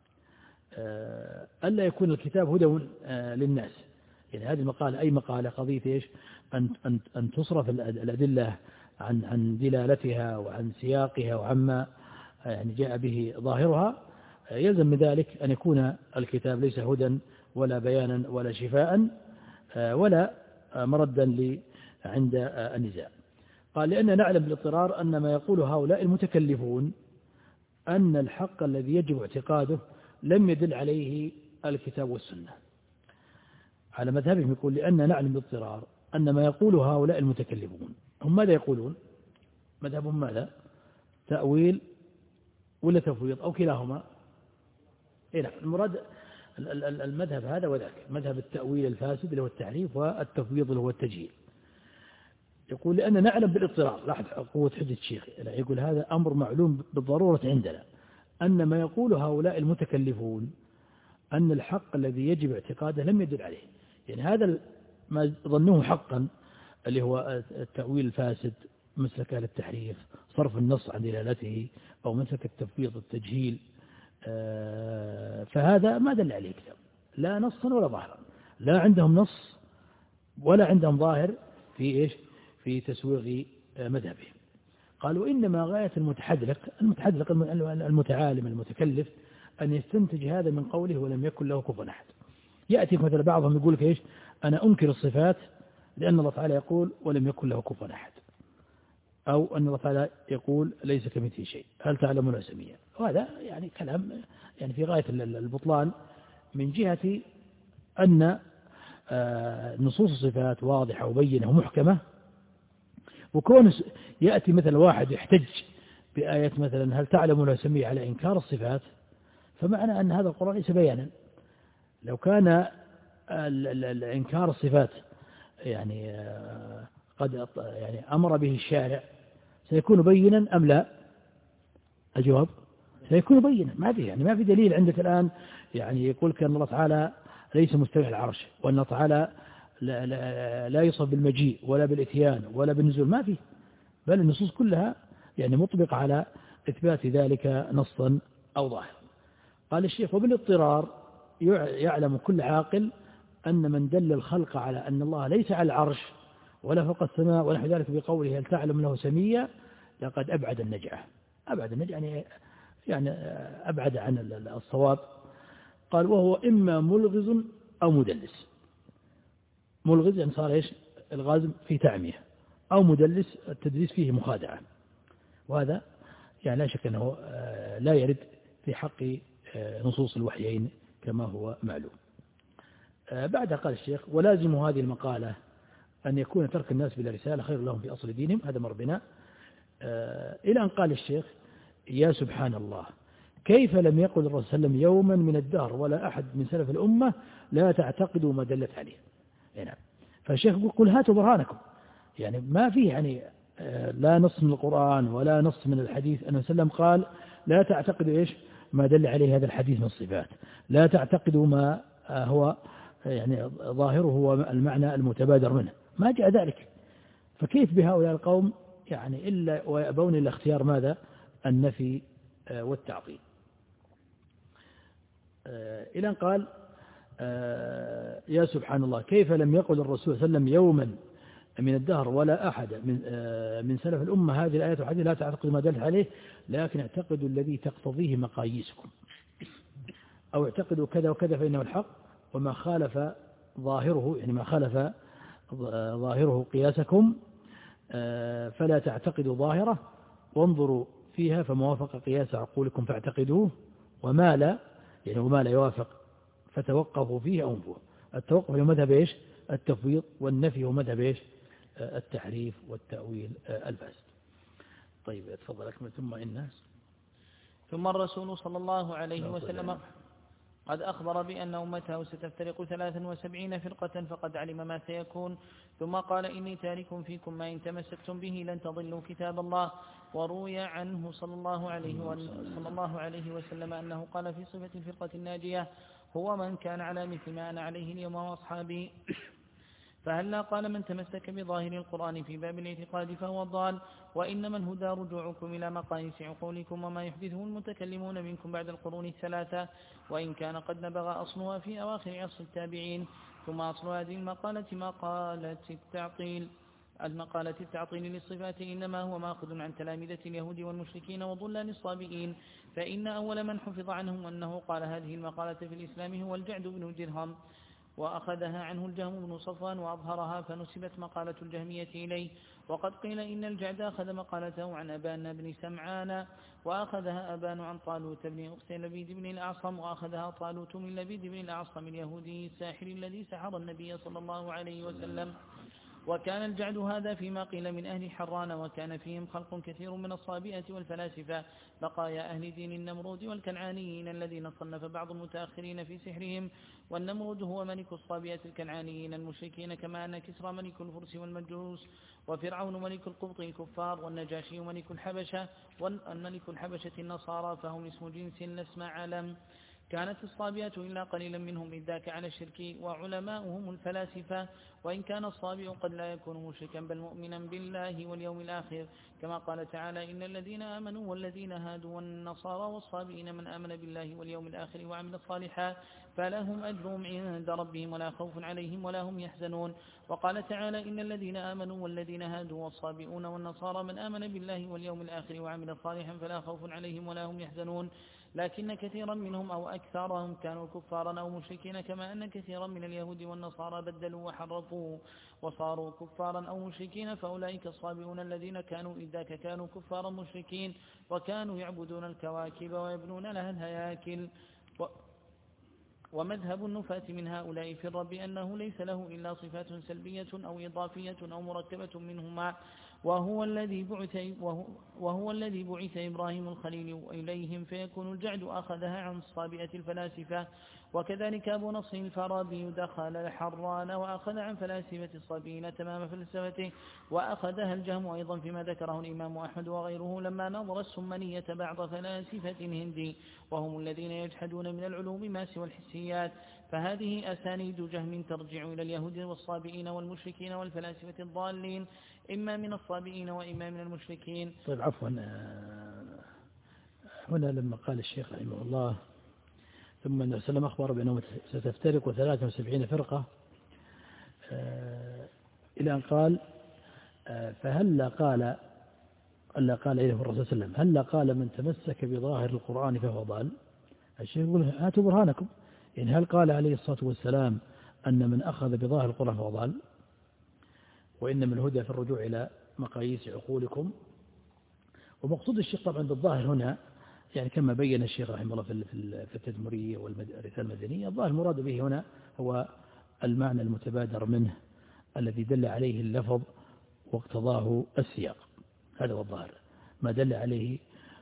ألا يكون الكتاب هدى للناس. يعني هذه المقالة أي مقالة قضية إيش؟ أن أن أن تصرف الأدلة عن عن دلالتها وعن سياقها وعما يعني جاء به ظاهرها، يلزم من ذلك أن يكون الكتاب ليس هدى ولا بيانا ولا شفاء ولا مردا عند النزاع. قال لأن نعلم بالاضطرار أن ما يقول هؤلاء المتكلفون أن الحق الذي يجب اعتقاده لم يدل عليه الكتاب والسنة. على مذهبهم يقول لأن نعلم بالاضطرار أن ما يقول هؤلاء المتكلفون هم ماذا يقولون؟ مذهبهم ماذا؟ تأويل ولا تفويض أو كلاهما؟ إيه المراد المذهب هذا وذاك، مذهب التأويل الفاسد اللي هو التحريف والتفويض اللي هو التجهيل. يقول لأن نعلم بالاضطرار، لاحظ قوة حجة الشيخ، يقول هذا أمر معلوم بالضرورة عندنا أن ما يقول هؤلاء المتكلفون أن الحق الذي يجب اعتقاده لم يدل عليه. يعني هذا ما ظنوه حقا اللي هو التأويل الفاسد، مسلك التحريف، صرف النص عن دلالته، أو مسلك التفويض التجهيل، فهذا ما دل عليه كتاب لا نصا ولا ظاهرا، لا عندهم نص ولا عندهم ظاهر في إيش في تسويغ مذهبهم. قالوا إنما غاية المتحدلق المتحدلق المتعالم المتكلف أن يستنتج هذا من قوله ولم يكن له كفوا أحد. يأتي مثل بعضهم يقول لك إيش أنا أنكر الصفات لأن الله تعالى يقول ولم يكن له كفوا أحد، أو أن الله تعالى يقول ليس كمثله شيء، هل تعلمون سميا؟ وهذا يعني كلام يعني في غاية البطلان من جهة أن نصوص الصفات واضحة وبينة ومحكمة، وكون يأتي مثل واحد يحتج بآية مثلا هل تعلمون سميا على إنكار الصفات، فمعنى أن هذا القرآن ليس بيانا. لو كان إنكار الصفات يعني قد يعني أمر به الشارع سيكون بينا أم لا؟ الجواب سيكون بينا. ما في يعني ما في دليل عندك الآن يعني يقول كأن الله تعالى ليس مستوي على العرش، وأن الله تعالى لا, لا, لا يصف بالمجيء ولا بالإتيان ولا بالنزول، ما في، بل النصوص كلها يعني مطبقة على إثبات ذلك نصا أو ظاهر. قال الشيخ وبالاضطرار يعلم كل عاقل أن من دل الخلق على أن الله ليس على العرش ولا فوق السماء ونحو ذلك بقوله هل تعلم له سميا لقد أبعد النجعة. أبعد النجعة يعني يعني أبعد عن الصواب. قال وهو إما ملغز أو مدلس. ملغز يعني صار إيش الغازم في تعمية، أو مدلس التدليس فيه مخادعة، وهذا يعني لا شك أنه لا يرد في حق نصوص الوحيين كما هو معلوم. بعدها قال الشيخ ولازم هذه المقالة أن يكون ترك الناس بلا رسالة خير لهم في أصل دينهم. هذا مر بنا إلى أن قال الشيخ يا سبحان الله كيف لم يقل الرسول صلى الله عليه وسلم يوما من الدهر ولا أحد من سلف الأمة لا تعتقدوا ما دلت عليه. يعني فالشيخ يقول هاتوا برهانكم، يعني ما فيه يعني لا نص من القرآن ولا نص من الحديث أنه وسلم قال لا تعتقدوا إيش ما دل عليه هذا الحديث من الصفات، لا تعتقدوا ما هو يعني ظاهره هو المعنى المتبادر منه، ما جاء ذلك. فكيف بهؤلاء القوم يعني إلا ويأبون إلا اختيار ماذا النفي والتعطيل. إلى أن قال يا سبحان الله كيف لم يقل الرسول صلى الله عليه وسلم يوما من الدهر ولا أحد من من سلف الأمة هذه الآية والحديث لا تعتقد ما دلت عليه لكن اعتقدوا الذي تقتضيه مقاييسكم، أو اعتقدوا كذا وكذا فإنه الحق وما خالف ظاهره يعني ما خالف ظاهره قياسكم فلا تعتقدوا ظاهره وانظروا فيها فما وافق قياس عقولكم فاعتقدوه وما لا يعني وما لا يوافق فتوقفوا فيه أو انفوه. التوقف هو مذهب إيش التفويض، والنفي هو مذهب إيش التحريف والتأويل الفاسد. طيب تفضل أكمل. ثم إن ثم الرسول صلى الله عليه وسلم قد أخبر بأن أمته ستفترق ثلاثا وسبعين فرقة فقد علم ما سيكون، ثم قال إني تارك فيكم ما إن تمسكتم به لن تضلوا كتاب الله. وروي عنه صلى الله عليه صلى الله عليه وسلم أنه قال في صفة الفرقة الناجية هو من كان على مثل ما أنا عليه اليوم وأصحابي. فهلا قال من تمسك بظاهر القرآن في باب الاعتقاد فهو الضال، وإنما الهدى رجوعكم إلى مقاييس عقولكم وما يحدثه المتكلمون منكم بعد القرون الثلاثة، وإن كان قد نبغى أصلها في أواخر عصر التابعين. ثم أصل هذه المقالة مقالة التعطيل المقالة التعطيل للصفات إنما هو ماخذ عن تلامذة اليهود والمشركين وضلال الصابئين، فإن أول من حفظ عنهم أنه قال هذه المقالة في الإسلام هو الجعد بن درهم. وأخذها عنه الجهم بن صفوان وأظهرها فنسبت مقالة الجهمية إليه. وقد قيل إن الجعد أخذ مقالته عن أبان بن سمعان وأخذها أبان عن طالوت بن أخت لبيد بن الأعصم وأخذها طالوت من لبيد بن الأعصم اليهودي الساحر الذي سحر النبي صلى الله عليه وسلم. وكان الجعد هذا فيما قيل من أهل حران، وكان فيهم خلق كثير من الصابئة والفلاسفة بقايا أهل دين النمرود والكنعانيين الذين صنف بعض المتأخرين في سحرهم. والنمرود هو ملك الصابئة الكنعانيين المشركين، كما أن كسرى ملك الفرس والمجوس، وفرعون ملك القبط الكفار، والنجاشي ملك الحبشة، والملك الحبشة النصارى، فهم اسم جنس لا اسم علم. كانت الصابئة إلا قليلا منهم إذ ذاك على الشرك، وعلماؤهم الفلاسفة، وإن كان الصابئ قد لا يكون مشركا بل مؤمنا بالله واليوم الآخر، كما قال تعالى: إن الذين آمنوا والذين هادوا والنصارى والصابئين من آمن بالله واليوم الآخر وعمل صالحا فلهم أجرهم عند ربهم ولا خوف عليهم ولا هم يحزنون. وقال تعالى: إن الذين آمنوا والذين هادوا والصابئون والنصارى من آمن بالله واليوم الآخر وعمل صالحا فلا خوف عليهم ولا هم يحزنون. لكن كثيرا منهم أو أكثرهم كانوا كفارا أو مشركين، كما أن كثيرا من اليهود والنصارى بدلوا وحرفوا وصاروا كفارا أو مشركين، فأولئك الصابئون الذين كانوا إذ ذاك كانوا كفارا مشركين، وكانوا يعبدون الكواكب ويبنون لها الهياكل. و ومذهب النفاة من هؤلاء في الرب أنه ليس له إلا صفات سلبية أو إضافية أو مركبة منهما، وهو الذي بعث وهو, وهو الذي بعث إبراهيم الخليل إليهم، فيكون الجعد أخذها عن الصابئة الفلاسفة. وكذلك أبو نصر الفارابي دخل الحران وأخذ عن فلاسفة الصابئين تمام فلسفته، وأخذها الجهم أيضا فيما ذكره الإمام أحمد وغيره لما نظر السمنية بعض فلاسفة الهندي، وهم الذين يجحدون من العلوم ما سوى الحسيات. فهذه أسانيد جهم ترجع إلى اليهود والصابئين والمشركين والفلاسفة الضالين، إما من الصابئين وإما من المشركين. طيب عفوا، هنا لما قال الشيخ رحمه الله: ثم النبي صلى الله عليه وسلم أخبر بأنه ستفترق ثلاثة وسبعين فرقة، إلى أن قال: فهلا قال ألا قال إليه الرسول صلى الله عليه وسلم: هلا قال من تمسك بظاهر القرآن فهو ضال. الشيخ يقول: هاتوا برهانكم، يعني هل قال عليه الصلاة والسلام أن من أخذ بظاهر القرآن فهو ضال؟ وإنما الهدى في الرجوع إلى مقاييس عقولكم. ومقصود الشيخ طبعا بالظاهر هنا يعني كما بين الشيخ رحمه الله في التدمرية والرسالة المدنية، الظاهر المراد به هنا هو المعنى المتبادر منه الذي دل عليه اللفظ واقتضاه السياق، هذا هو الظاهر، ما دل عليه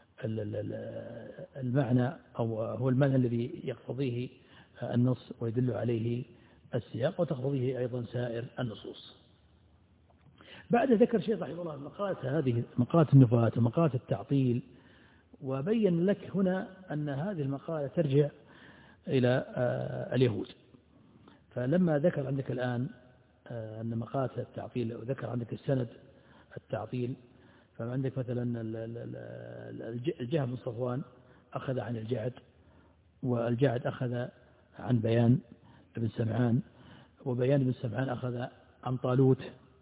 المعنى أو هو المعنى الذي يقتضيه النص ويدل عليه السياق وتقتضيه أيضا سائر النصوص. بعد ذكر الشيخ رحمه الله مقالات هذه مقالات النفاة ومقالات التعطيل، وبين لك هنا أن هذه المقالة ترجع إلى اليهود. فلما ذكر عندك الآن أن مقالة التعطيل وذكر عندك السند التعطيل، فعندك مثلا الجهم بن صفوان أخذ عن الجعد، والجعد أخذ عن بيان بن سمعان، وبيان بن سمعان أخذ عن طالوت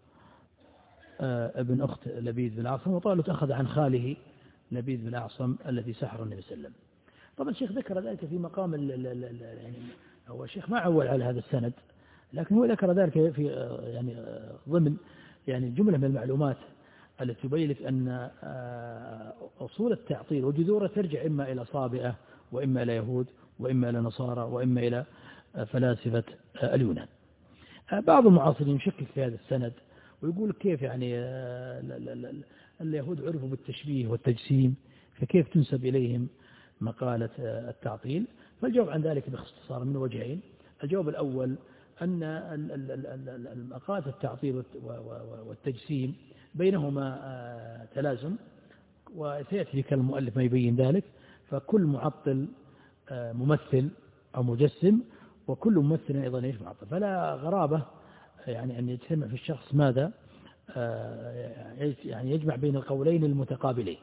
ابن أخت لبيد بن الأعصم، وطالوت أخذ عن خاله لبيد بن الأعصم الذي سحر النبي صلى الله عليه وسلم. طبعا الشيخ ذكر ذلك في مقام يعني هو الشيخ ما عول على هذا السند، لكن هو ذكر ذلك في يعني ضمن يعني جملة من المعلومات التي تبين لك أن أصول التعطيل وجذوره ترجع إما إلى صابئة وإما إلى يهود وإما إلى نصارى وإما إلى فلاسفة اليونان. بعض المعاصرين يشكك في هذا السند ويقول كيف يعني اليهود عرفوا بالتشبيه والتجسيم، فكيف تنسب إليهم مقالة التعطيل؟ فالجواب عن ذلك باختصار من وجهين. الجواب الأول أن مقالة التعطيل والتجسيم بينهما تلازم، وسيأتي كلام المؤلف ما يبين ذلك. فكل معطل ممثل أو مجسم، وكل ممثل أيضا يجمع معطل، فلا غرابة يعني أن يجتمع في الشخص ماذا يعني يجمع بين القولين المتقابلين.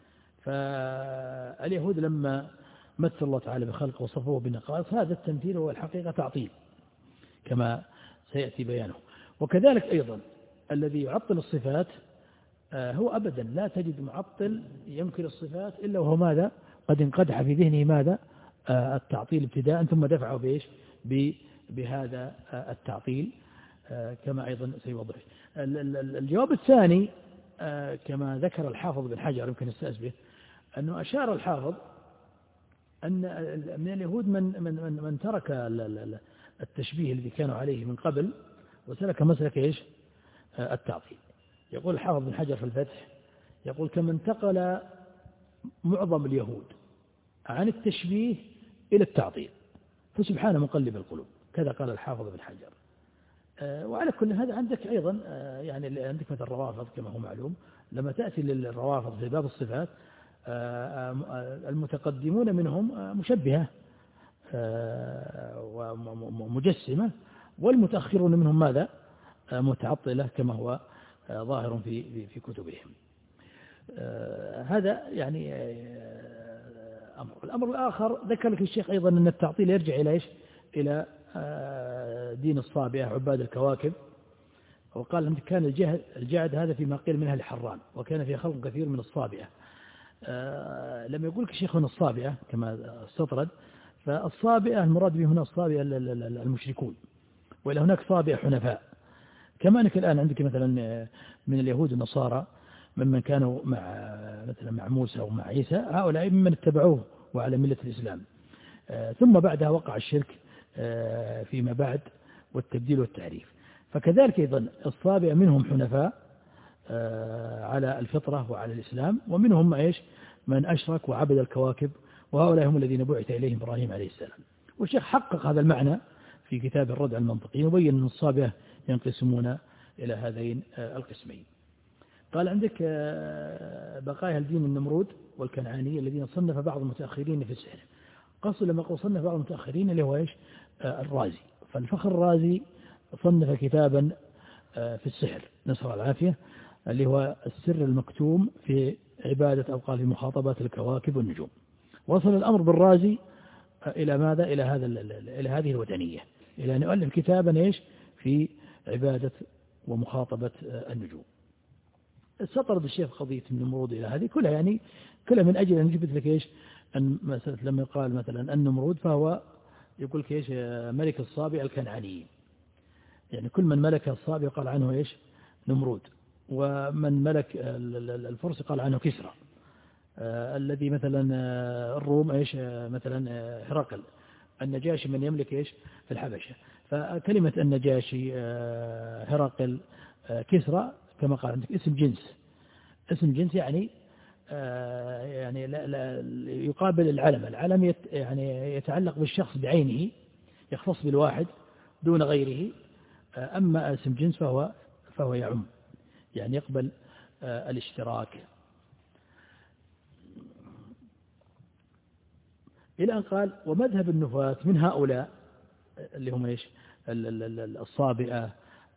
فاليهود لما مثل الله تعالى بخلقه وصفوه بنقائص، هذا التمثيل هو الحقيقة تعطيل كما سيأتي بيانه. وكذلك أيضا الذي يعطل الصفات هو أبدا لا تجد معطل ينكر الصفات إلا وهو ماذا؟ قد انقدح في ذهنه ماذا؟ التعطيل ابتداء، ثم دفعه بإيش؟ بهذا التعطيل كما أيضا سيوضح. الجواب الثاني كما ذكر الحافظ بن حجر يمكن نستأنس به أنه أشار الحافظ أن من اليهود من من من, من ترك التشبيه الذي كانوا عليه من قبل وسلك مسلك إيش التعطيل. يقول الحافظ بن حجر في الفتح يقول كما انتقل معظم اليهود عن التشبيه إلى التعطيل فسبحان مقلب القلوب، كذا قال الحافظ بن حجر. وعلى كل هذا عندك أيضا يعني عندك مثل الروافض كما هو معلوم، لما تأتي للروافض في باب الصفات المتقدمون منهم مشبهة ومجسمة، والمتأخرون منهم ماذا؟ متعطلة كما هو ظاهر في في كتبهم. هذا يعني أمر. الأمر الآخر ذكر لك الشيخ أيضا أن التعطيل يرجع إلى إيش؟ إلى دين الصابئة عباد الكواكب، وقال أن كان الجهد الجعد هذا فيما قيل منها لحران، وكان فيها خلق كثير من الصابئة. لما يقول لك الشيخ هنا الصابئة كما استطرد، فالصابئة المراد به هنا الصابئة المشركون، وإلى هناك صابئة حنفاء. كما أنك الآن عندك مثلا من اليهود والنصارى ممن كانوا مع مثلا مع موسى ومع عيسى، هؤلاء ممن اتبعوه وعلى ملة الإسلام، ثم بعدها وقع الشرك فيما بعد والتبديل والتعريف. فكذلك أيضا الصابئة منهم حنفاء على الفطرة وعلى الإسلام، ومنهم إيش من أشرك وعبد الكواكب، وهؤلاء هم الذين بعث إليهم إبراهيم عليه السلام. والشيخ حقق هذا المعنى في كتاب الردع المنطقي، وبين أن الصابئة ينقسمون إلى هذين القسمين. قال عندك بقايا الدين النمرود والكنعاني الذين صنف بعض المتأخرين في السحر. قصد لما قال صنف بعض المتأخرين اللي هو إيش الرازي، فالفخر الرازي صنف كتابا في السحر نسأل العافية اللي هو السر المكتوم في عبادة أو قال في مخاطبات الكواكب والنجوم. وصل الأمر بالرازي إلى ماذا؟ إلى هذا إلى هذه الوثنية، إلى أن يؤلف كتابا إيش في عبادة ومخاطبة النجوم. استطرد الشيخ قضية النمرود إلى هذه كلها، يعني كلها من أجل أن يثبت لك إيش أن مثلا لما يقال مثلا النمرود فهو يقول لك إيش ملك الصابئة الكنعانيين، يعني كل من ملك الصابئة قال عنه إيش نمرود، ومن ملك الفرس قال عنه كسرى، آه الذي مثلا الروم إيش مثلا هرقل، النجاشي من يملك إيش في الحبشة. فكلمة النجاشي آه هرقل آه كسرى كما قال عندك اسم جنس، اسم جنس يعني آه يعني لا لا يقابل العلم، العلم يت يعني يتعلق بالشخص بعينه، يختص بالواحد دون غيره. آه أما اسم جنس فهو فهو يعم، يعني يقبل آه الاشتراك. إلى أن قال ومذهب النفاة من هؤلاء اللي هم إيش الصابئة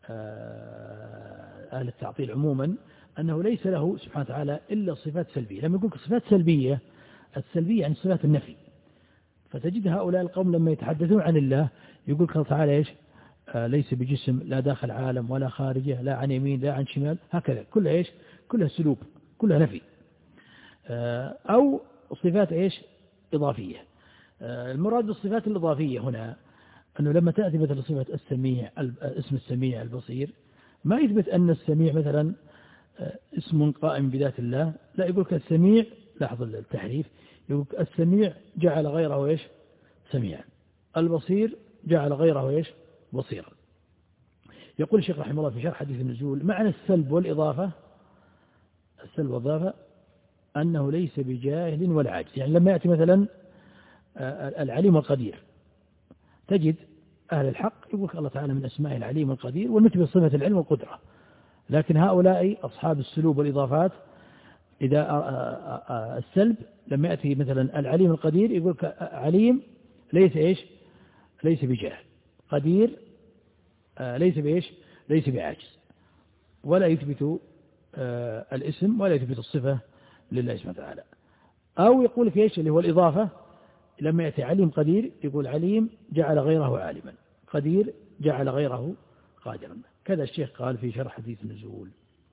أهل التعطيل عموما، أنه ليس له سبحانه وتعالى إلا صفات سلبية. لما يقول صفات سلبية، السلبية يعني صفات النفي، فتجد هؤلاء القوم لما يتحدثون عن الله يقول الله تعالى إيش آه ليس بجسم، لا داخل عالم ولا خارجه، لا عن يمين لا عن شمال، هكذا كلها إيش كلها سلوب، كلها نفي. آه أو صفات إيش إضافية. آه المراد بالصفات الإضافية هنا أنه لما تأتي مثل صفة السميع، اسم السميع البصير، ما يثبت أن السميع مثلا اسم قائم بذات الله، لا، يقول لك السميع، لاحظ التحريف، يقول السميع جعل غيره إيش سميعا، البصير جعل غيره إيش بصيرا. يقول الشيخ رحمه الله في شرح حديث النزول معنى السلب والإضافة، السلب والإضافة أنه ليس بجاهل ولا عاجز. يعني لما يأتي مثلا العليم والقدير، تجد أهل الحق يقول الله تعالى من أسماء العليم والقدير والمثبت صفة العلم والقدرة، لكن هؤلاء أصحاب السلوب والإضافات إذا السلب لما يأتي مثلا العليم القدير يقول عليم ليس إيش ليس بجاهل، قدير ليس بإيش ليس بعاجز، ولا يثبت الاسم ولا يثبت الصفة لله سبحانه وتعالى. أو يقول في إيش اللي هو الإضافة، لما يأتي عليم قدير يقول عليم جعل غيره عالما، قدير جعل غيره قادرا. كذا الشيخ قال في شرح حديث النزول.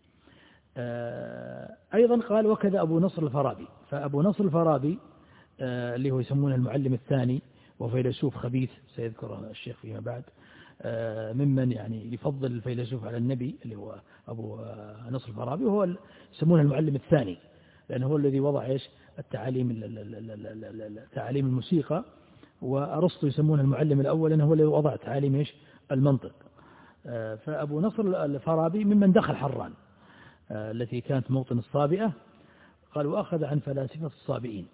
أيضا قال وكذا أبو نصر الفارابي، فأبو نصر الفارابي اللي هو يسمونه المعلم الثاني وفيلسوف خبيث سيذكره الشيخ فيما بعد، ممن يعني يفضل الفيلسوف على النبي اللي هو أبو نصر الفارابي، وهو يسمونه المعلم الثاني، لأنه هو الذي وضع إيش التعاليم تعاليم الموسيقى، وأرسطو يسمونه المعلم الأول لأنه هو الذي وضع تعاليم إيش المنطق. فأبو نصر الفارابي ممن دخل حران التي كانت موطن الصابئة، قال وأخذ عن فلاسفة الصابئين.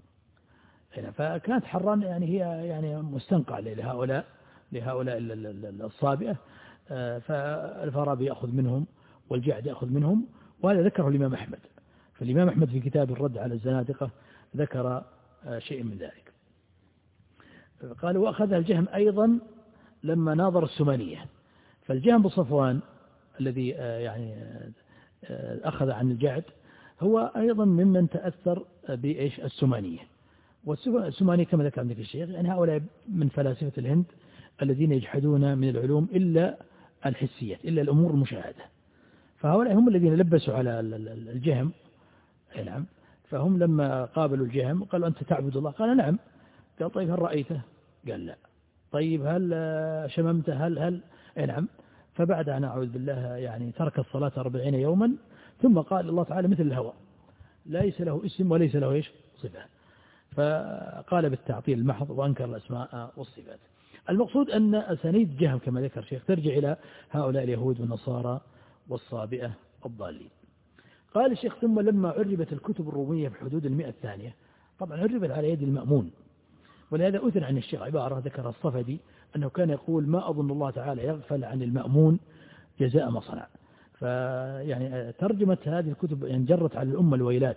فكانت حران يعني هي يعني مستنقع لهؤلاء لهؤلاء الصابئة، فالفارابي يأخذ منهم والجعد يأخذ منهم، وهذا ذكره الإمام أحمد. فالإمام أحمد في كتاب الرد على الزنادقة ذكر شيء من ذلك. قال وأخذها الجهم أيضا لما ناظر السمانية. فالجهم بصفوان الذي يعني أخذ عن الجعد هو أيضا ممن تأثر بإيش السمانية. والسمانية كما ذكر عندك الشيخ يعني هؤلاء من فلاسفة الهند الذين يجحدون من العلوم إلا الحسيات، إلا الأمور المشاهدة. فهؤلاء هم الذين لبسوا على الجهم. نعم. فهم لما قابلوا الجهم قالوا أنت تعبد الله؟ قال نعم. قال طيب هل رأيته؟ قال لا. طيب هل شممته؟ هل هل نعم. فبعد أن أعوذ بالله يعني ترك الصلاة أربعين يوما، ثم قال الله تعالى مثل الهوى ليس له اسم وليس له إيش صفة، فقال بالتعطيل المحض وأنكر الأسماء والصفات. المقصود أن أسانيد جهم كما ذكر الشيخ ترجع إلى هؤلاء اليهود والنصارى والصابئة الضالين. قال الشيخ ثم لما عربت الكتب الرومية في حدود المئة الثانية، طبعا عربت على يد المأمون، ولهذا أثر عن الشيخ عبارة ذكرها الصفدي أنه كان يقول ما أظن الله تعالى يغفل عن المأمون جزاء ما صنع. فيعني ترجمة هذه الكتب يعني جرت على الأمة الويلات،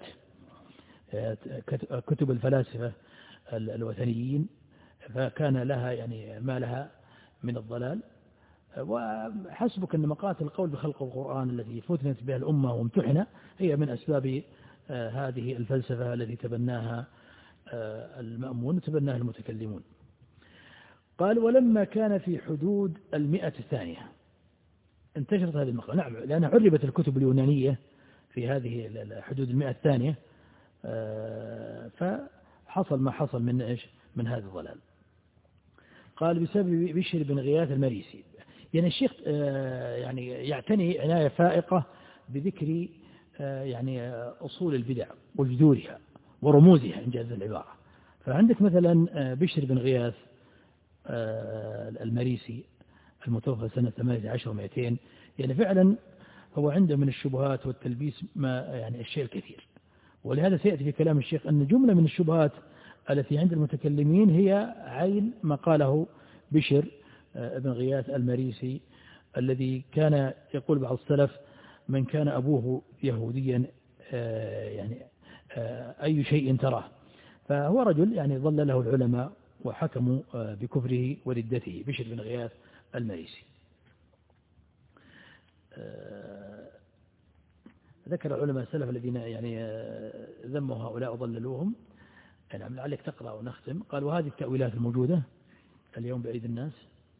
كتب الفلاسفة الوثنيين، فكان لها يعني ما لها من الضلال. وحسبك أن مقاتل القول بخلق القرآن التي فتنت بها الأمة وامتحنة هي من أسباب هذه الفلسفة التي تبناها المأمون وتبناها المتكلمون. قال ولما كان في حدود المئة الثانية انتشرت هذه المقالة. نعم، لأن عربت الكتب اليونانية في هذه حدود المئة الثانية، فحصل ما حصل من إيش من هذا الضلال. قال بسبب بشر بن غياث المريسي. يعني الشيخ يعني يعتني عناية فائقة بذكر يعني أصول البدع وجذورها ورموزها إن جاز العبارة. فعندك مثلا بشر بن غياث المريسي المتوفى سنة ثمانية عشر ومئتين، يعني فعلا هو عنده من الشبهات والتلبيس ما يعني الشيء الكثير. ولهذا سيأتي في كلام الشيخ أن جملة من الشبهات التي عند المتكلمين هي عين ما قاله بشر بن غياث المريسي الذي كان يقول بعض السلف من كان أبوه يهوديا يعني أي شيء تراه. فهو رجل يعني ظل له العلماء وحكموا بكفره وردته، بشر بن غياث المريسي. ذكر العلماء السلف الذين يعني ذموا هؤلاء وضللوهم. يعني لعلك تقرأ ونختم. قال وهذه التأويلات الموجودة اليوم بأيدي الناس.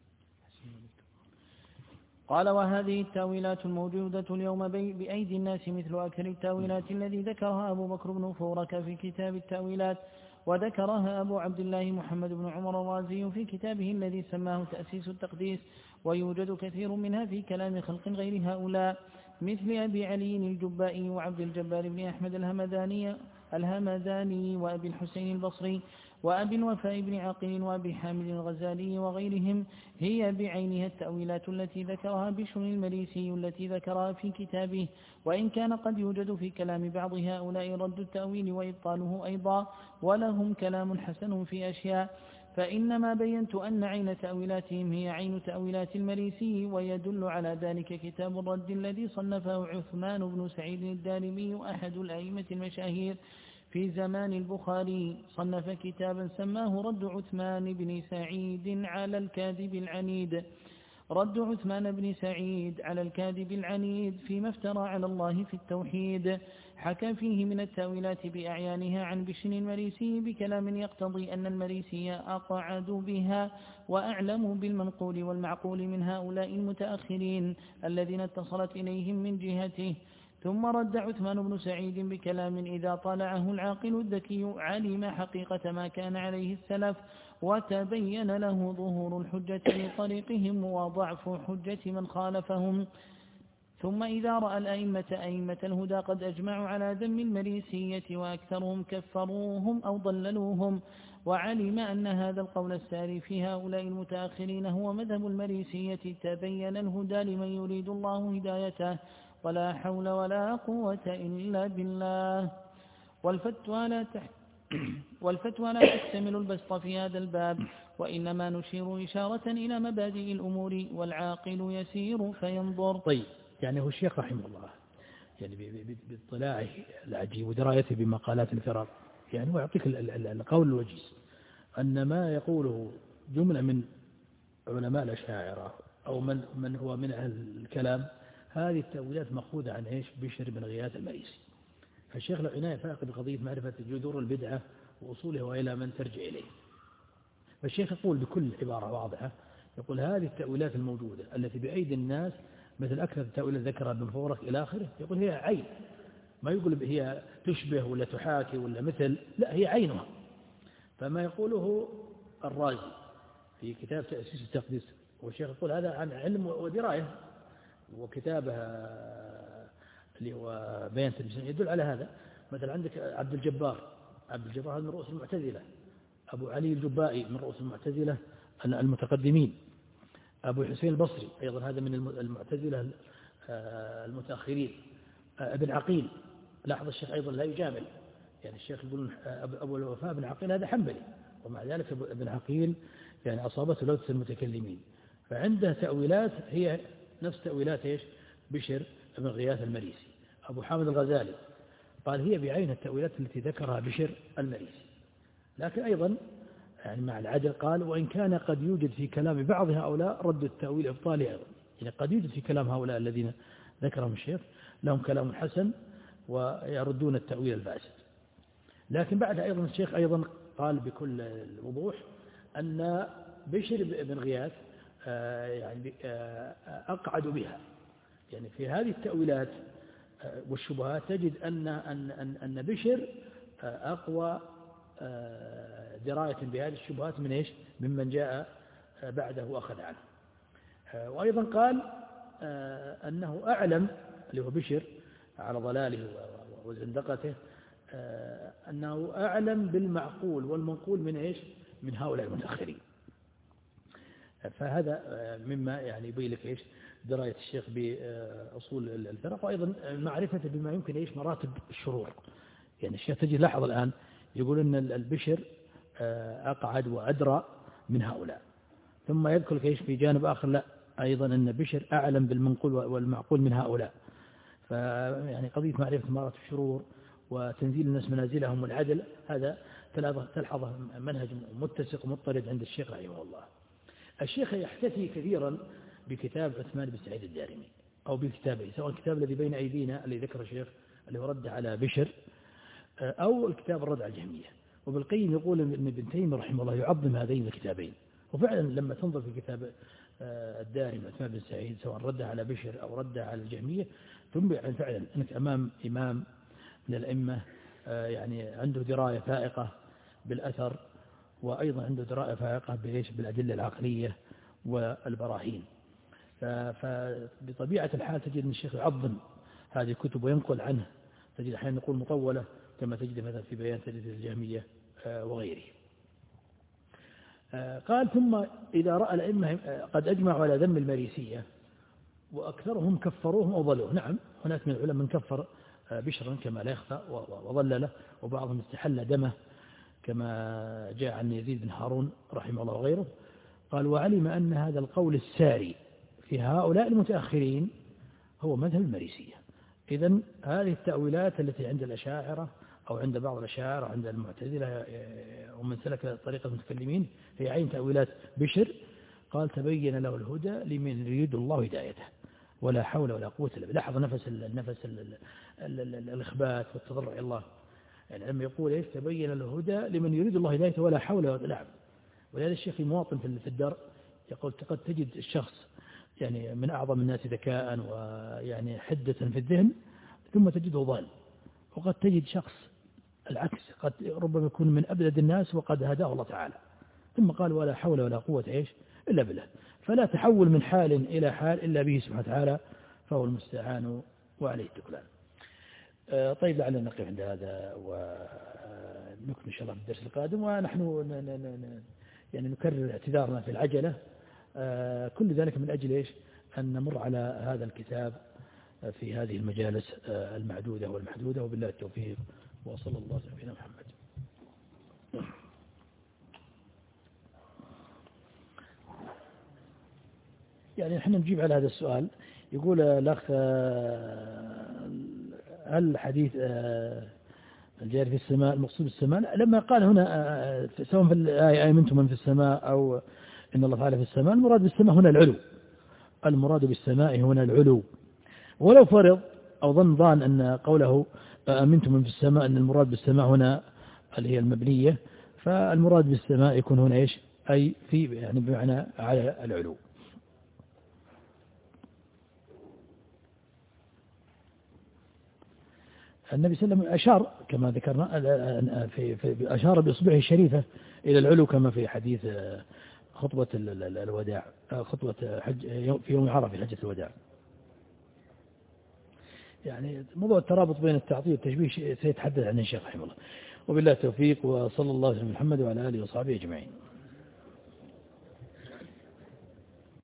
قال وهذه التأويلات الموجودة اليوم بأيدي الناس مثل أكثر التأويلات الذي ذكرها أبو بكر بن فورك في كتاب التأويلات، وذكرها أبو عبد الله محمد بن عمر الرازي في كتابه الذي سماه تأسيس التقديس، ويوجد كثير منها في كلام خلق غير هؤلاء مثل أبي علي الجبائي وعبد الجبار بن أحمد الهمداني الهمداني وأبي الحسين البصري وأبي الوفاء بن عقيل وأبي حامد الغزالي وغيرهم. هي بعينها التأويلات التي ذكرها بشر المريسي التي ذكرها في كتابه، وإن كان قد يوجد في كلام بعض هؤلاء رد التأويل وإبطاله أيضا، ولهم كلام حسن في أشياء، فإنما بينت أن عين تأويلاتهم هي عين تأويلات المريسي. ويدل على ذلك كتاب الرد الذي صنفه عثمان بن سعيد الدارمي أحد الأئمة المشاهير في زمان البخاري، صنف كتابا سماه رد عثمان بن سعيد على الكاذب العنيد رد عثمان بن سعيد على الكاذب العنيد فيما افترى على الله في التوحيد. حكى فيه من التأويلات بأعيانها عن بشر المريسي بكلام يقتضي أن المريسي أقعد بها وأعلم بالمنقول والمعقول من هؤلاء المتأخرين الذين اتصلت إليهم من جهته، ثم رد عثمان بن سعيد بكلام إذا طالعه العاقل الذكي علم حقيقة ما كان عليه السلف وتبين له ظهور الحجة لطريقهم وضعف حجة من خالفهم. ثم إذا رأى الأئمة أئمة الهدى قد أجمعوا على ذم المريسية وأكثرهم كفروهم أو ضللوهم، وعلم أن هذا القول الساري في هؤلاء المتأخرين هو مذهب المريسية، تبين الهدى لمن يريد الله هدايته، ولا حول ولا قوة إلا بالله. والفتوى لا تحت والفتوى لا تحتمل البسط في هذا الباب، وإنما نشير إشارة إلى مبادئ الأمور، والعاقل يسير فينظر. طيب، يعني هو الشيخ رحمه الله يعني باطلاعه العجيب ودرايته بمقالات الفرق، يعني هو يعطيك القول الوجيز أن ما يقوله جملة من علماء الأشاعرة أو من من هو من أهل الكلام، هذه التأويلات مأخوذة عن إيش؟ بشر بن غياث المريسي. فالشيخ له عناية فائقة بقضية معرفة جذور البدعة وأصولها وإلى من ترجع إليه. فالشيخ يقول بكل عبارة واضحة، يقول هذه التأويلات الموجودة التي بأيدي الناس مثل أكثر التأويلات ذكرها ابن فورك إلى آخره، يقول هي عين، ما يقول هي تشبه ولا تحاكي ولا مثل، لا هي عينها. فما يقوله الرازي في كتاب تأسيس التقديس، والشيخ يقول هذا عن علم ودراية، وكتابها اللي هو بيان تلميذ يدل على هذا. مثلا عندك عبد الجبار، عبد الجبار هذا من رؤوس المعتزلة، أبو علي الجبائي من رؤوس المعتزلة المتقدمين، أبو حسين البصري أيضا هذا من المعتزلة المتأخرين، ابن عقيل. لاحظ الشيخ أيضا لا يجامل، يعني الشيخ يقول أبو الوفاء بن عقيل هذا حنبلي، ومع ذلك ابن عقيل يعني أصابته لوثة المتكلمين. فعنده تأويلات هي نفس تأويلات إيش؟ بشر بن غياث المريسي. أبو حامد الغزالي قال هي بعين التأويلات التي ذكرها بشر المريسي، لكن أيضا يعني مع العدل قال وإن كان قد يوجد في كلام بعض هؤلاء رد التأويل إبطالي أيضا، يعني قد يوجد في كلام هؤلاء الذين ذكرهم الشيخ لهم كلام حسن ويردون التأويل الفاسد. لكن بعد أيضا الشيخ أيضا قال بكل الوضوح أن بشر بن غياث يعني أقعد بها، يعني في هذه التأويلات والشبهات تجد أن أن أن أن بشر أقوى دراية بهذه الشبهات من إيش؟ ممن جاء بعده وأخذ عنه. وأيضا قال أنه أعلم اللي هو بشر على ضلاله وزندقته، أنه أعلم بالمعقول والمنقول من إيش؟ من هؤلاء المتأخرين. فهذا مما يعني يبين لك إيش؟ دراية الشيخ بأصول الفرق، وأيضا معرفة بما يمكن إيش؟ مراتب الشرور. يعني الشيخ تجي لاحظ الآن يقول أن البشر أقعد وأدرى من هؤلاء، ثم يذكر إيش في جانب آخر لا أيضا أن بشر أعلم بالمنقول والمعقول من هؤلاء. فيعني قضية معرفة مراتب الشرور وتنزيل الناس منازلهم والعدل، هذا تلحظ منهج متسق ومضطرد عند الشيخ رحمه الله. الشيخ يحتفي كثيرا بكتاب عثمان بن سعيد الدارمي أو بكتابه، سواء الكتاب الذي بين أيدينا الذي ذكر الشيخ اللي هو رد على بشر، أو الكتاب الرد على الجهمية. وابن القيم يقول أن ابن تيمية رحمه الله يعظم هذين الكتابين، وفعلا لما تنظر في كتاب الدارمي عثمان بن سعيد سواء رد على بشر أو رد على الجهمية، ثم يعني فعلا أنك أمام إمام من الأئمة يعني عنده دراية فائقة بالأثر، وأيضا عنده دراية فائقة بإيش؟ بالأدلة العقلية والبراهين. فبطبيعة الحال تجد أن الشيخ يعظم هذه الكتب وينقل عنه، تجد أحيانا يقول مطولة كما تجد مثلا في بيان تجديد الجهمية وغيره. قال ثم إذا رأى الأئمة قد أجمعوا على ذم المريسية وأكثرهم كفروهم أو ضلوه. نعم، هناك من العلماء من كفر بشرا كما لا يخفى وضلله، وبعضهم استحل دمه كما جاء عن يزيد بن هارون رحمه الله وغيره. قال وعلم أن هذا القول الساري في هؤلاء المتأخرين هو مذهب المريسية. إذن هذه التأويلات التي عند الأشاعرة أو عند بعض الأشاعرة عند المعتزلة ومن سلك طريقة المتكلمين هي عين تأويلات بشر. قال تبين له الهدى لمن يريد الله هدايته ولا حول ولا قوة إلا بالله. لاحظ نفس النفس الإخبات والتضرع إلى الله، يعني لما يقول إيش؟ تبين له الهدى لمن يريد الله هدايته ولا حول ولا قوة. ولهذا الشيخ مواطن في الدار يقول قد تجد الشخص يعني من أعظم الناس ذكاء ويعني حدة في الذهن، ثم تجده ضال، وقد تجد شخص العكس، قد ربما يكون من أبلد الناس وقد هداه الله تعالى، ثم قال ولا حول ولا قوة إيش إلا بالله. فلا تحول من حال إلى حال إلا به سبحانه وتعالى، فهو المستعان وعليه التكلان. طيب لعلنا نقف عند هذا ونكمل إن شاء الله في الدرس القادم. ونحن يعني نكرر اعتذارنا في العجلة، كل ذلك من أجل إيش أن نمر على هذا الكتاب في هذه المجالس المعدودة والمحدودة. وبالله التوفيق، وصلى الله على سيدنا محمد. يعني نحن نجيب على هذا السؤال. يقول الأخ هل حديث الجاري في السماء المقصود بالسماء؟ لما قال هنا سواء في الآية آمنتم من في السماء أو إن الله تعالى في السماء، المراد بالسماء هنا العلو، المراد بالسماء هنا العلو. ولو فرض أو ظن ظان أن قوله آمنتم من في السماء أن المراد بالسماء هنا اللي هي المبنية، فالمراد بالسماء يكون هنا إيش أي في يعني بمعنى على العلو. النبي صلى الله عليه وسلم أشار كما ذكرنا في, في أشار بإصبعه الشريفة إلى العلو كما في حديث خطبة الوداع، خطبة حج في يوم عرفة في حجة الوداع. يعني موضوع الترابط بين التعطيل والتشبيه سيتحدث عنه الشيخ رحمه الله. وبالله التوفيق، وصلى الله على محمد وعلى آله وصحبه أجمعين.